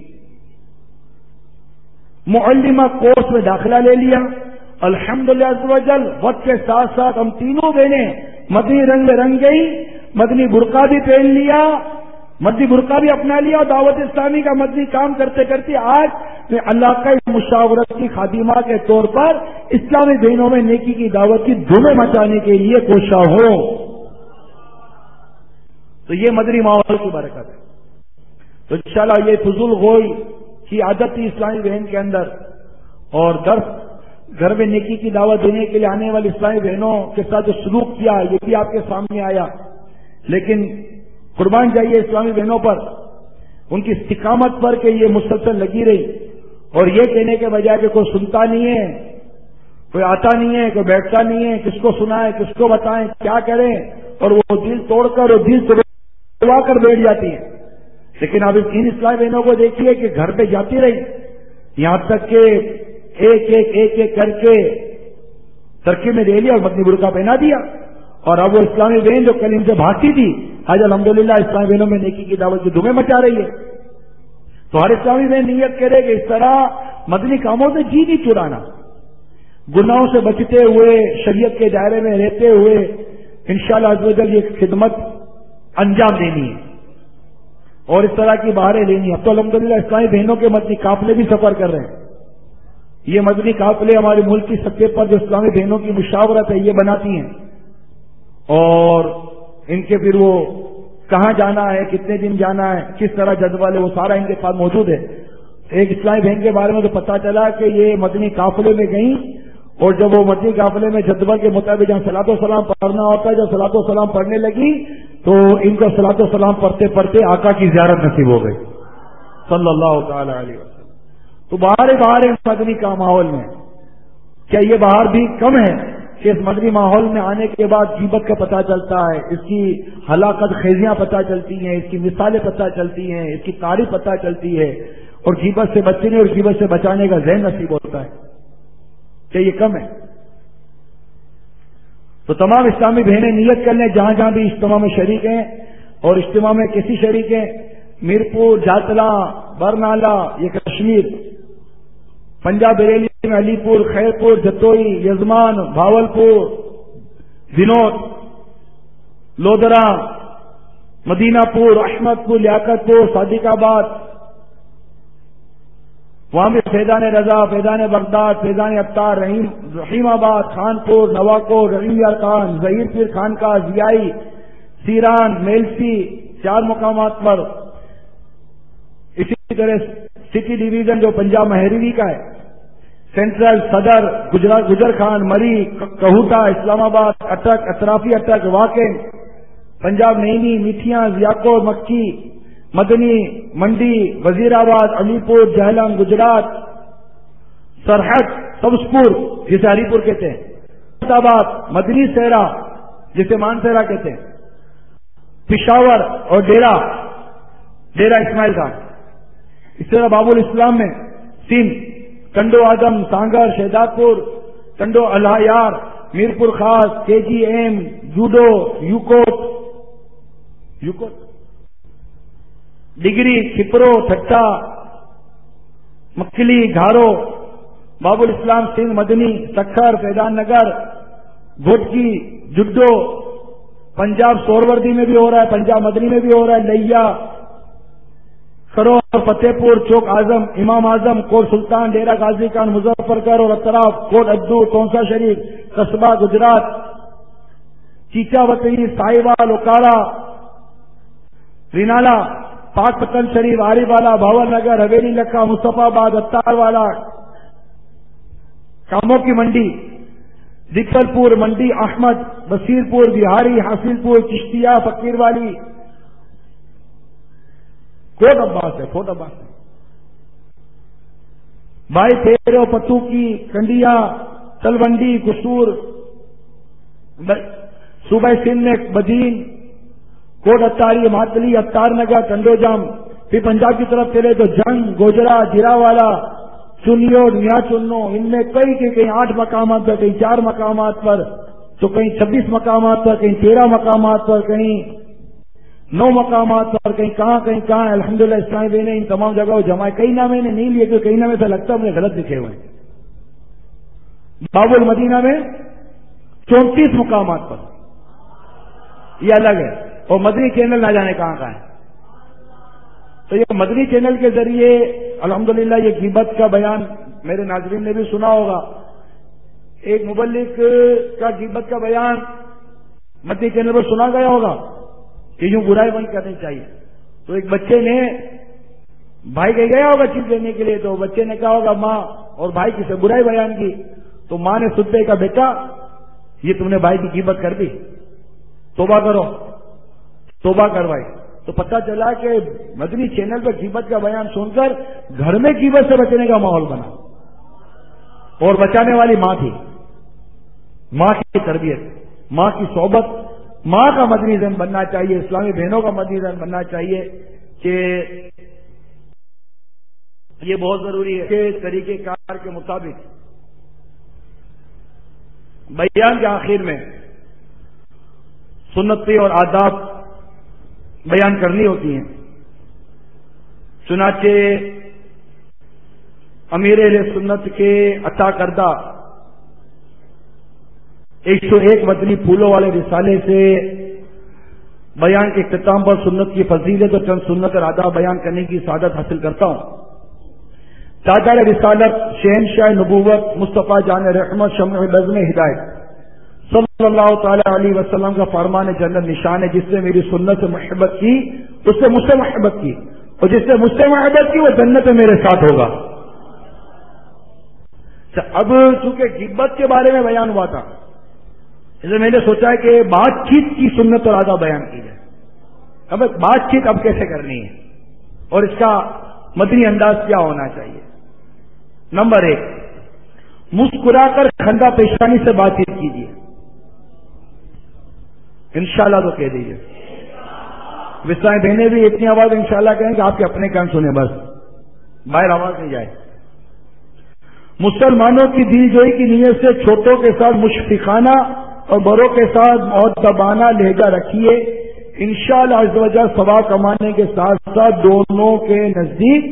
معلمہ کورس میں داخلہ لے لیا. الحمدللہ عز و جل وقت کے ساتھ ساتھ ہم تینوں بہنیں مدنی رنگ میں رنگ گئی، مدنی برقع بھی پہن لیا، مدنی برقع بھی اپنا لیا، اور دعوت اسلامی کا مدنی کام کرتے کرتے آج میں اللہ کا مشاورت کی خادمہ کے طور پر اسلامی بہنوں میں نیکی کی دعوت کی دھومیں مچانے کے لیے کوشاں ہوں. تو یہ مدنی ماحول کی برکت ہے. تو انشاءاللہ یہ فضول گوئی کی عادت تھی اسلامی بہن کے اندر، اور درس گھر میں نیکی کی دعوت دینے کے لیے آنے والی اسلامی بہنوں کے ساتھ جو سلوک کیا یہ بھی آپ کے سامنے آیا. لیکن قربان جائیے اسلامی بہنوں پر، ان کی استقامت پر کہ یہ مسلسل لگی رہی، اور یہ کہنے کے بجائے کہ کوئی سنتا نہیں ہے، کوئی آتا نہیں ہے، کوئی بیٹھتا نہیں ہے، کس کو سنائیں کس کو بتائیں کیا کریں، اور وہ دل توڑ کر اور دل توڑوا کر بیٹھ جاتی ہے. لیکن اب ان اسلامی بہنوں کو دیکھیے کہ گھر پہ جاتی رہی، یہاں تک کہ ایک ایک ایک ایک کر کے ترکیب میں لے لیا اور مدنی برقع پہنا دیا، اور اب وہ اسلامی بہن جو کل ان سے بھاگتی تھی آج الحمدللہ اسلامی بہنوں میں نیکی کی دعوت کی دھومیں مچا رہی ہے. تو ہر اسلامی بہن نیت کرے کہ اس طرح مدنی کاموں سے جی نہیں چرانا, گناہوں سے بچتے ہوئے شریعت کے دائرے میں رہتے ہوئے انشاءاللہ عز و جل یہ خدمت انجام دینی ہے اور اس طرح کی بہاریں لینی ہے. اب تو الحمدللہ اسلامی بہنوں کے مدنی قافلے بھی سفر کر رہے ہیں. یہ مدنی قافلے ہمارے ملک کی سطح پر جو اسلامی بہنوں کی مشاورت ہے یہ بناتی ہیں اور ان کے پھر وہ کہاں جانا ہے, کتنے دن جانا ہے, کس طرح جدول ہے, وہ سارا ان کے پاس موجود ہے. ایک اسلامی بہن کے بارے میں تو پتا چلا کہ یہ مدنی قافلے میں گئیں اور جب وہ مدنی قافلے میں جدول کے مطابق جہاں صلاۃ و سلام پڑھنا ہوتا ہے, جب صلاۃ و سلام پڑھنے لگی تو ان کو صلاۃ و سلام پڑھتے پڑھتے آقا کی زیارت نصیب ہو گئی صلی اللہ تعالی علیہ وسلم. تو باہر باہر مدنی کا ماحول میں کیا یہ باہر بھی کم ہے کہ اس مدنی ماحول میں آنے کے بعد غیبت کا پتہ چلتا ہے, اس کی ہلاکت خیزیاں پتہ چلتی ہیں, اس کی مثالیں پتہ چلتی ہیں, اس کی تعریف پتہ چلتی ہے اور غیبت سے بچنے اور غیبت سے بچانے کا ذہن نصیب ہوتا ہے. کیا یہ کم ہے؟ تو تمام اسلامی بہنیں نیت کر لیں جہاں جہاں بھی اجتماع میں شریک ہیں اور اجتماع میں کسی شریک ہیں, میرپور, جاتلا, برنالہ, یہ کشمیر, پنجاب بریلی میں علی پور, خیر پور, جتوئی, یزمان, بھاولپور, دنوت, لودرا, مدینہ پور, احمد پور, لیاقت پور, صادق آباد, وہاں بھی فیضان رضا, فیضان بغداد, فیضان ابتار, رحیم رحیم آباد, خانپور, نواکور, رحیم یار خان, ظہیر پیر خان کا, ضیائی, سیران, میلسی, چار مقامات پر. اسی طرح سٹی ڈویژن جو پنجاب مہروی کا ہے, سینٹرل, صدر, گجرات, گجر خان, مری, کہوٹا, اسلام آباد, اٹک, اطرافی اٹک, واقع, پنجاب نینی, میٹھیاں, ضیاکور, مکی, مدنی, منڈی, وزیر آباد, علی پور, جہلم, گجرات, سرحد, سبزپور جسے ہری پور کہتے ہیں, حیدر آباد, مدنی سیرا جسے مانسیرا کہتے ہیں, پشاور اور ڈیرا ڈیرا اسماعیل خان. اس طرح باب الاسلام میں سندھ, کنڈو اعظم, سانگر, شہزاد پور, کنڈو الہیار, میرپور خاص, کے جی ایم, جوڈو, یوکوٹ یوکوٹ ڈگری, کھپرو, ٹھٹا, مکلی, گھارو, باب الاسلام سنگھ, مدنی, سکھر, فیضان نگر, گھوٹکی, جڈو. پنجاب سوروردی میں بھی ہو رہا ہے, پنجاب مدنی میں بھی ہو رہا ہے, لیا, سرور, فتح پور, چوک اعظم, امام اعظم, کوٹ سلطان, ڈیرا غازی خان, مظفر کر اور اطراف, کوٹ ادو, ٹونسا شریف, قصبہ, گجرات, چیچا وطنی, سائیوال, اوکارا, رینالا, پاک پتن شریف, عارف والا, بھاول نگر, حویلی لکھا, مصطفیٰ آباد, اتار والا, کاموں کی منڈی, دکل پور, منڈی احمد, بصیر پور, بہاری, حاصل پور, چشتیا, فقیر والی, کوٹ عباس ہے, کوٹ عباس ہے, بھائی تیرو, پتو کی, کنڈیا, تلونڈی, قصور, صوبہ سندھ میں بدین, کوٹ اتاری, ماتلی, اتار نگر, کنڈو جام. پھر پنجاب کی طرف چلے تو جنگ, گوجرا, جیرا والا, چنیو, نیا چنو, ان میں کئی کئی کہیں آٹھ مقامات پر, کہیں چار مقامات پر, تو کہیں چھبیس مقامات پر, کہیں تیرہ مقامات پر, کہیں نو مقامات پر, کہیں کہاں کہیں کہاں. الحمدللہ اسلامی بہنیں ان تمام جگہوں جمائے. کئی نامے نے نہیں لیے کیونکہ کئی نامے سے لگتا ہے مجھے غلط لکھے ہوئے ہیں. باب المدینہ میں چونتیس مقامات پر, یہ الگ ہے. اور مدنی چینل نہ جانے کہاں کہاں ہے. تو یہ مدنی چینل کے ذریعے الحمدللہ یہ غیبت کا بیان میرے ناظرین نے بھی سنا ہوگا. ایک مبلغ کا غیبت کا بیان مدنی چینل پر سنا گیا ہوگا کہ یوں برائی بند کرنی چاہیے. تو ایک بچے نے بھائی کے گیا ہوگا چیز لینے کے لیے, تو بچے نے کہا ہوگا ماں اور بھائی کی سے برائی بیان کی. تو ماں نے سنتے کہا بیٹا یہ تم نے بھائی کی غیبت کر دی, توبہ کرو. توبہ کروائی تو پتہ چلا کہ مدنی چینل پر غیبت کا بیان سن کر گھر میں غیبت سے بچنے کا ماحول بنا, اور بچانے والی ماں تھی. ماں کی تربیت, ماں کی صحبت, ماں کا مدنی ذہن بننا چاہیے, اسلامی بہنوں کا مدنی ذہن بننا چاہیے کہ یہ بہت ضروری ہے کہ طریقہ کار کے مطابق بیان کے آخر میں سنتیں اور آداب بیان کرنی ہوتی ہیں. چنانچہ امیر اہل سنت کے عطا کردہ ایک سو ایک مدنی پھولوں والے رسالے سے بیان کے اختتام پر سنت کی فضیلت اور چند سنت اور آداب بیان کرنے کی سعادت حاصل کرتا ہوں. تاجدار رسالت شہنشاہ نبوت مصطفیٰ جان رحمت شمع بزم ہدایت صلی اللہ تعالی علیہ وسلم کا فرمان جنت نشان ہے. جس نے میری سنت سے محبت کی اس سے مجھ سے محبت کی، اور جس نے مجھ سے محبت کی وہ جنت میں میرے ساتھ ہوگا. اب چونکہ غیبت کے بارے میں بیان ہوا تھا، اس لیے میں نے سوچا ہے کہ بات چیت کی سنت اور آداب بیان کی جائے. اب بات چیت اب کیسے کرنی ہے اور اس کا مدنی انداز کیا ہونا چاہیے. نمبر ایک، مسکرا کر خندہ پیشانی سے بات چیت کیجیے. انشاءاللہ تو کہہ دیجیے. وسائیں بہنیں بھی اتنی آواز انشاءاللہ کہیں کہ آپ کے اپنے کان سنیں، بس باہر آواز نہیں جائے. مسلمانوں کی دل جوئی کی نیت سے چھوٹوں کے ساتھ مشفقانہ اور بڑوں کے ساتھ مؤدبانہ لہجہ رکھیے. انشاءاللہ عز و جل ثواب کمانے کے ساتھ ساتھ دونوں کے نزدیک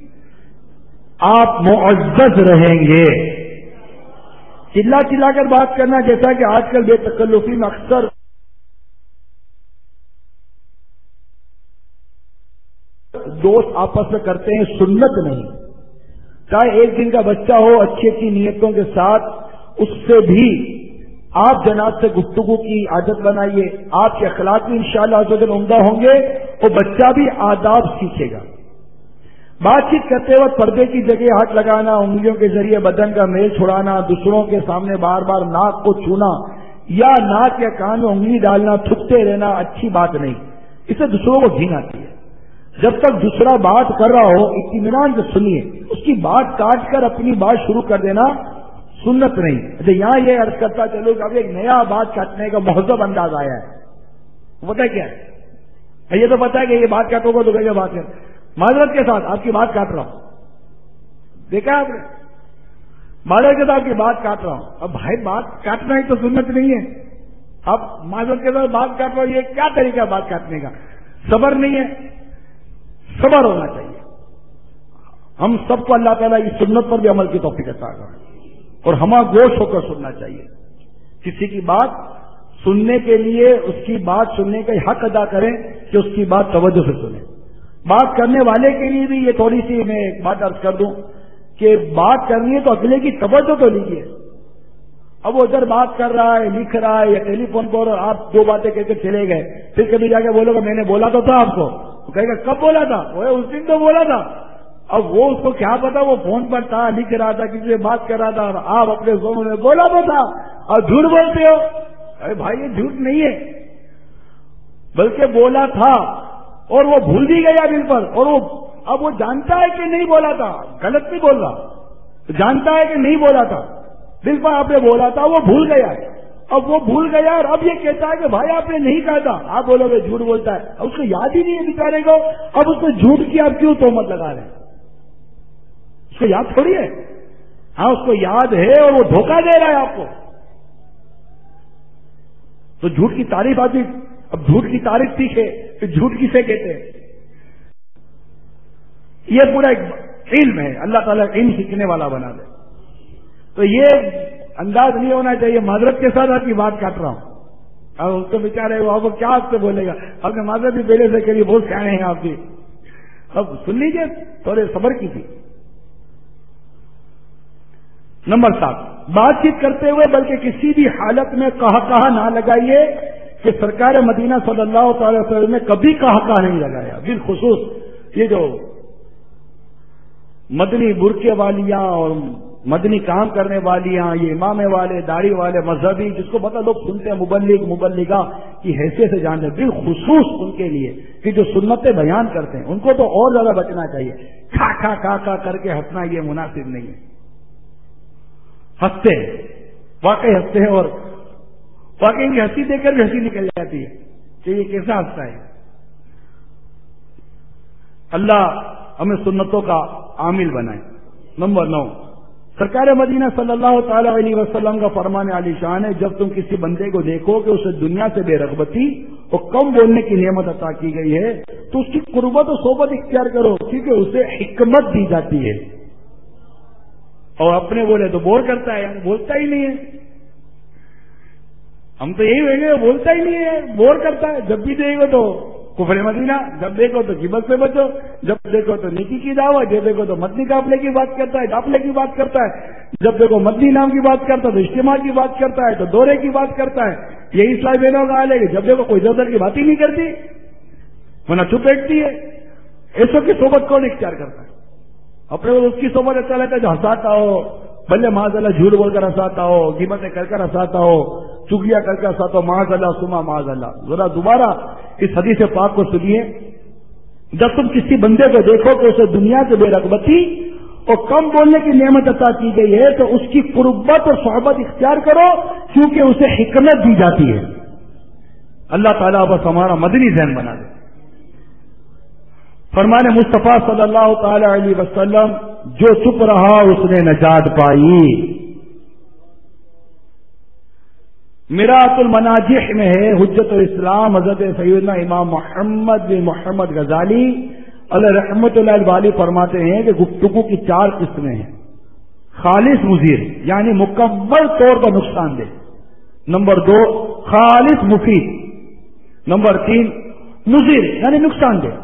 آپ معزز رہیں گے. چلا چلا کر بات کرنا، جیسا کہ آج کل بے تکلفی میں اکثر دوست آپس میں کرتے ہیں، سنت نہیں. چاہے ایک دن کا بچہ ہو، اچھی اچھی نیتوں کے ساتھ اس سے بھی آپ جناب سے گفتگو کی عادت بنائیے. آپ کے اخلاق بھی انشاءاللہ عز و جل عمدہ ہوں گے اور بچہ بھی آداب سیکھے گا. بات چیت کرتے وقت پردے کی جگہ ہاتھ لگانا، انگلیوں کے ذریعے بدن کا میل چھڑانا، دوسروں کے سامنے بار بار ناک کو چھونا یا ناک یا کان میں انگلی ڈالنا، تھکتے رہنا اچھی بات نہیں. اس سے دوسروں کو گھن آتی ہے. جب تک دوسرا بات کر رہا ہو اطمینان سے سنیے. اس کی بات کاٹ کر اپنی بات شروع کر دینا سنت نہیں. اچھا، یہاں یہ عرض کرتا چلو کہ اب ایک نیا بات کاٹنے کا مہذب انداز آیا ہے. پتہ کیا ہے؟ یہ تو پتا ہے کہ یہ بات کاٹو گا تو کیا بات ہے، معذرت کے ساتھ آپ کی بات کاٹ رہا ہوں. دیکھا آپ نے، معذرت کے ساتھ آپ کی بات کاٹ رہا ہوں. اب بھائی بات کاٹنا ہی تو سنت نہیں ہے. اب معذرت کے ساتھ بات کاٹ رہا ہوں، یہ کیا طریقہ ہے بات کاٹنے کا؟ صبر نہیں ہے. صبر ہونا چاہیے. ہم سب کو اللہ تعالیٰ اس سنت پر بھی عمل کی توفیق عطا کرے اور ہمہ گوش ہو کر سننا چاہیے. کسی کی بات سننے کے لیے اس کی بات سننے کا حق ادا کریں کہ اس کی بات توجہ سے سنیں. بات کرنے والے کے لیے بھی یہ تھوڑی سی میں ایک بات عرض کر دوں کہ بات کرنی ہے تو اگلے کی توجہ تو لیجیے. اب وہ ادھر بات کر رہا ہے، لکھ رہا ہے یا ٹیلی فون پر، آپ دو باتیں کہہ کے چلے گئے، پھر کبھی جا کے بولو گا میں نے بولا تو تھا آپ کو. وہ کہے گا کب بولا تھا؟ وہ اس دن تو بولا تھا. اب وہ اس کو کیا پتا، وہ فون پر تھا، لکھ رہا تھا، کسی سے بات کر رہا تھا، اور آپ اپنے زور میں بولا تو تھا اور جھوٹ بولتے ہو. ارے بھائی یہ جھوٹ نہیں ہے، بلکہ بولا تھا اور وہ بھول بھی گیا دل پر. اور وہ اب وہ جانتا ہے کہ نہیں بولا تھا، غلط نہیں بول رہا، جانتا ہے کہ نہیں بولا تھا، دل پر آپ نے بولا تھا، وہ بھول گیا ہے. اب وہ بھول گیا اور اب یہ کہتا ہے کہ بھائی آپ نے نہیں کہا تھا. آپ بولو گے جھوٹ بولتا ہے. اب اس کو یاد ہی نہیں ہے بیچارے کو. اب اس کو جھوٹ کی آپ کیوں تہمت لگا رہے ہیں؟ اس کو یاد تھوڑی ہے. ہاں اس کو یاد ہے اور وہ دھوکہ دے رہا ہے آپ کو. تو جھوٹ کی تعریف آتی، اب جھوٹ کی تعریف سیکھے کہ جھوٹ کسے کہتے ہیں. یہ پورا ایک علم ہے، اللہ تعالیٰ علم سیکھنے والا بنا دے. تو یہ انداز نہیں ہونا چاہیے. معذرت کے ساتھ آپ کی بات کاٹ رہا ہوں. اب اس کو بیچارے وہ اب کیا آپ سے بولے گا؟ آپ نے معذرت بھی پہلے سے کری، بہت سیانے ہیں آپ بھی. اب سن لیجیے، تھوڑے صبر کیجیے. نمبر سات، بات چیت کرتے ہوئے بلکہ کسی بھی حالت میں کہا کہا نہ لگائیے کہ سرکار مدینہ صلی اللہ تعالی وسلم نے کبھی کہا کہا نہیں لگایا. بالخصوص یہ جو مدنی برقعے والیاں اور مدنی کام کرنے والیاں، یہ امامے والے، داڑھی والے، مذہبی، جس کو پتہ لوگ سنتے ہیں، مبلغ مبلغہ کی حیثیت سے جانتے ہیں، بالخصوص ان کے لیے کہ جو سنتیں بیان کرتے ہیں ان کو تو اور زیادہ بچنا چاہیے. کھا کھا کھا کھا کر کے ہنسنا یہ مناسب نہیں ہے. ہنستے ہیں، واقعی ہنستے ہیں، اور واقعی ان کی ہنسی دے کر بھی ہنسی نکل جاتی ہے کہ یہ کیسا ہنستا ہے. اللہ ہمیں سنتوں کا عامل بنائے. نمبر نو، سرکار مدینہ صلی اللہ تعالی علیہ وسلم کا فرمان عالی شان ہے، جب تم کسی بندے کو دیکھو کہ اسے دنیا سے بے رغبتی اور کم بولنے کی نعمت عطا کی گئی ہے تو اس کی قربت و صحبت اختیار کرو، کیونکہ اسے حکمت دی جاتی ہے. اور اپنے بولے تو بور کرتا ہے، یعنی بولتا ہی نہیں ہے. ہم تو یہی ہوئیں گے، بولتا ہی نہیں ہے، بور کرتا ہے. جب بھی دیکھو تو کفر مدینہ، جب دیکھو تو غیبت سے بچو، جب دیکھو تو نیکی کی دعوت، جب دیکھو تو مدنی قافلے کی بات کرتا ہے، قافلے کی بات کرتا ہے، جب دیکھو مدنی نام کی بات کرتا ہے تو اجتماع کی بات کرتا ہے، تو دورے کی بات کرتا ہے. یہی اسلامی بہنوں کا حال ہے کہ جب دیکھو کوئی ادھر کی بات ہی نہیں کرتی، ورنہ چپ بیٹھتی ہے. ایسوں کی صحبت کون اختیار کرتا ہے؟ اپنے کو اس کی صحبت اچھا لگتا ہے جو ہنساتا ہو، بلے معاذ اللہ جھوٹ بول کر ہنساتا ہو، غیبتیں کر کر ہنساتا ہو، چگلیاں کر کر ہنساتا ہو. معاذ اللہ سما معاذ اللہ. ذرا دوبارہ اس حدیث پاک کو سنیے. جب تم کسی بندے کو دیکھو کہ اسے دنیا سے بے رغبتی اور کم بولنے کی نعمت عطا کی گئی ہے تو اس کی قربت اور صحبت اختیار کرو، کیونکہ اسے حکمت دی جاتی ہے. اللہ تعالیٰ بس ہمارا مدنی ذہن بنا دے. فرمان مصطفیٰ صلی اللہ تعالی علیہ وسلم، جو چپ رہا اس نے نجات پائی. میرات المناجح میں ہے حجت الاسلام حضرت سیدنا امام محمد بن محمد غزالی علیہ رحمت اللہ الوالی فرماتے ہیں کہ گفتگو کی چار قسمیں ہیں. خالص مضر یعنی مکمل طور پر نقصان دہ. نمبر دو خالص مفید. نمبر تین مضر یعنی نقصان دہ.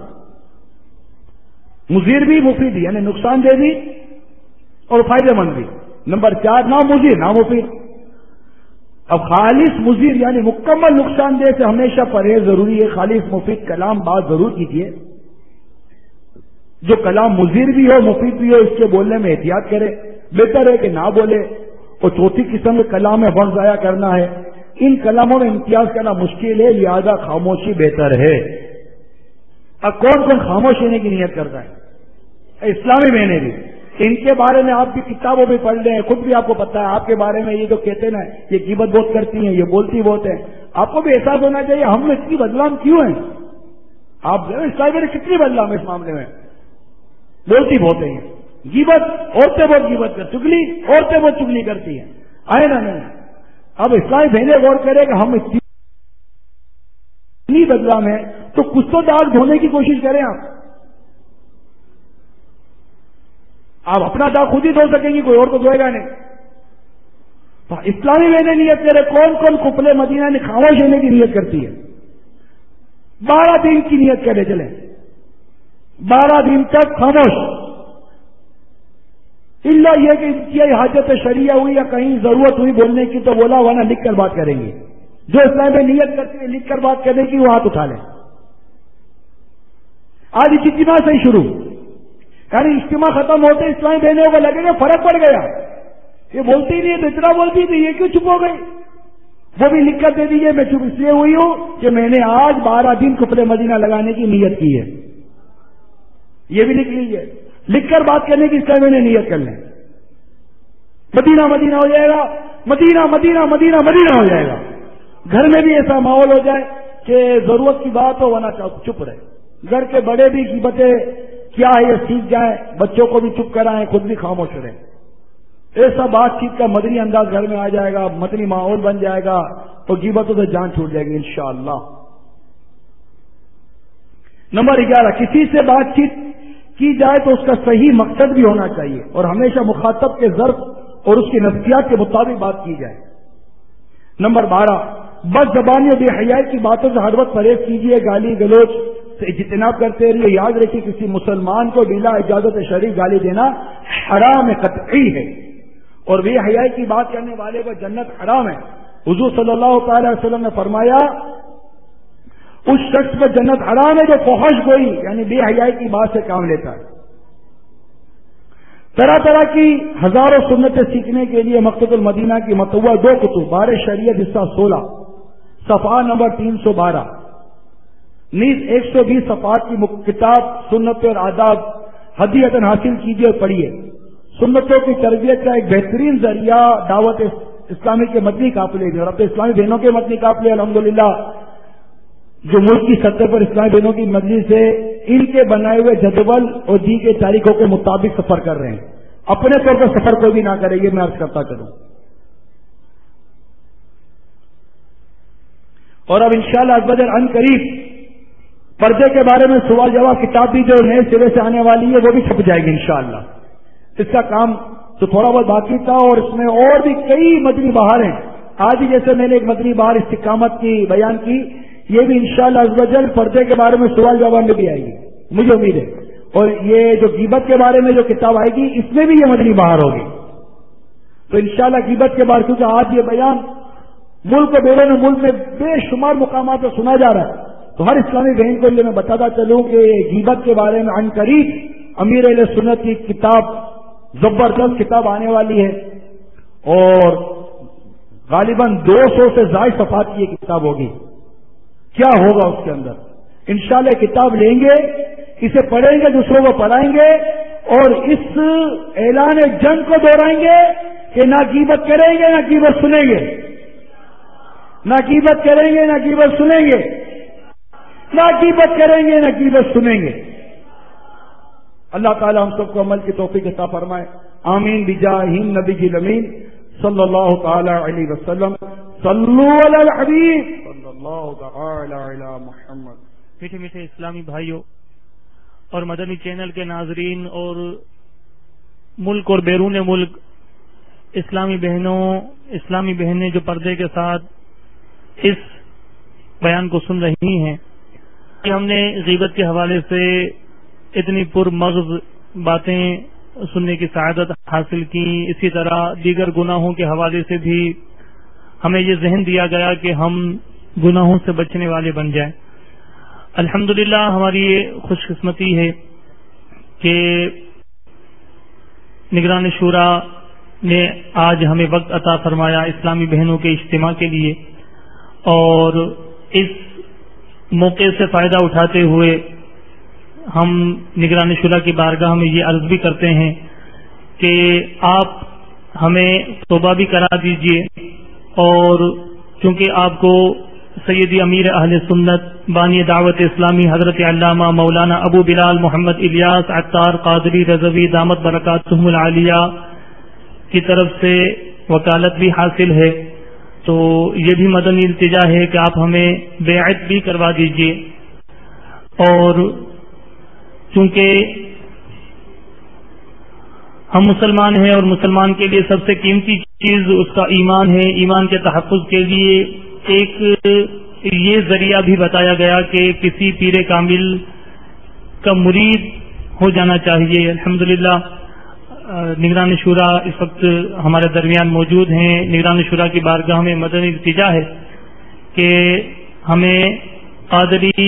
مضر بھی مفید یعنی نقصان دہ بھی اور فائدہ مند بھی. نمبر چار نا مضر نا مفید. اب خالص مضر یعنی مکمل نقصان دہ سے ہمیشہ پرہیز ضروری ہے. خالص مفید کلام بات ضرور کیجیے. جو کلام مضر بھی ہو مفید بھی ہو اس کے بولنے میں احتیاط کرے. بہتر ہے کہ نہ بولے. اور چوتھی قسم کے کلام میں وقت ضائع کرنا ہے. ان کلاموں میں امتیاز کرنا مشکل ہے، لہذا خاموشی بہتر ہے. اب کون کون خاموش ہونے کی نیت کرتا ہے؟ اسلامی بہنیں بھی. ان کے بارے میں آپ کی کتابوں بھی پڑھ لیں، خود بھی آپ کو پتا ہے. آپ کے بارے میں یہ جو کہتے ہیں نا یہ غیبت بہت کرتی ہیں، یہ بولتی بہت ہیں. آپ کو بھی احساس ہونا چاہیے ہم میں اتنی بدنام کیوں ہیں. آپ اسلامی بہنیں کتنی بدنام ہے اس معاملے میں. بولتی بہت ہیں. غیبت عورتیں بہت غیبت کرتی، چگلی عورتیں بہت چگلی کرتی ہیں. آئے نا نہیں. اب اسلامی بہنیں غور کرے کہ ہم اتنی بدنام ہے تو کچھ تو داغ دھونے کی کوشش کریں. آپ آپ اپنا داغ خود ہی دھو سکیں گی، کوئی اور تو دھوئے گا نہیں. تو اسلامی بہنیں نیت کرے. کون کون کپلے مدینہ نے خاموش ہونے کی نیت کرتی ہے؟ بارہ دن کی نیت کرے چلے. بارہ دن تک خاموش. اللہ یہ کہ انتہائی حاجت شریعہ ہوئی یا کہیں ضرورت ہوئی بولنے کی تو بولا، ورنہ لکھ کر بات کریں گے. جو اسلام میں نیت کرتی ہے لکھ کر بات کرنے کی وہ ہاتھ اٹھا لیں. آج اجتماع سے ہی شروع، یعنی اجتماع ختم ہوتے اسلامی بہنوں کو لگے گا فرق پڑ گیا، یہ بولتی نہیں ہے تو اتنا بولتی تھی، یہ کیوں چپ ہو گئی. وہ بھی لکھ کر دے دیجیے میں چپ اس لیے ہوئی ہوں کہ میں نے آج بارہ دن کپڑے مدینہ لگانے کی نیت کی ہے. یہ بھی لکھ لیجیے. لکھ کر بات کرنے کی اسلامی نے نیت کر لیں. مدینہ مدینہ ہو جائے گا. مدینہ مدینہ مدینہ مدینہ ہو جائے گا. گھر میں بھی ایسا ماحول ہو جائے کہ ضرورت کی بات ہو ورنہ چپ رہے. گھر کے بڑے بھی غیبتیں کیا ہے یہ سیکھ جائیں، بچوں کو بھی چپ کرائیں، خود بھی خاموش رہیں. ایسا بات چیت کا مدنی انداز گھر میں آ جائے گا، مدنی ماحول بن جائے گا تو غیبتوں سے جان چھوٹ جائے گی انشاءاللہ. نمبر گیارہ کسی سے بات چیت کی جائے تو اس کا صحیح مقصد بھی ہونا چاہیے اور ہمیشہ مخاطب کے ظرف اور اس کی نفسیات کے مطابق بات کی جائے. نمبر بارہ بد زبانی اور بے حیائی کی باتوں سے ہر وقت پرہیز کیجیے. گالی گلوچ سے اجتناب کرتے رہیے. یاد رکھیے کسی مسلمان کو بلا اجازت شرعی گالی دینا حرام قطعی ہے اور بے حیائی کی بات کرنے والے کو جنت حرام ہے. حضور صلی اللہ تعالی وسلم نے فرمایا اس شخص پر جنت حرام ہے جو فحش گوئی یعنی بے حیائی کی بات سے کام لیتا ہے. طرح طرح کی ہزاروں سنتیں سیکھنے کے لیے مکتبۃ المدینہ کی مطبوعہ دو کتب بار شریعت حصہ سولہ صفحہ نمبر تین سو بارہ نیز ایک سو بیس صفحات کی کتاب سنت اور آداب ہدیۃً حاصل کیجیے اور پڑھیے. سنتوں کی تربیت کا ایک بہترین ذریعہ دعوت اسلامی کے مدنی قافلے اور اپنے اسلامی بہنوں کے مدنی قافلے الحمدللہ جو ملک کی سطح پر اسلامی بہنوں کی مجلس سے ان کے بنائے ہوئے جدول اور دی کے تاریخوں کے مطابق سفر کر رہے ہیں. اپنے طور پر سفر کوئی بھی نہ کرے، یہ میں عرض کرتا چلوں. اور اب انشاءاللہ ازبجل ان قریب پردے کے بارے میں سوال جواب کتاب بھی جو نئے سرے سے آنے والی ہے وہ بھی چھپ جائے گی انشاءاللہ. اس کا کام تو تھوڑا بہت باقی تھا، اور اس میں اور بھی کئی مدنی بہار ہیں. آج ہی جیسے میں نے ایک مدنی بہار استقامت کی بیان کی، یہ بھی انشاءاللہ عزوجل پردے کے بارے میں سوال جواب میں بھی آئے گی، مجھے امید ہے. اور یہ جو غیبت کے بارے میں جو کتاب آئے گی اس میں بھی یہ مدنی بہار ہوگی. تو انشاءاللہ غیبت کے بارے، کیونکہ آج یہ بیان ملک و بیرون ملک میں بے شمار مقامات پر سنا جا رہا ہے، تو ہر اسلامی بہن کو یہ میں بتاتا چلوں کہ غیبت کے بارے میں عنقریب امیر اہل سنت کی کتاب، زبردست کتاب آنے والی ہے، اور غالباً دو سو سے زائد صفحات کی یہ کتاب ہوگی. کیا ہوگا اس کے اندر؟ انشاءاللہ کتاب لیں گے، اسے پڑھیں گے، دوسروں کو پڑھائیں گے، اور اس اعلان جنگ کو دہرائیں گے کہ نہ غیبت کریں گے نہ غیبت سنیں گے، نہ غیبت کریں گے نہ غیبت سنیں گے، نہ غیبت کریں گے نہ غیبت سنیں گے. اللہ تعالی ہم سب کو عمل کی توفیق عطا فرمائے. آمین بجاہ نبی کی امین صلی اللہ تعالی علیہ وسلم. صلو علی الحبیب صلی اللہ تعالی علی محمد. میٹھے میٹھے اسلامی بھائیوں اور مدنی چینل کے ناظرین اور ملک اور بیرون ملک اسلامی بہنوں اسلامی بہنیں جو پردے کے ساتھ اس بیان کو سن رہی ہیں، ہم نے غیبت کے حوالے سے اتنی پر مغز باتیں سننے کی سعادت حاصل کی. اسی طرح دیگر گناہوں کے حوالے سے بھی ہمیں یہ ذہن دیا گیا کہ ہم گناہوں سے بچنے والے بن جائیں. الحمدللہ ہماری یہ خوش قسمتی ہے کہ نگران شورا نے آج ہمیں وقت عطا فرمایا اسلامی بہنوں کے اجتماع کے لیے، اور اس موقع سے فائدہ اٹھاتے ہوئے ہم نگران شورا کی بارگاہ میں یہ عرض بھی کرتے ہیں کہ آپ ہمیں توبہ بھی کرا دیجئے، اور چونکہ آپ کو سیدی امیر اہل سنت بانی دعوت اسلامی حضرت علامہ مولانا ابو بلال محمد الیاس عطار قادری رضوی دامت برکاتہم العالیہ کی طرف سے وکالت بھی حاصل ہے، تو یہ بھی مدنی التجا ہے کہ آپ ہمیں بیعت بھی کروا دیجئے. اور چونکہ ہم مسلمان ہیں اور مسلمان کے لیے سب سے قیمتی چیز اس کا ایمان ہے، ایمان کے تحفظ کے لیے ایک یہ ذریعہ بھی بتایا گیا کہ کسی پیر کامل کا مرید ہو جانا چاہیے. الحمدللہ نگران شورا اس وقت ہمارے درمیان موجود ہیں. نگران شورا کی بارگاہ میں مدنی التجا ہے کہ ہمیں قادری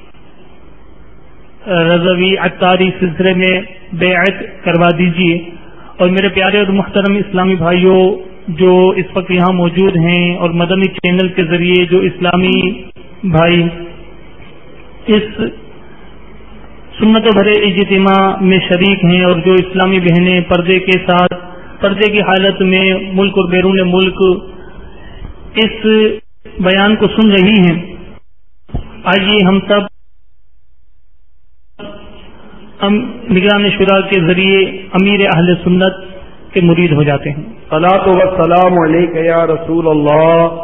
رضوی عطاری سلسلے میں بیعت کروا دیجیے. اور میرے پیارے اور محترم اسلامی بھائیوں جو اس وقت یہاں موجود ہیں اور مدنی چینل کے ذریعے جو اسلامی بھائی اس سنت بھرے اجتماع میں شریک ہیں اور جو اسلامی بہنیں پردے کے ساتھ پردے کی حالت میں ملک اور بیرون ملک اس بیان کو سن رہی ہیں، آئیے ہم سب نگران شورا کے ذریعے امیر اہل سنت کے مرید ہو جاتے ہیں. صلاۃ و سلام علیک یا رسول اللہ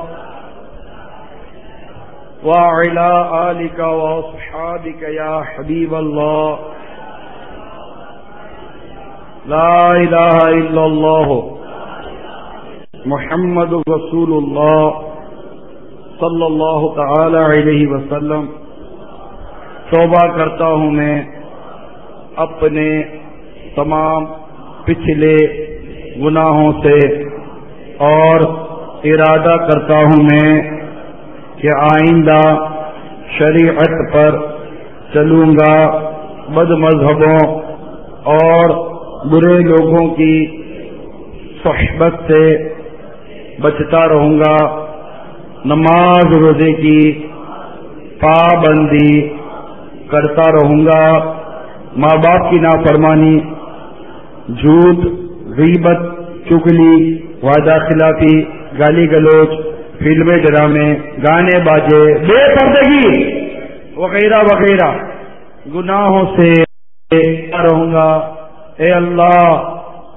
وعلی آلک واصحابک یا حبیب اللہ. لا الہ الا اللہ محمد رسول اللہ صلی اللہ تعالی علیہ وسلم. توبہ کرتا ہوں میں اپنے تمام پچھلے گناہوں سے اور ارادہ کرتا ہوں میں کہ آئندہ شریعت پر چلوں گا، بد مذہبوں اور برے لوگوں کی صحبت سے بچتا رہوں گا، نماز روزے کی پابندی کرتا رہوں گا، ماں باپ کی نافرمانی، جھوٹ، غیبت، چغلی، وعدہ خلافی، گالی گلوچ، فلمیں ڈرامے، گانے باجے، بے پردگی وغیرہ وغیرہ گناہوں سے رہوں گا. اے اللہ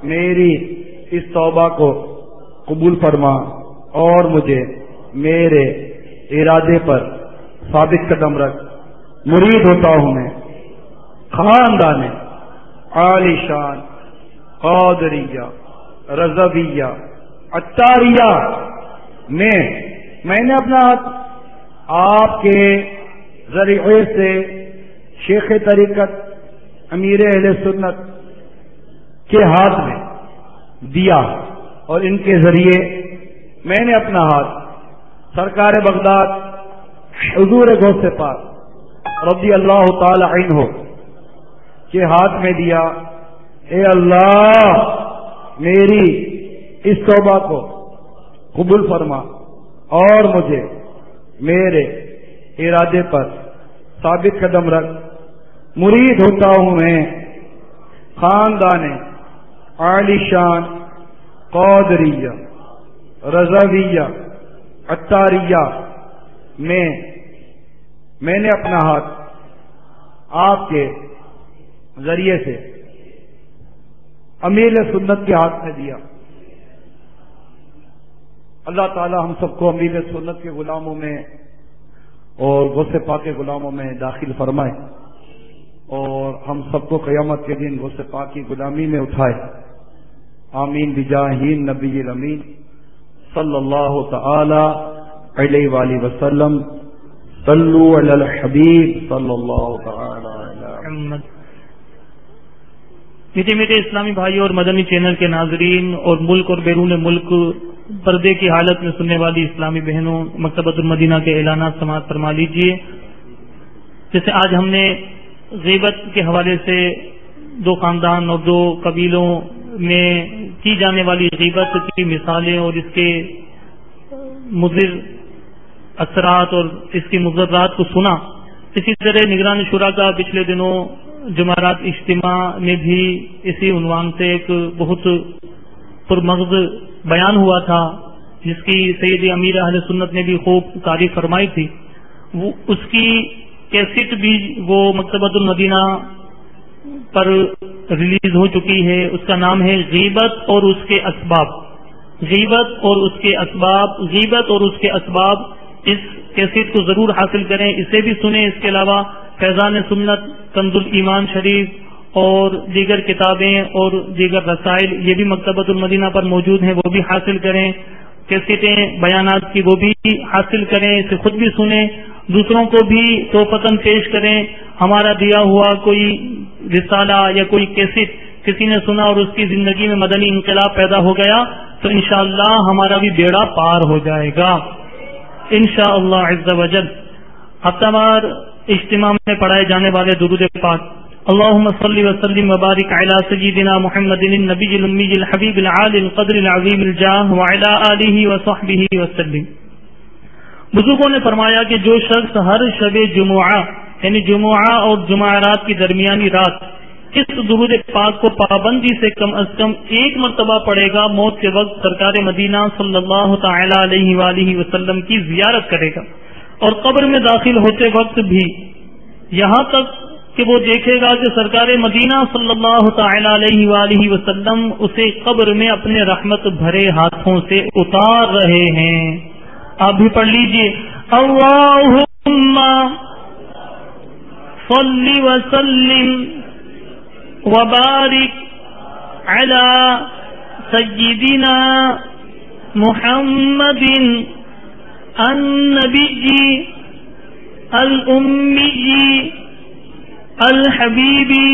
میری اس توبہ کو قبول فرما اور مجھے میرے ارادے پر ثابت قدم رکھ. مرید ہوتا ہوں میں خاندان عالی شان قادریہ رضویہ عطاریہ میں میں نے اپنا ہاتھ آپ کے ذریعے سے شیخ طریقت امیر اہل سنت کے ہاتھ میں دیا اور ان کے ذریعے میں نے اپنا ہاتھ سرکار بغداد حضور غوث پاک رضی اللہ تعالی عنہ کے ہاتھ میں دیا. اے اللہ میری اس توبہ کو قبول فرما اور مجھے میرے ارادے پر ثابت قدم رکھ. مرید ہوتا ہوں میں خاندان عالی شان قادریہ رضویہ عطاریہ میں میں نے اپنا ہاتھ آپ کے ذریعے سے امیر سنت کے ہاتھ میں دیا. اللہ تعالی ہم سب کو امیر سنت کے غلاموں میں اور غوث پاک کے غلاموں میں داخل فرمائے اور ہم سب کو قیامت کے دن غوث پاک کی غلامی میں اٹھائے. آمین بجاہ نبی الامین صلی اللہ تعالی علیہ وآلہ وسلم. صلو علی الحبیب صلی اللہ تعالی علی محمد. میٹھے میٹھے اسلامی بھائی اور مدنی چینل کے ناظرین اور ملک اور بیرون ملک پردے کی حالت میں سننے والی اسلامی بہنوں، مکتبۃ المدینہ کے اعلانات سماعت فرما لیجیے. جیسے آج ہم نے غیبت کے حوالے سے دو خاندان اور دو قبیلوں میں کی جانے والی غیبت کی مثالیں اور اس کے مضر اثرات اور اس کے مضرات کو سنا. اسی طرح نگران شورا کا پچھلے دنوں جمعرات اجتماع میں بھی اسی عنوان سے ایک بہت پرمغز بیان ہوا تھا جس کی سید امیر اہل سنت نے بھی خوب تعریف فرمائی تھی. وہ اس کی کیسٹ بھی وہ مکتبۃ المدینہ پر ریلیز ہو چکی ہے. اس کا نام ہے غیبت اور اس کے اسباب. غیبت اور اس کے اسباب غیبت اور اس کے اسباب اس کیسٹ کو ضرور حاصل کریں، اسے بھی سنیں. اس کے علاوہ فیضان سنت، کنز الایمان شریف اور دیگر کتابیں اور دیگر رسائل یہ بھی مکتبۃ المدینہ پر موجود ہیں، وہ بھی حاصل کریں. کیسٹیں بیانات کی وہ بھی حاصل کریں، اسے خود بھی سنیں، دوسروں کو بھی توفتاً پیش کریں. ہمارا دیا ہوا کوئی رسالہ یا کوئی کیسٹ کسی نے سنا اور اس کی زندگی میں مدنی انقلاب پیدا ہو گیا تو انشاءاللہ ہمارا بھی بیڑا پار ہو جائے گا انشاءاللہ عز و جل. ہفتہ وار اجتماع میں پڑھائے جانے والے درود پاک اللہم صلی وسلم وبارک علی سیدنا محمد النبی الامی الحبیب العالی القدر العظیم الجاہ وعلی آلہ وصحبہ وسلم. بزرگوں نے فرمایا کہ جو شخص ہر شب جمعہ یعنی جمعہ اور جمعرات کی درمیانی رات اس درود پاک کو پابندی سے کم از کم ایک مرتبہ پڑھے گا، موت کے وقت سرکار مدینہ صلی اللہ تعالی علیہ وآلہ وسلم کی زیارت کرے گا اور قبر میں داخل ہوتے وقت بھی یہاں تک کہ وہ دیکھے گا کہ سرکار مدینہ صلی اللہ تعالی علیہ وآلہ وسلم اسے قبر میں اپنے رحمت بھرے ہاتھوں سے اتار رہے ہیں. آپ بھی پڑھ لیجئے اللہم صلی وسلم وبارک علی سیدنا محمد النبی الامی الحبیب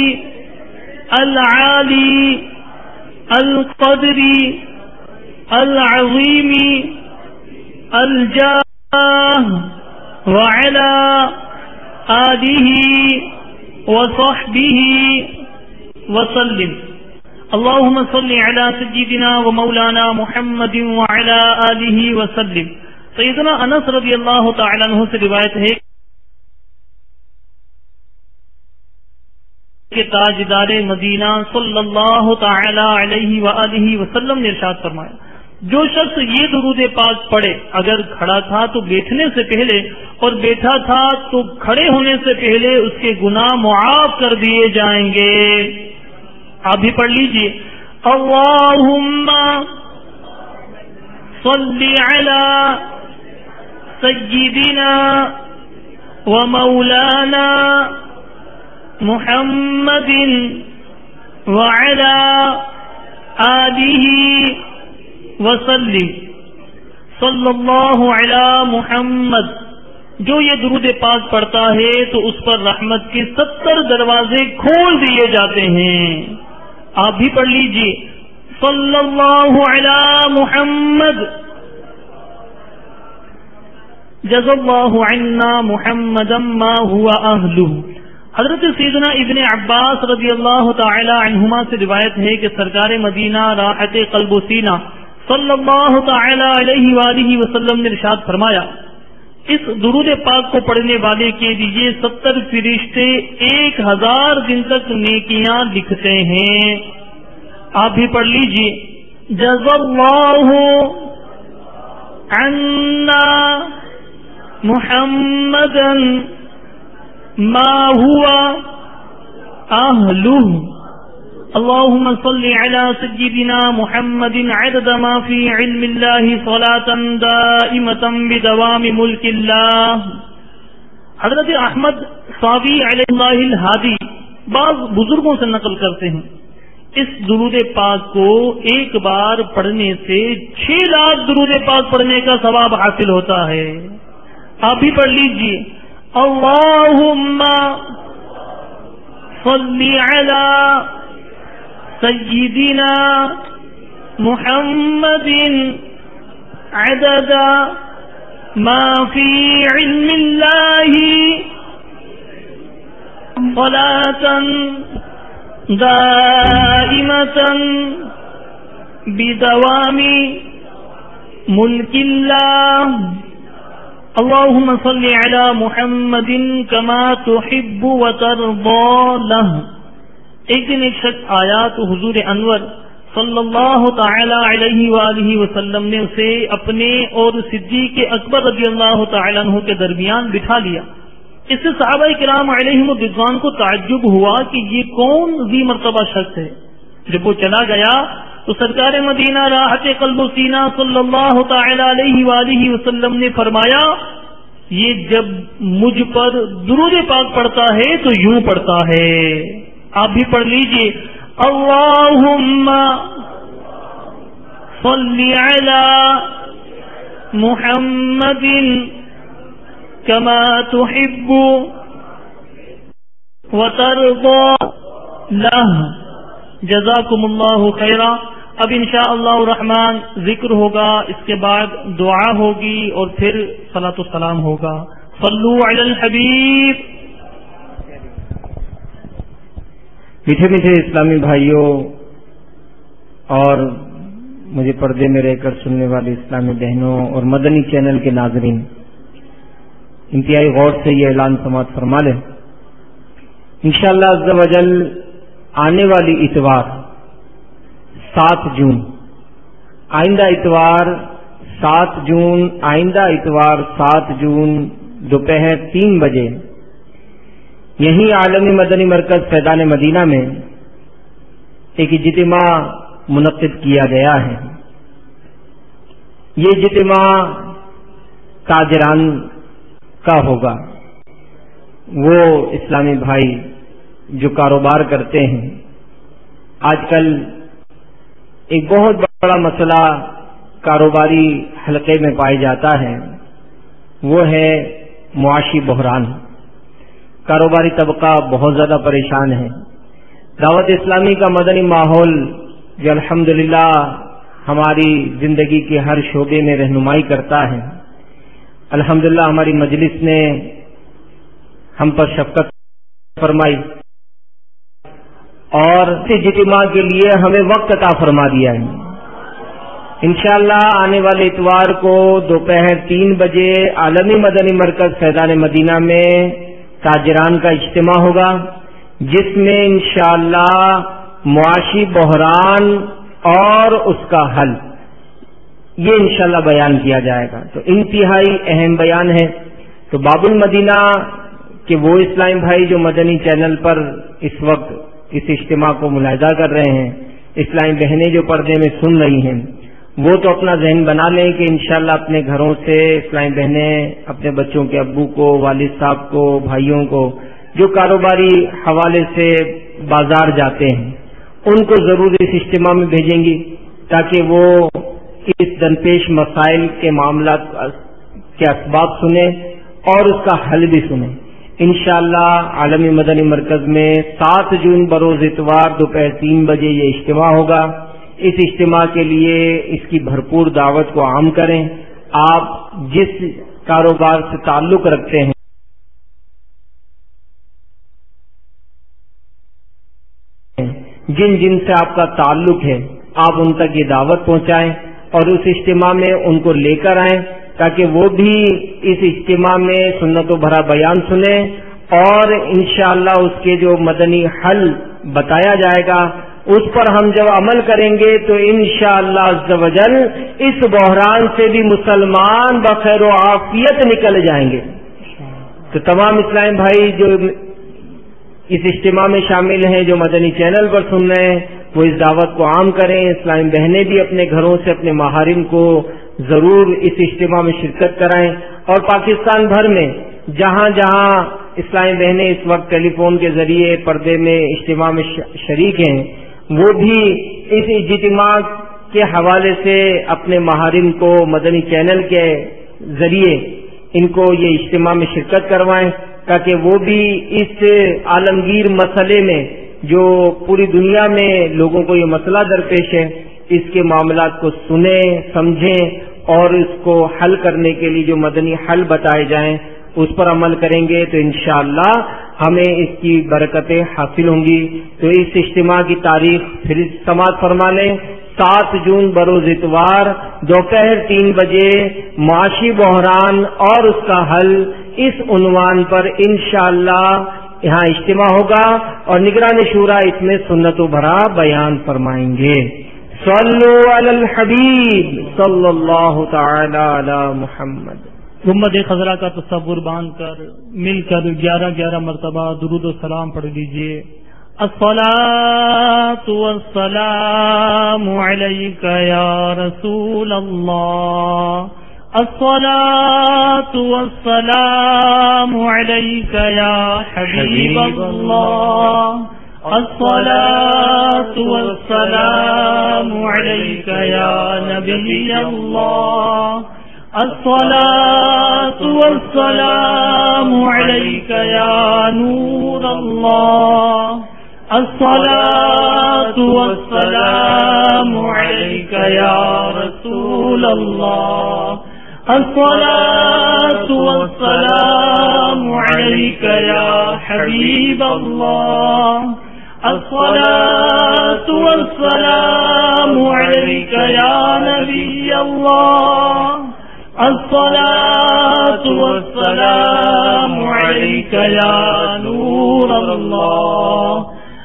العالی القدر العظیم الجاہ وعلی آلہ وصحبہ وسلم. اللہم صلی علی سیدنا و مولانا محمد وعلی آلہ وسلم. سیدنا انس رضی اللہ تعالی عنہ سے روایت ہے کہ تاجدار مدینہ صلی اللہ تعالی علیہ وآلہ وسلم نے ارشاد فرمایا جو شخص یہ درود پاک پڑھے اگر کھڑا تھا تو بیٹھنے سے پہلے اور بیٹھا تھا تو کھڑے ہونے سے پہلے اس کے گناہ معاف کر دیے جائیں گے. آپ بھی پڑھ لیجئے اللهم صل على سيدنا ومولانا محمد وعلى آلہ وسلم صلی اللہ علی محمد. جو یہ درود پاک پڑھتا ہے تو اس پر رحمت کے ستر دروازے کھول دیے جاتے ہیں. آپ بھی پڑھ لیجئے صلی اللہ علی محمد جزا اللہ عنا محمدا ما هو اہلہ. حضرت سیدنا ابن عباس رضی اللہ تعالی عنہما سے روایت ہے کہ سرکار مدینہ راحت قلب و سینہ صلی اللہ تعالی علیہ وآلہ وسلم نے ارشاد فرمایا اس درود پاک کو پڑھنے والے کے لیے ستر فرشتے ایک ہزار دن تک نیکیاں لکھتے ہیں. آپ بھی پڑھ لیجئے جزا اللہ عنا محمدا ما هو اہلہ. اللهم صل على سيدنا محمد عدد ما في علم الله صلاة دائمة بدوام ملك الله. حضرت احمد صاوی علیہ اللہ الہادی بعض بزرگوں سے نقل کرتے ہیں اس درود پاک کو ایک بار پڑھنے سے چھ لاکھ درود پاک پڑھنے کا ثواب حاصل ہوتا ہے. آپ بھی پڑھ لیجئے اللهم صل على سيدنا محمد عدد ما في علم الله صلاة دائمة بدوام ملك الله. اللهم صل على محمد كما تحب وترضى له. ایک دن ایک شخص آیا تو حضور انور صلی اللہ تعالی علیہ وآلہ وسلم نے اسے اپنے اور صدیق اکبر رضی اللہ تعالی عنہ کے درمیان بٹھا لیا. اس سے صحابہ کرام علیہم الرضوان کو تعجب ہوا کہ یہ کون ذی مرتبہ شخص ہے. جب وہ چلا گیا تو سرکار مدینہ راحت قلب و سینہ صلی اللہ تعالی علیہ وآلہ وسلم نے فرمایا یہ جب مجھ پر درود پاک پڑھتا ہے تو یوں پڑھتا ہے. آپ بھی پڑھ لیجئے اللہم صل علی محمد کما تحب وترضى له. جزاکم اللہ خیرا. اب انشاءاللہ الرحمن ذکر ہوگا, اس کے بعد دعا ہوگی اور پھر صلاۃ السلام ہوگا. صلو علی الحبیب. میٹھے میٹھے اسلامی بھائیوں اور مجھے پردے میں رہ کر سننے والی اسلامی بہنوں اور مدنی چینل کے ناظرین, انتہائی غور سے یہ اعلان سماعت فرما لیں. انشاءاللہ عز و جل آنے والی اتوار سات جون آئندہ اتوار سات جون آئندہ اتوار سات جون دوپہر تین بجے یہیں عالمی مدنی مرکز فیضان مدینہ میں ایک اجتماع منعقد کیا گیا ہے. یہ اجتماع تاجران کا ہوگا. وہ اسلامی بھائی جو کاروبار کرتے ہیں, آج کل ایک بہت بڑا مسئلہ کاروباری حلقے میں پایا جاتا ہے, وہ ہے معاشی بحران. کاروباری طبقہ بہت زیادہ پریشان ہے. دعوت اسلامی کا مدنی ماحول جو الحمدللہ ہماری زندگی کے ہر شعبے میں رہنمائی کرتا ہے, الحمدللہ ہماری مجلس نے ہم پر شفقت فرمائی اور اس اجتماع کے لیے ہمیں وقت عطا فرما دیا ہے. انشاءاللہ آنے والے اتوار کو دوپہر تین بجے عالمی مدنی مرکز فیضان مدینہ میں تاجران کا اجتماع ہوگا, جس میں انشاءاللہ معاشی بحران اور اس کا حل یہ انشاءاللہ بیان کیا جائے گا. تو انتہائی اہم بیان ہے. تو باب المدینہ کے وہ اسلامی بھائی جو مدنی چینل پر اس وقت اس اجتماع کو ملاحظہ کر رہے ہیں, اسلامی بہنیں جو پردے میں سن رہی ہیں وہ تو اپنا ذہن بنا لیں کہ انشاءاللہ اپنے گھروں سے اسلامی بہنیں اپنے بچوں کے ابو کو، والد صاحب کو، بھائیوں کو جو کاروباری حوالے سے بازار جاتے ہیں ان کو ضرور اس اجتماع میں بھیجیں گی تاکہ وہ اس درپیش مسائل کے معاملات کے اسباب سنیں اور اس کا حل بھی سنیں. انشاءاللہ عالمی مدنی مرکز میں سات جون بروز اتوار دوپہر تین بجے یہ اجتماع ہوگا. اس اجتماع کے لیے اس کی بھرپور دعوت کو عام کریں. آپ جس کاروبار سے تعلق رکھتے ہیں جن جن سے آپ کا تعلق ہے آپ ان تک یہ دعوت پہنچائیں اور اس اجتماع میں ان کو لے کر آئیں تاکہ وہ بھی اس اجتماع میں سنت و بھرا بیان سنیں اور انشاءاللہ اس کے جو مدنی حل بتایا جائے گا اس پر ہم جب عمل کریں گے تو انشاءاللہ عز و جل اس بحران سے بھی مسلمان بخیر و عافیت نکل جائیں گے. تو تمام اسلامی بھائی جو اس اجتماع میں شامل ہیں جو مدنی چینل پر سن رہے ہیں وہ اس دعوت کو عام کریں. اسلامی بہنیں بھی اپنے گھروں سے اپنے محارم کو ضرور اس اجتماع میں شرکت کرائیں اور پاکستان بھر میں جہاں جہاں اسلامی بہنیں اس وقت ٹیلی فون کے ذریعے پردے میں اجتماع میں شریک ہیں وہ بھی اس اجتماع کے حوالے سے اپنے محارم کو مدنی چینل کے ذریعے ان کو یہ اجتماع میں شرکت کروائیں تاکہ وہ بھی اس عالمگیر مسئلے میں جو پوری دنیا میں لوگوں کو یہ مسئلہ درپیش ہے اس کے معاملات کو سنیں سمجھیں اور اس کو حل کرنے کے لیے جو مدنی حل بتائے جائیں اس پر عمل کریں گے تو انشاءاللہ ہمیں اس کی برکتیں حاصل ہوں گی. تو اس اجتماع کی تاریخ پھر سماعت فرما لیں. سات جون بروز اتوار دوپہر تین بجے معاشی بحران اور اس کا حل اس عنوان پر انشاءاللہ یہاں اجتماع ہوگا اور نگران شورا اس میں سنت و بھرا بیان فرمائیں گے. صلو علی الحبیب صلی اللہ تعالی علی محمد. گنبد خضرا کا تصور باندھ کر مل کر گیارہ گیارہ مرتبہ درود و سلام پڑھ لیجیے. الصلاۃ والسلام علیک یا رسول اللہ. الصلاۃ والسلام علیک یا حبیب اللہ. الصلاۃ والسلام علیک یا نبی اللہ. الصلاۃ والسلام علیک یا نور اللہ. الصلاۃ والسلام علیک یا رسول اللہ. الصلاۃ والسلام علیک یا حبیب اللہ. الصلاۃ والسلام علیک یا نبی اللہ. الصلاۃ والسلام علیک یا نور اللہ.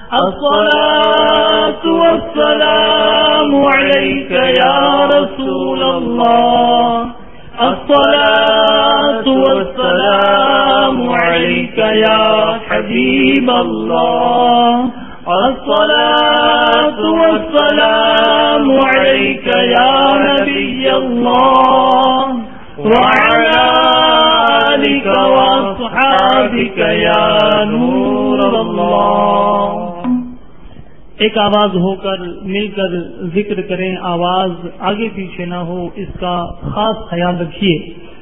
الصلاۃ والسلام علیک یا رسول اللہ. الصلاۃ والسلام علیک یا حبیب اللہ. الصلاۃ والسلام علیک یا نبی اللہ. وعلی آلک واصحابک یا نور اللہ. ایک آواز ہو کر مل کر ذکر کریں. آواز آگے پیچھے نہ ہو اس کا خاص خیال رکھیے.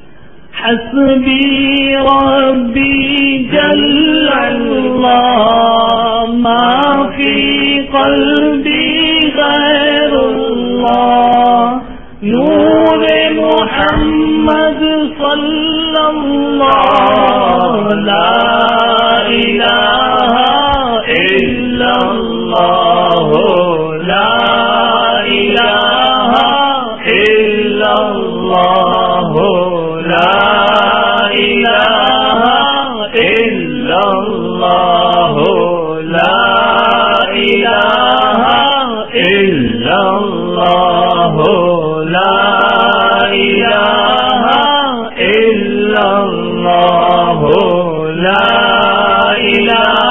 حسبی ربی جل اللہ ما فی قلبی غیر اللہ. نور محمد صلی اللہ لا الہ الا اللہ. لا الہ الا اللہ. لا الہ الا اللہ. لا الہ الا اللہ. لا الہ الا اللہ. لا الہ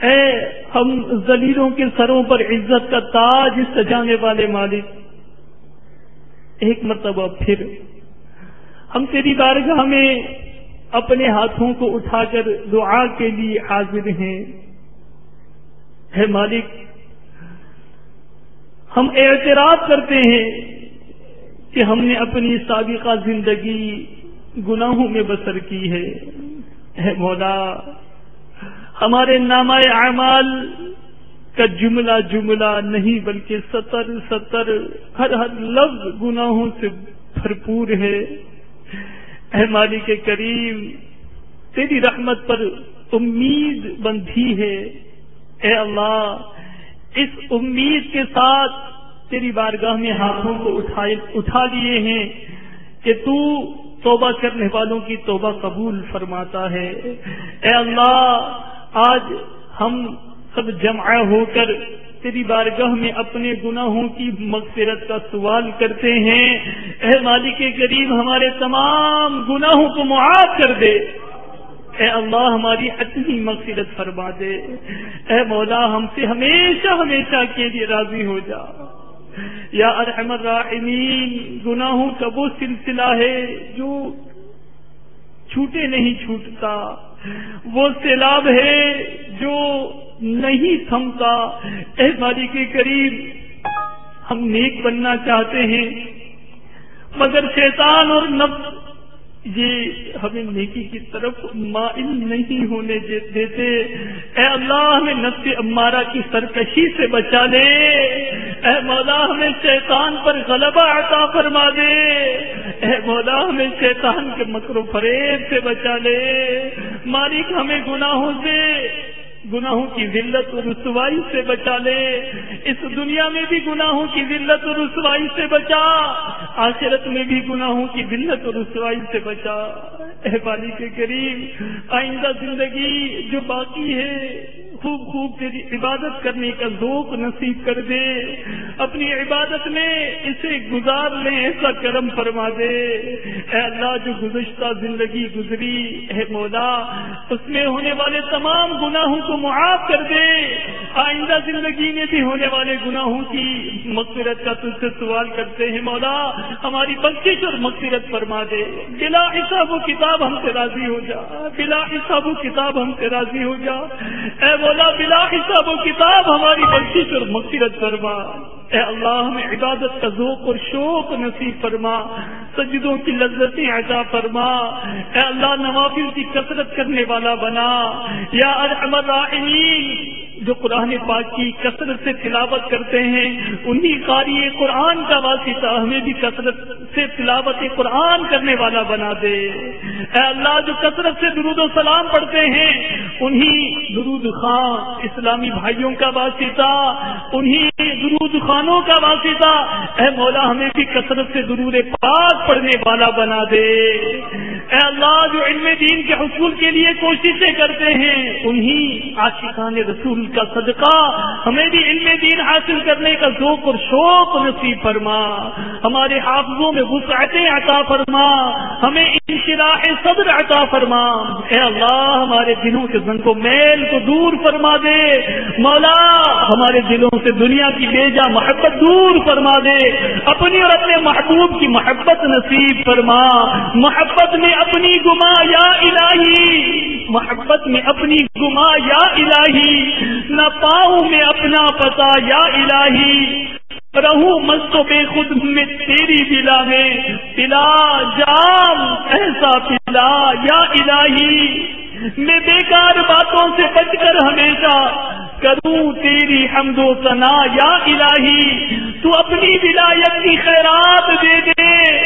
اے ہم ذلیلوں کے سروں پر عزت کا تاج سجانے والے مالک، ایک مرتبہ پھر ہم تیری بارگاہ میں اپنے ہاتھوں کو اٹھا کر دعا کے لیے حاضر ہیں۔ اے مالک، ہم اعتراف کرتے ہیں کہ ہم نے اپنی سابقہ زندگی گناہوں میں بسر کی ہے۔ اے مولا، ہمارے نامہ اعمال کا جملہ جملہ نہیں بلکہ سطر سطر ہر ہر لفظ گناہوں سے بھرپور ہے۔ اے مالک کریم، تیری رحمت پر امید بندھی ہے۔ اے اللہ، اس امید کے ساتھ تیری بارگاہ میں ہاتھوں کو اٹھائے اٹھا لیے ہیں کہ تو توبہ کرنے والوں کی توبہ قبول فرماتا ہے۔ اے اللہ، آج ہم سب جمع ہو کر تیری بارگاہ میں اپنے گناہوں کی مغفرت کا سوال کرتے ہیں۔ اے مالک کریم، ہمارے تمام گناہوں کو معاف کر دے۔ اے اللہ، ہماری اتنی مغفرت فرما دے۔ اے مولا، ہم سے ہمیشہ ہمیشہ کے لیے راضی ہو جا۔ یا ارحم الراحمین، گناہوں کا وہ سلسلہ ہے جو چھوٹے نہیں چھوٹتا، وہ سیلاب ہے جو نہیں تھمتا۔ اے مالک کریم، ہم نیک بننا چاہتے ہیں مگر شیطان اور نفس یہ ہمیں نیکی کی طرف مائل نہیں ہونے دیتے۔ اے اللہ، ہمیں نفس امارہ کی سرکشی سے بچا لے۔ اے مولا، ہمیں شیطان پر غلبہ عطا فرما دے۔ اے مولا، ہمیں شیطان کے مکر و فریب سے بچا لے۔ مالک، ہمیں گناہوں سے گناہوں کی ذلت اور رسوائی سے بچا لے۔ اس دنیا میں بھی گناہوں کی ذلت اور رسوائی سے بچا، آخرت میں بھی گناہوں کی ذلت اور رسوائی سے بچا۔ اے مالک کریم، آئندہ زندگی جو باقی ہے خوب خوب تیری عبادت کرنے کا ذوق نصیب کر دے۔ اپنی عبادت میں اسے گزار لیں، ایسا کرم فرما دے۔ اے اللہ، جو گزشتہ زندگی گزری، اے مولا، اس میں ہونے والے تمام گناہوں کو معاف کر دے۔ آئندہ زندگی میں بھی ہونے والے گناہوں کی مغفرت کا تجھ سے سوال کرتے ہیں۔ مولا، ہماری بخشش اور مغفرت فرما دے۔ بلا حساب و کتاب ہم سے راضی ہو جا، بلا حساب و کتاب ہم سے راضی ہو جا۔ اے مولا، بلا حساب و کتاب ہماری بخشش اور مغفرت فرما۔ اے اللہ، ہمیں عبادت کا ذوق اور شوق نصیب فرما، سجدوں کی لذتیں عطا فرما۔ اے اللہ، نوافل کی کثرت کرنے والا بنا۔ یا ارحم الراحمین، جو قرآن پاک کی کثرت سے تلاوت کرتے ہیں انہی قاری قرآن کا واسطہ ہمیں بھی کثرت سے تلاوت قرآن کرنے والا بنا دے۔ اے اللہ، جو کثرت سے درود و سلام پڑھتے ہیں انہی درود خان اسلامی بھائیوں کا واسطہ، انہی درود خانوں کا واسطہ، اے مولا، ہمیں بھی کثرت سے درود پاک پڑھنے والا بنا دے۔ اے اللہ، جو علم دین کے حصول کے لیے کوششیں کرتے ہیں انہی عاشقان رسول کا صدقہ ہمیں بھی علم دین حاصل کرنے کا ذوق اور شوق نصیب فرما۔ ہمارے حافظوں میں وسعتیں عطا فرما، ہمیں انشراح صدر عطا فرما۔ اے اللہ، ہمارے دلوں کے زنگ و میل کو دور فرما دے۔ مولا، ہمارے دلوں سے دنیا کی بے جا محبت دور فرما دے۔ اپنی اور اپنے محبوب کی محبت نصیب فرما۔ محبت میں اپنی گما یا الہی، محبت میں اپنی گما یا الہی، نہ پاؤں میں اپنا پتا یا الہی، رہوں مست و بے خود میں تیری بلا میں، پلا جام ایسا پلا یا الہی، میں بیکار باتوں سے بچ کر ہمیشہ کروں تیری حمد و ثنا یا الہی، تو اپنی ولایت کی خیرات دے دے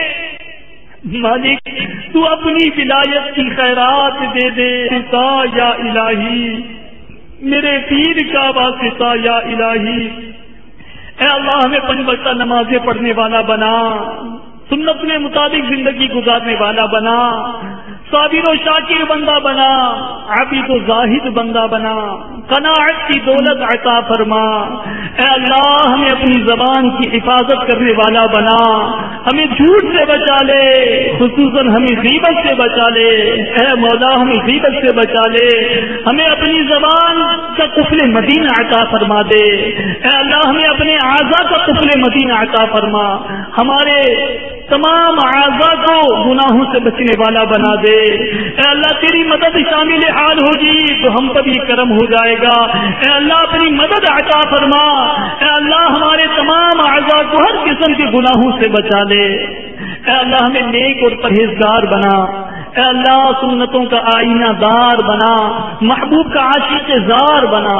مالک، تو اپنی ولایت کی خیرات دے دے یا الہی، میرے پیر کا واسطہ یا الہی۔ اے اللہ، ہمیں پنج وقتہ نمازیں پڑھنے والا بنا، سنت میں مطابق زندگی گزارنے والا بنا، صابر و شاکر بندہ بنا، عابد و زاہد بندہ بنا، قناعت کی دولت عطا فرما۔ اے اللہ، ہمیں اپنی زبان کی حفاظت کرنے والا بنا، ہمیں جھوٹ سے بچا لے، خصوصاً ہمیں غیبت سے بچا لے، اے مولا ہمیں غیبت سے بچا لے، ہمیں اپنی زبان کا قفل مدینہ عطا فرما دے، اے اللہ ہمیں اپنے اعضاء کا قفل مدینہ عطا فرما، ہمارے تمام اعضاء کو گناہوں سے بچنے والا بنا دے، اے اللہ تیری مدد شامل حال ہوگی تو ہم پر یہ کرم ہو جائے گا، اے اللہ اپنی مدد عطا فرما، اے اللہ ہمارے تمام اعضاء کو ہر قسم کے گناہوں سے بچا لے، اے اللہ ہمیں نیک اور پرہیزگار بنا، اے اللہ سنتوں کا آئینہ دار بنا، محبوب کا عاشق زار بنا،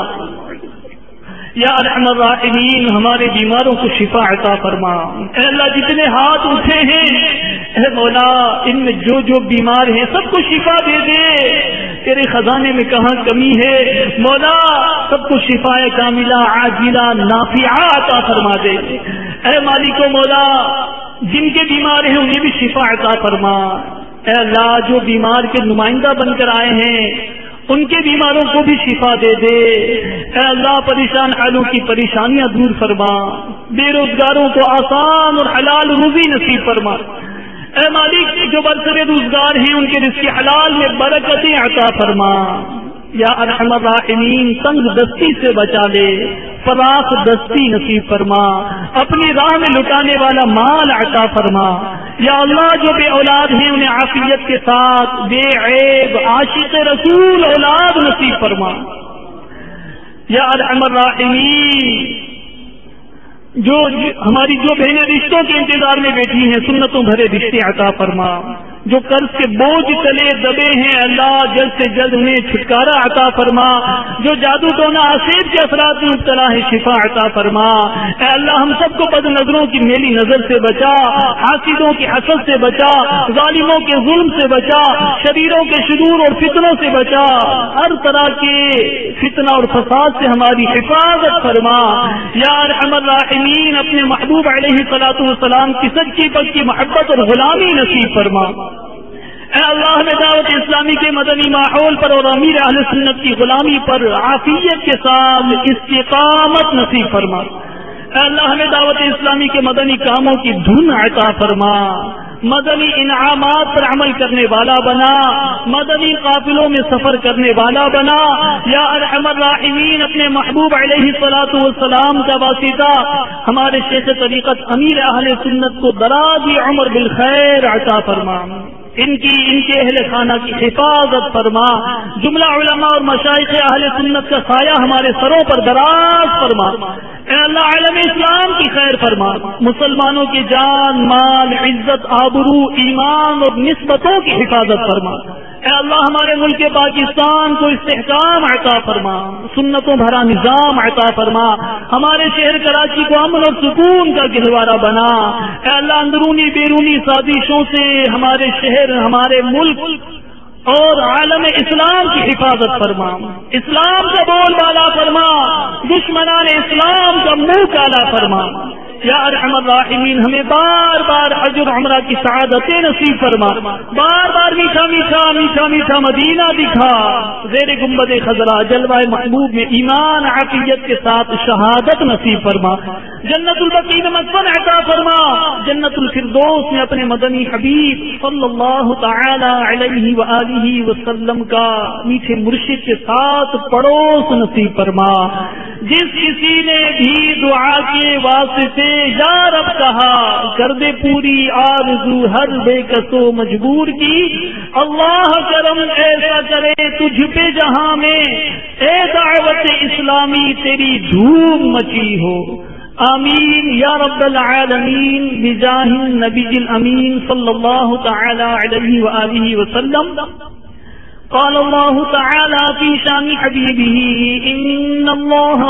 یا ارحم الراحمین ہمارے بیماروں کو شفا عطا فرما، اے اللہ جتنے ہاتھ اٹھے ہیں اے مولا ان میں جو جو بیمار ہیں سب کو شفا دے دے، تیرے خزانے میں کہاں کمی ہے مولا، سب کو شفا کاملہ عاجلہ نافعہ عطا فرما دے، اے مالک و مولا جن کے بیمار ہیں انہیں بھی شفا عطا فرما، اے اللہ جو بیمار کے نمائندہ بن کر آئے ہیں ان کے بیماروں کو بھی شفا دے دے، اے اللہ پریشان حالوں کی پریشانیاں دور فرما، بے روزگاروں کو آسان اور حلال روزی نصیب فرما، اے مالک جو برسر روزگار ہیں ان کے رزق حلال میں برکتیں عطا فرما، یا ارحم الراحمین تنگ دستی سے بچا لے، فراخ دستی نصیب فرما، اپنی راہ میں لٹانے والا مال عطا فرما، یا اللہ جو بے اولاد ہیں انہیں عافیت کے ساتھ بے عیب عاشق رسول اولاد نصیب فرما، یا ارحم الراحمین جو ہماری جو بہنیں رشتوں کے انتظار میں بیٹھی ہیں سنتوں بھرے رشتے عطا فرما، جو قرض کے بوجھ تلے دبے ہیں اللہ جلد سے جلد انہیں چھٹکارا عطا فرما، جو جادو ٹونا آسیب کے اثرات میں مبتلا ہے شفا عطا فرما، اے اللہ ہم سب کو بد نظروں کی میلی نظر سے بچا، حاسدوں کی حسد سے بچا، ظالموں کے ظلم سے بچا، شریروں کے شرور اور فتنوں سے بچا، ہر طرح کے فتنہ اور فساد سے ہماری حفاظت فرما، یا ارحم الراحمین اپنے محبوب علیہ الصلوۃ والسلام کی سچی پکی محبت اور غلامی نصیب فرما، اے اللہ ہمیں دعوت اسلامی کے مدنی ماحول پر اور امیر اہل سنت کی غلامی پر عافیت کے ساتھ استقامت نصیب فرما، اے اللہ ہمیں دعوت اسلامی کے مدنی کاموں کی دھن عطا فرما، مدنی انعامات پر عمل کرنے والا بنا، مدنی قافلوں میں سفر کرنے والا بنا، یا ارحم الراحمین اپنے محبوب علیہ الصلوۃ والسلام کا واسطہ ہمارے شیخ طریقت امیر اہل سنت کو دراز عمر بالخیر عطا فرما، ان کی ان کے اہل خانہ کی حفاظت فرما، جملہ علماء اور مشائخ اہل سنت کا سایہ ہمارے سروں پر دراز فرما، اے اللہ عالم اسلام کی خیر فرما، مسلمانوں کی جان مال عزت آبرو ایمان اور نسبتوں کی حفاظت فرما، اے اللہ ہمارے ملک پاکستان کو استحکام عطا فرما، سنتوں بھرا نظام عطا فرما، ہمارے شہر کراچی کو امن اور سکون کا گہوارہ بنا، اے اللہ اندرونی بیرونی سازشوں سے ہمارے شہر ہمارے ملک اور عالم اسلام کی حفاظت فرما، اسلام کا بول بالا فرما، دشمنان اسلام کا منہ کالا فرما، یا ارحم الراحمین ہمیں بار بار حج اور عمرہ کی سعادتیں نصیب فرما، بار بار میٹھا میٹھا میٹھا میٹھا مدینہ دکھا، زیر گنبد خضرا جلوہ محبوب میں ایمان عافیت کے ساتھ شہادت نصیب فرما، جنت البقیع میں مسکن عطا فرما، جنت الفردوس میں اپنے مدنی حبیب صلی اللہ تعالی علیہ وآلہ وسلم کا میٹھے مرشد کے ساتھ پڑوس نصیب فرما، جس کسی نے بھی دعا کے واسطے یا رب کہا کر دے پوری آرزو ہر بے کسو مجبور کی، اللہ کرم ایسا کرے تجھ پہ جہاں میں اے دعوت اسلامی تیری دھوم مچی ہو، آمین یا رب العالمین بجاہ النبی الامین صلی اللہ تعالی علیہ وآلہ وسلم۔ قال الله تعالى في شان حبيبه إن الله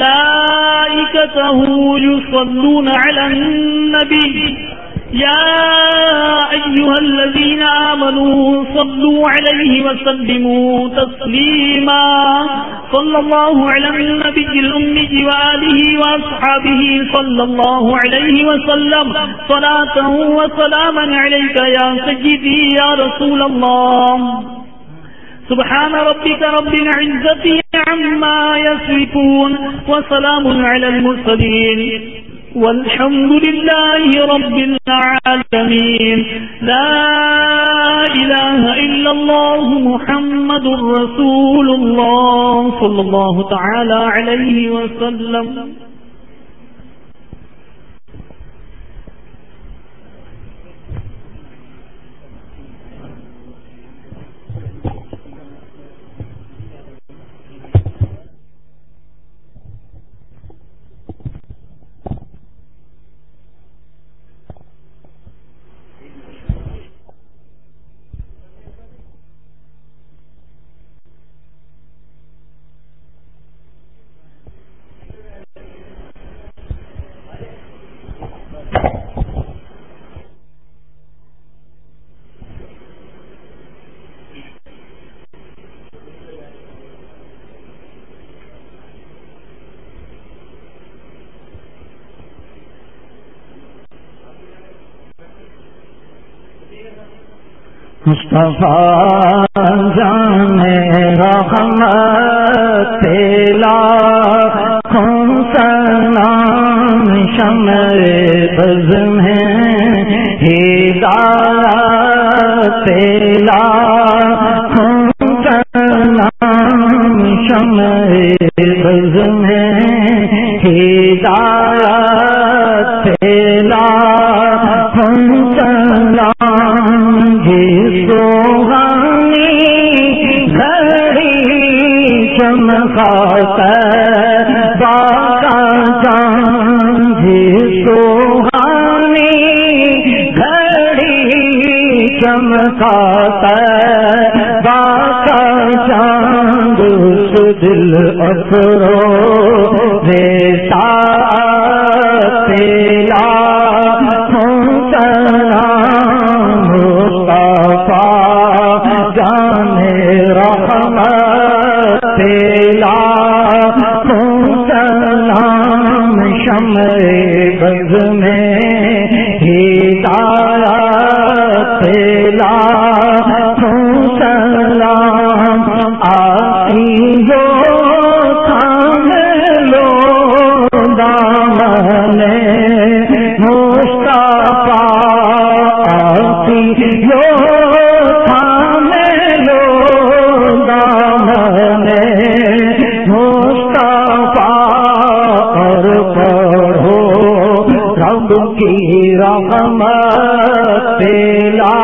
وملائكته يصلون على النبي يا أيها الذين آمنوا صلوا عليه وسلموا تسليما صلى الله على النبي الأمي وآله وأصحابه صلى الله عليه وسلم صلاة وسلاما عليك يا سيدي يا رسول الله سبحان ربك رب العزة عما يصفون وسلام على المرسلين والحمد لله رب العالمين لا إله إلا الله محمد رسول الله صلى الله تعالى عليه وسلم. مصطفیٰ جان رحمت تیلا کون سلام شمع بز میں ہدایت تیلا کون سلام شمع بز میں ہدایت تیلا کون سلام سوہانی گھڑی چمکاتا باقا جان جی سوہانی گھڑی چمکاتا باقا چاند اس دل افرو ریتا تیلا بز میں ہدایت تیلا سلام آتی جو تھام لو دامن مصطفیٰ آتی جو تھام لو دامن کی رحمت تیلا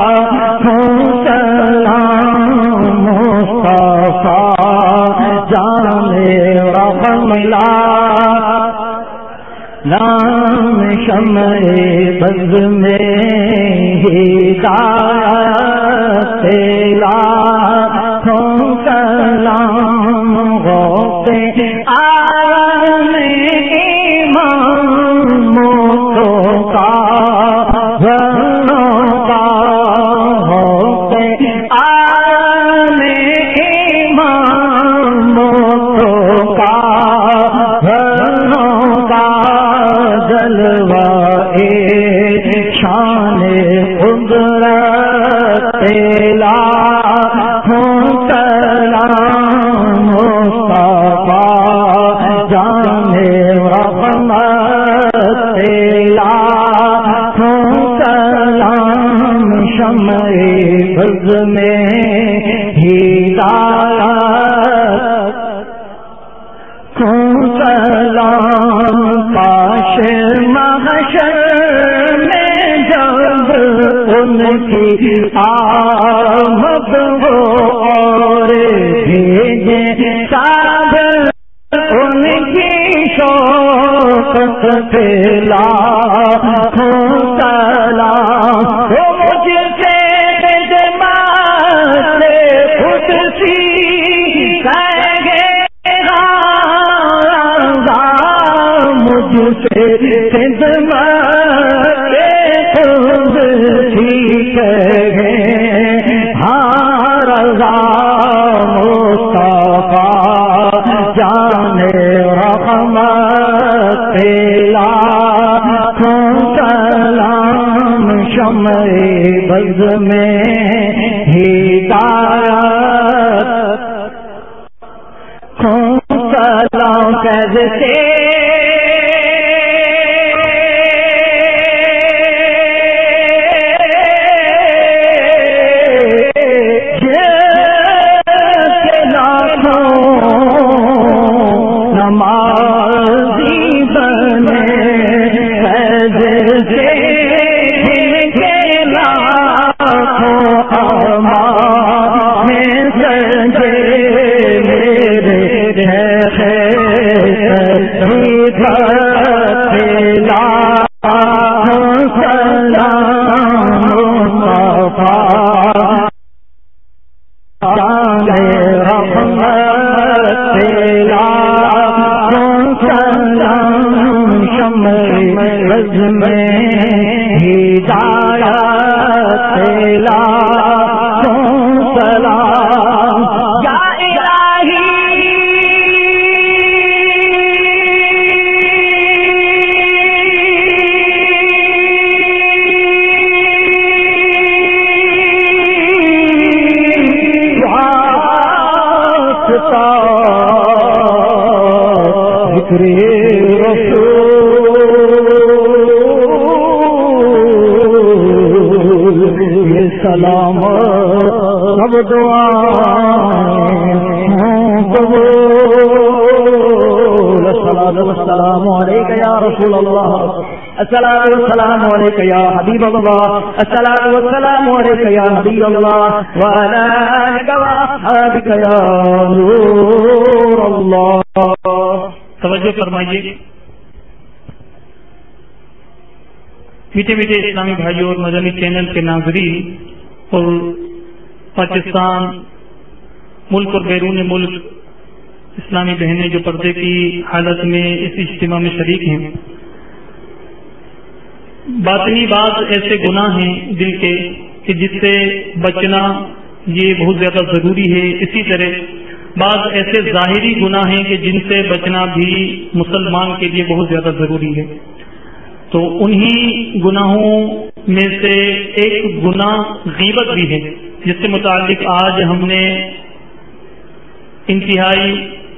سلام مصطفیٰ جان رحملا نام شمع بز میں ہدایت تیلا سلام غوث عالم شان قدرت تیلا سلام مصطفیٰ جان رحمت تیلا سلام شمع بز میں ہدایت سلام کاش محشر ان کی آمد ہو اور بھیجے سب ان کی شوقت تیلا سلام وہ مجھ سے جماعت خود سی کہے گا مجھ سے جماعت ٹھیک ہے ہاں رضا مصطفیٰ جان رحمت تیلا سلام شمع بز میں ہدایت سلام کیسے مجھ میں ہدایت لاکھوں سلام یا سلام سب دعائیں قبول الصلاۃ والسلام علیک یا رسول اللہ الصلاۃ والسلام علیک یا حبیب اللہ الصلاۃ والسلام علیک یا حبیب اللہ وعلی آلک واصحابک یا نور اللہ. توجہ فرمائیے میٹھے میٹھے اسلامی بھائیوں اور مدنی چینل کے ناظرین اور پاکستان ملک اور بیرون ملک اسلامی بہنیں جو پردے کی حالت میں اس اجتماع میں شریک ہیں. باطنی بعض ایسے گناہ ہیں دل کے کہ جس سے بچنا یہ بہت زیادہ ضروری ہے. اسی طرح بعض ایسے ظاہری گناہ ہیں کہ جن سے بچنا بھی مسلمان کے لیے بہت زیادہ ضروری ہے. تو انہی گناہوں میں سے ایک گناہ غیبت بھی ہے جس سے متعلق آج ہم نے انتہائی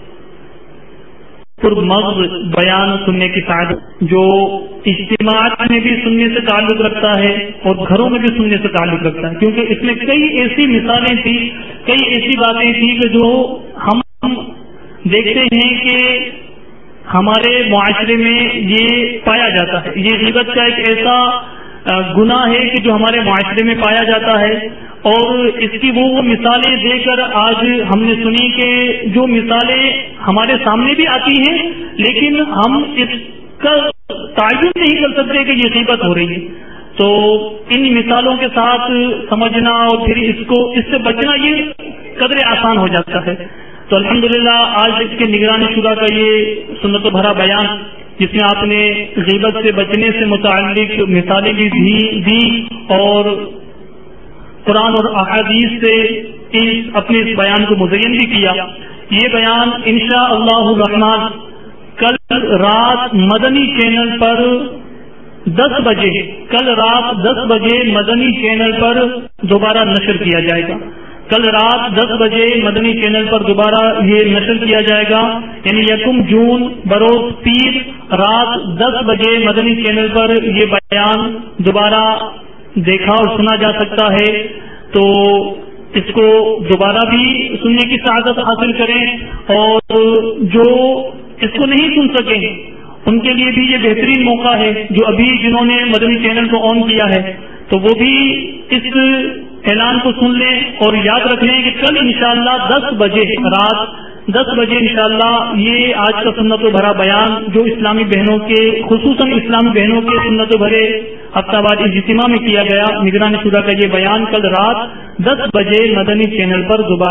پرمغز بیان سننے کی سعادت جو اجتماعات میں بھی سننے سے تعلق رکھتا ہے اور گھروں میں بھی سننے سے تعلق رکھتا ہے، کیونکہ اس میں کئی ایسی مثالیں تھیں، کئی ایسی باتیں تھیں کہ جو ہم دیکھتے ہیں کہ ہمارے معاشرے میں یہ پایا جاتا ہے. یہ غیبت کا ایک ایسا گناہ ہے کہ جو ہمارے معاشرے میں پایا جاتا ہے، اور اس کی وہ وہ مثالیں دے کر آج ہم نے سنی کہ جو مثالیں ہمارے سامنے بھی آتی ہیں لیکن ہم اس کا تعین نہیں کر سکتے کہ یہ غیبت ہو رہی ہے. تو ان مثالوں کے ساتھ سمجھنا اور پھر اس کو اس سے بچنا یہ قدرے آسان ہو جاتا ہے. تو الحمدللہ آج اس کے نگران شورا کا یہ سنت و بھرا بیان جس میں آپ نے غیبت سے بچنے سے متعلق مثالیں بھی دی اور قرآن اور احادیث سے اس اپنے اس بیان کو مزین بھی کیا. یہ بیان انشاء اللہ الرحمن کل رات مدنی چینل پر دس بجے کل رات دس بجے مدنی چینل پر دوبارہ نشر کیا جائے گا. کل رات دس بجے مدنی چینل پر دوبارہ یہ نشر کیا جائے گا، یعنی یکم جون بروز پیر رات دس بجے مدنی چینل پر یہ بیان دوبارہ دیکھا اور سنا جا سکتا ہے. تو اس کو دوبارہ بھی سننے کی سعادت حاصل کریں، اور جو اس کو نہیں سن سکیں ان کے لیے بھی یہ بہترین موقع ہے جو ابھی جنہوں نے مدنی چینل کو آن کیا ہے تو وہ بھی اس اعلان کو سن لیں اور یاد رکھ لیں کہ کل انشاءاللہ دس بجے رات دس بجے انشاءاللہ یہ آج کا سنت و بھرا بیان جو اسلامی بہنوں کے خصوصاً اسلامی بہنوں کے سنت و بھرے ہفتہ وار اجتماع میں کیا گیا نگران شورا کا یہ بیان کل رات دس بجے مدنی چینل پر دوبارہ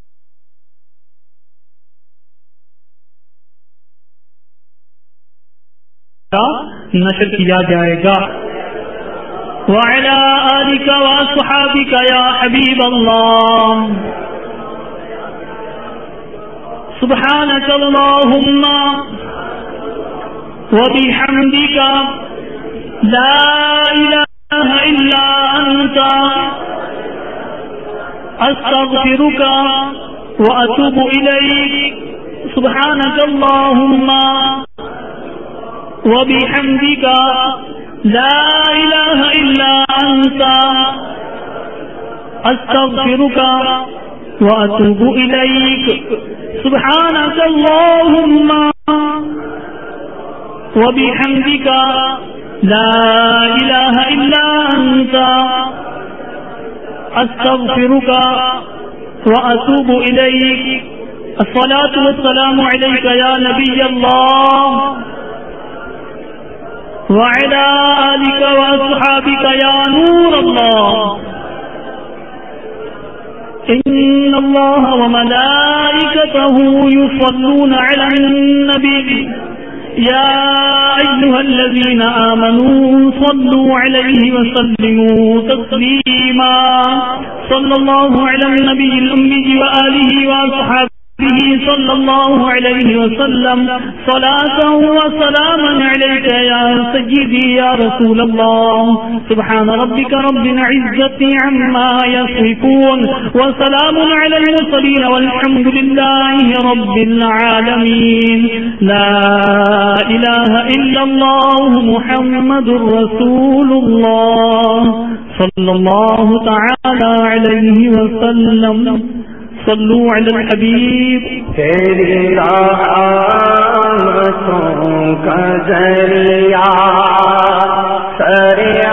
نشر کیا جائے گا. وعلى آلك وأصحابك يا حبيب الله سبحانك اللهم وبحمدك لا إله إلا أنت أستغفرك وأتوب إليك. سبحانك اللهم وبحمدك لا إله إلا أنت أستغفرك وأتوب إليك. سبحانك اللهم وبحمدك لا إله إلا أنت أستغفرك وأتوب إليك. الصلاة والسلام عليك يا نبي الله وعلى آلك وأصحابك يا نور الله. إن الله وملائكته يصلون على النبي يا أيها الذين آمنوا صلوا عليه وسلموا تسليما صلى الله على النبي الأمي وآله وأصحابه صلى الله عليه وسلم صلاة وسلاما عليك يا سيدي يا رسول الله سبحان ربك رب العزة عما يصفون وسلام على المرسلين والحمد لله رب العالمين لا إله إلا الله محمد رسول الله صلى الله تعالى عليه وسلم صلوا على الحبيب تیری رحمتوں کا ذریعہ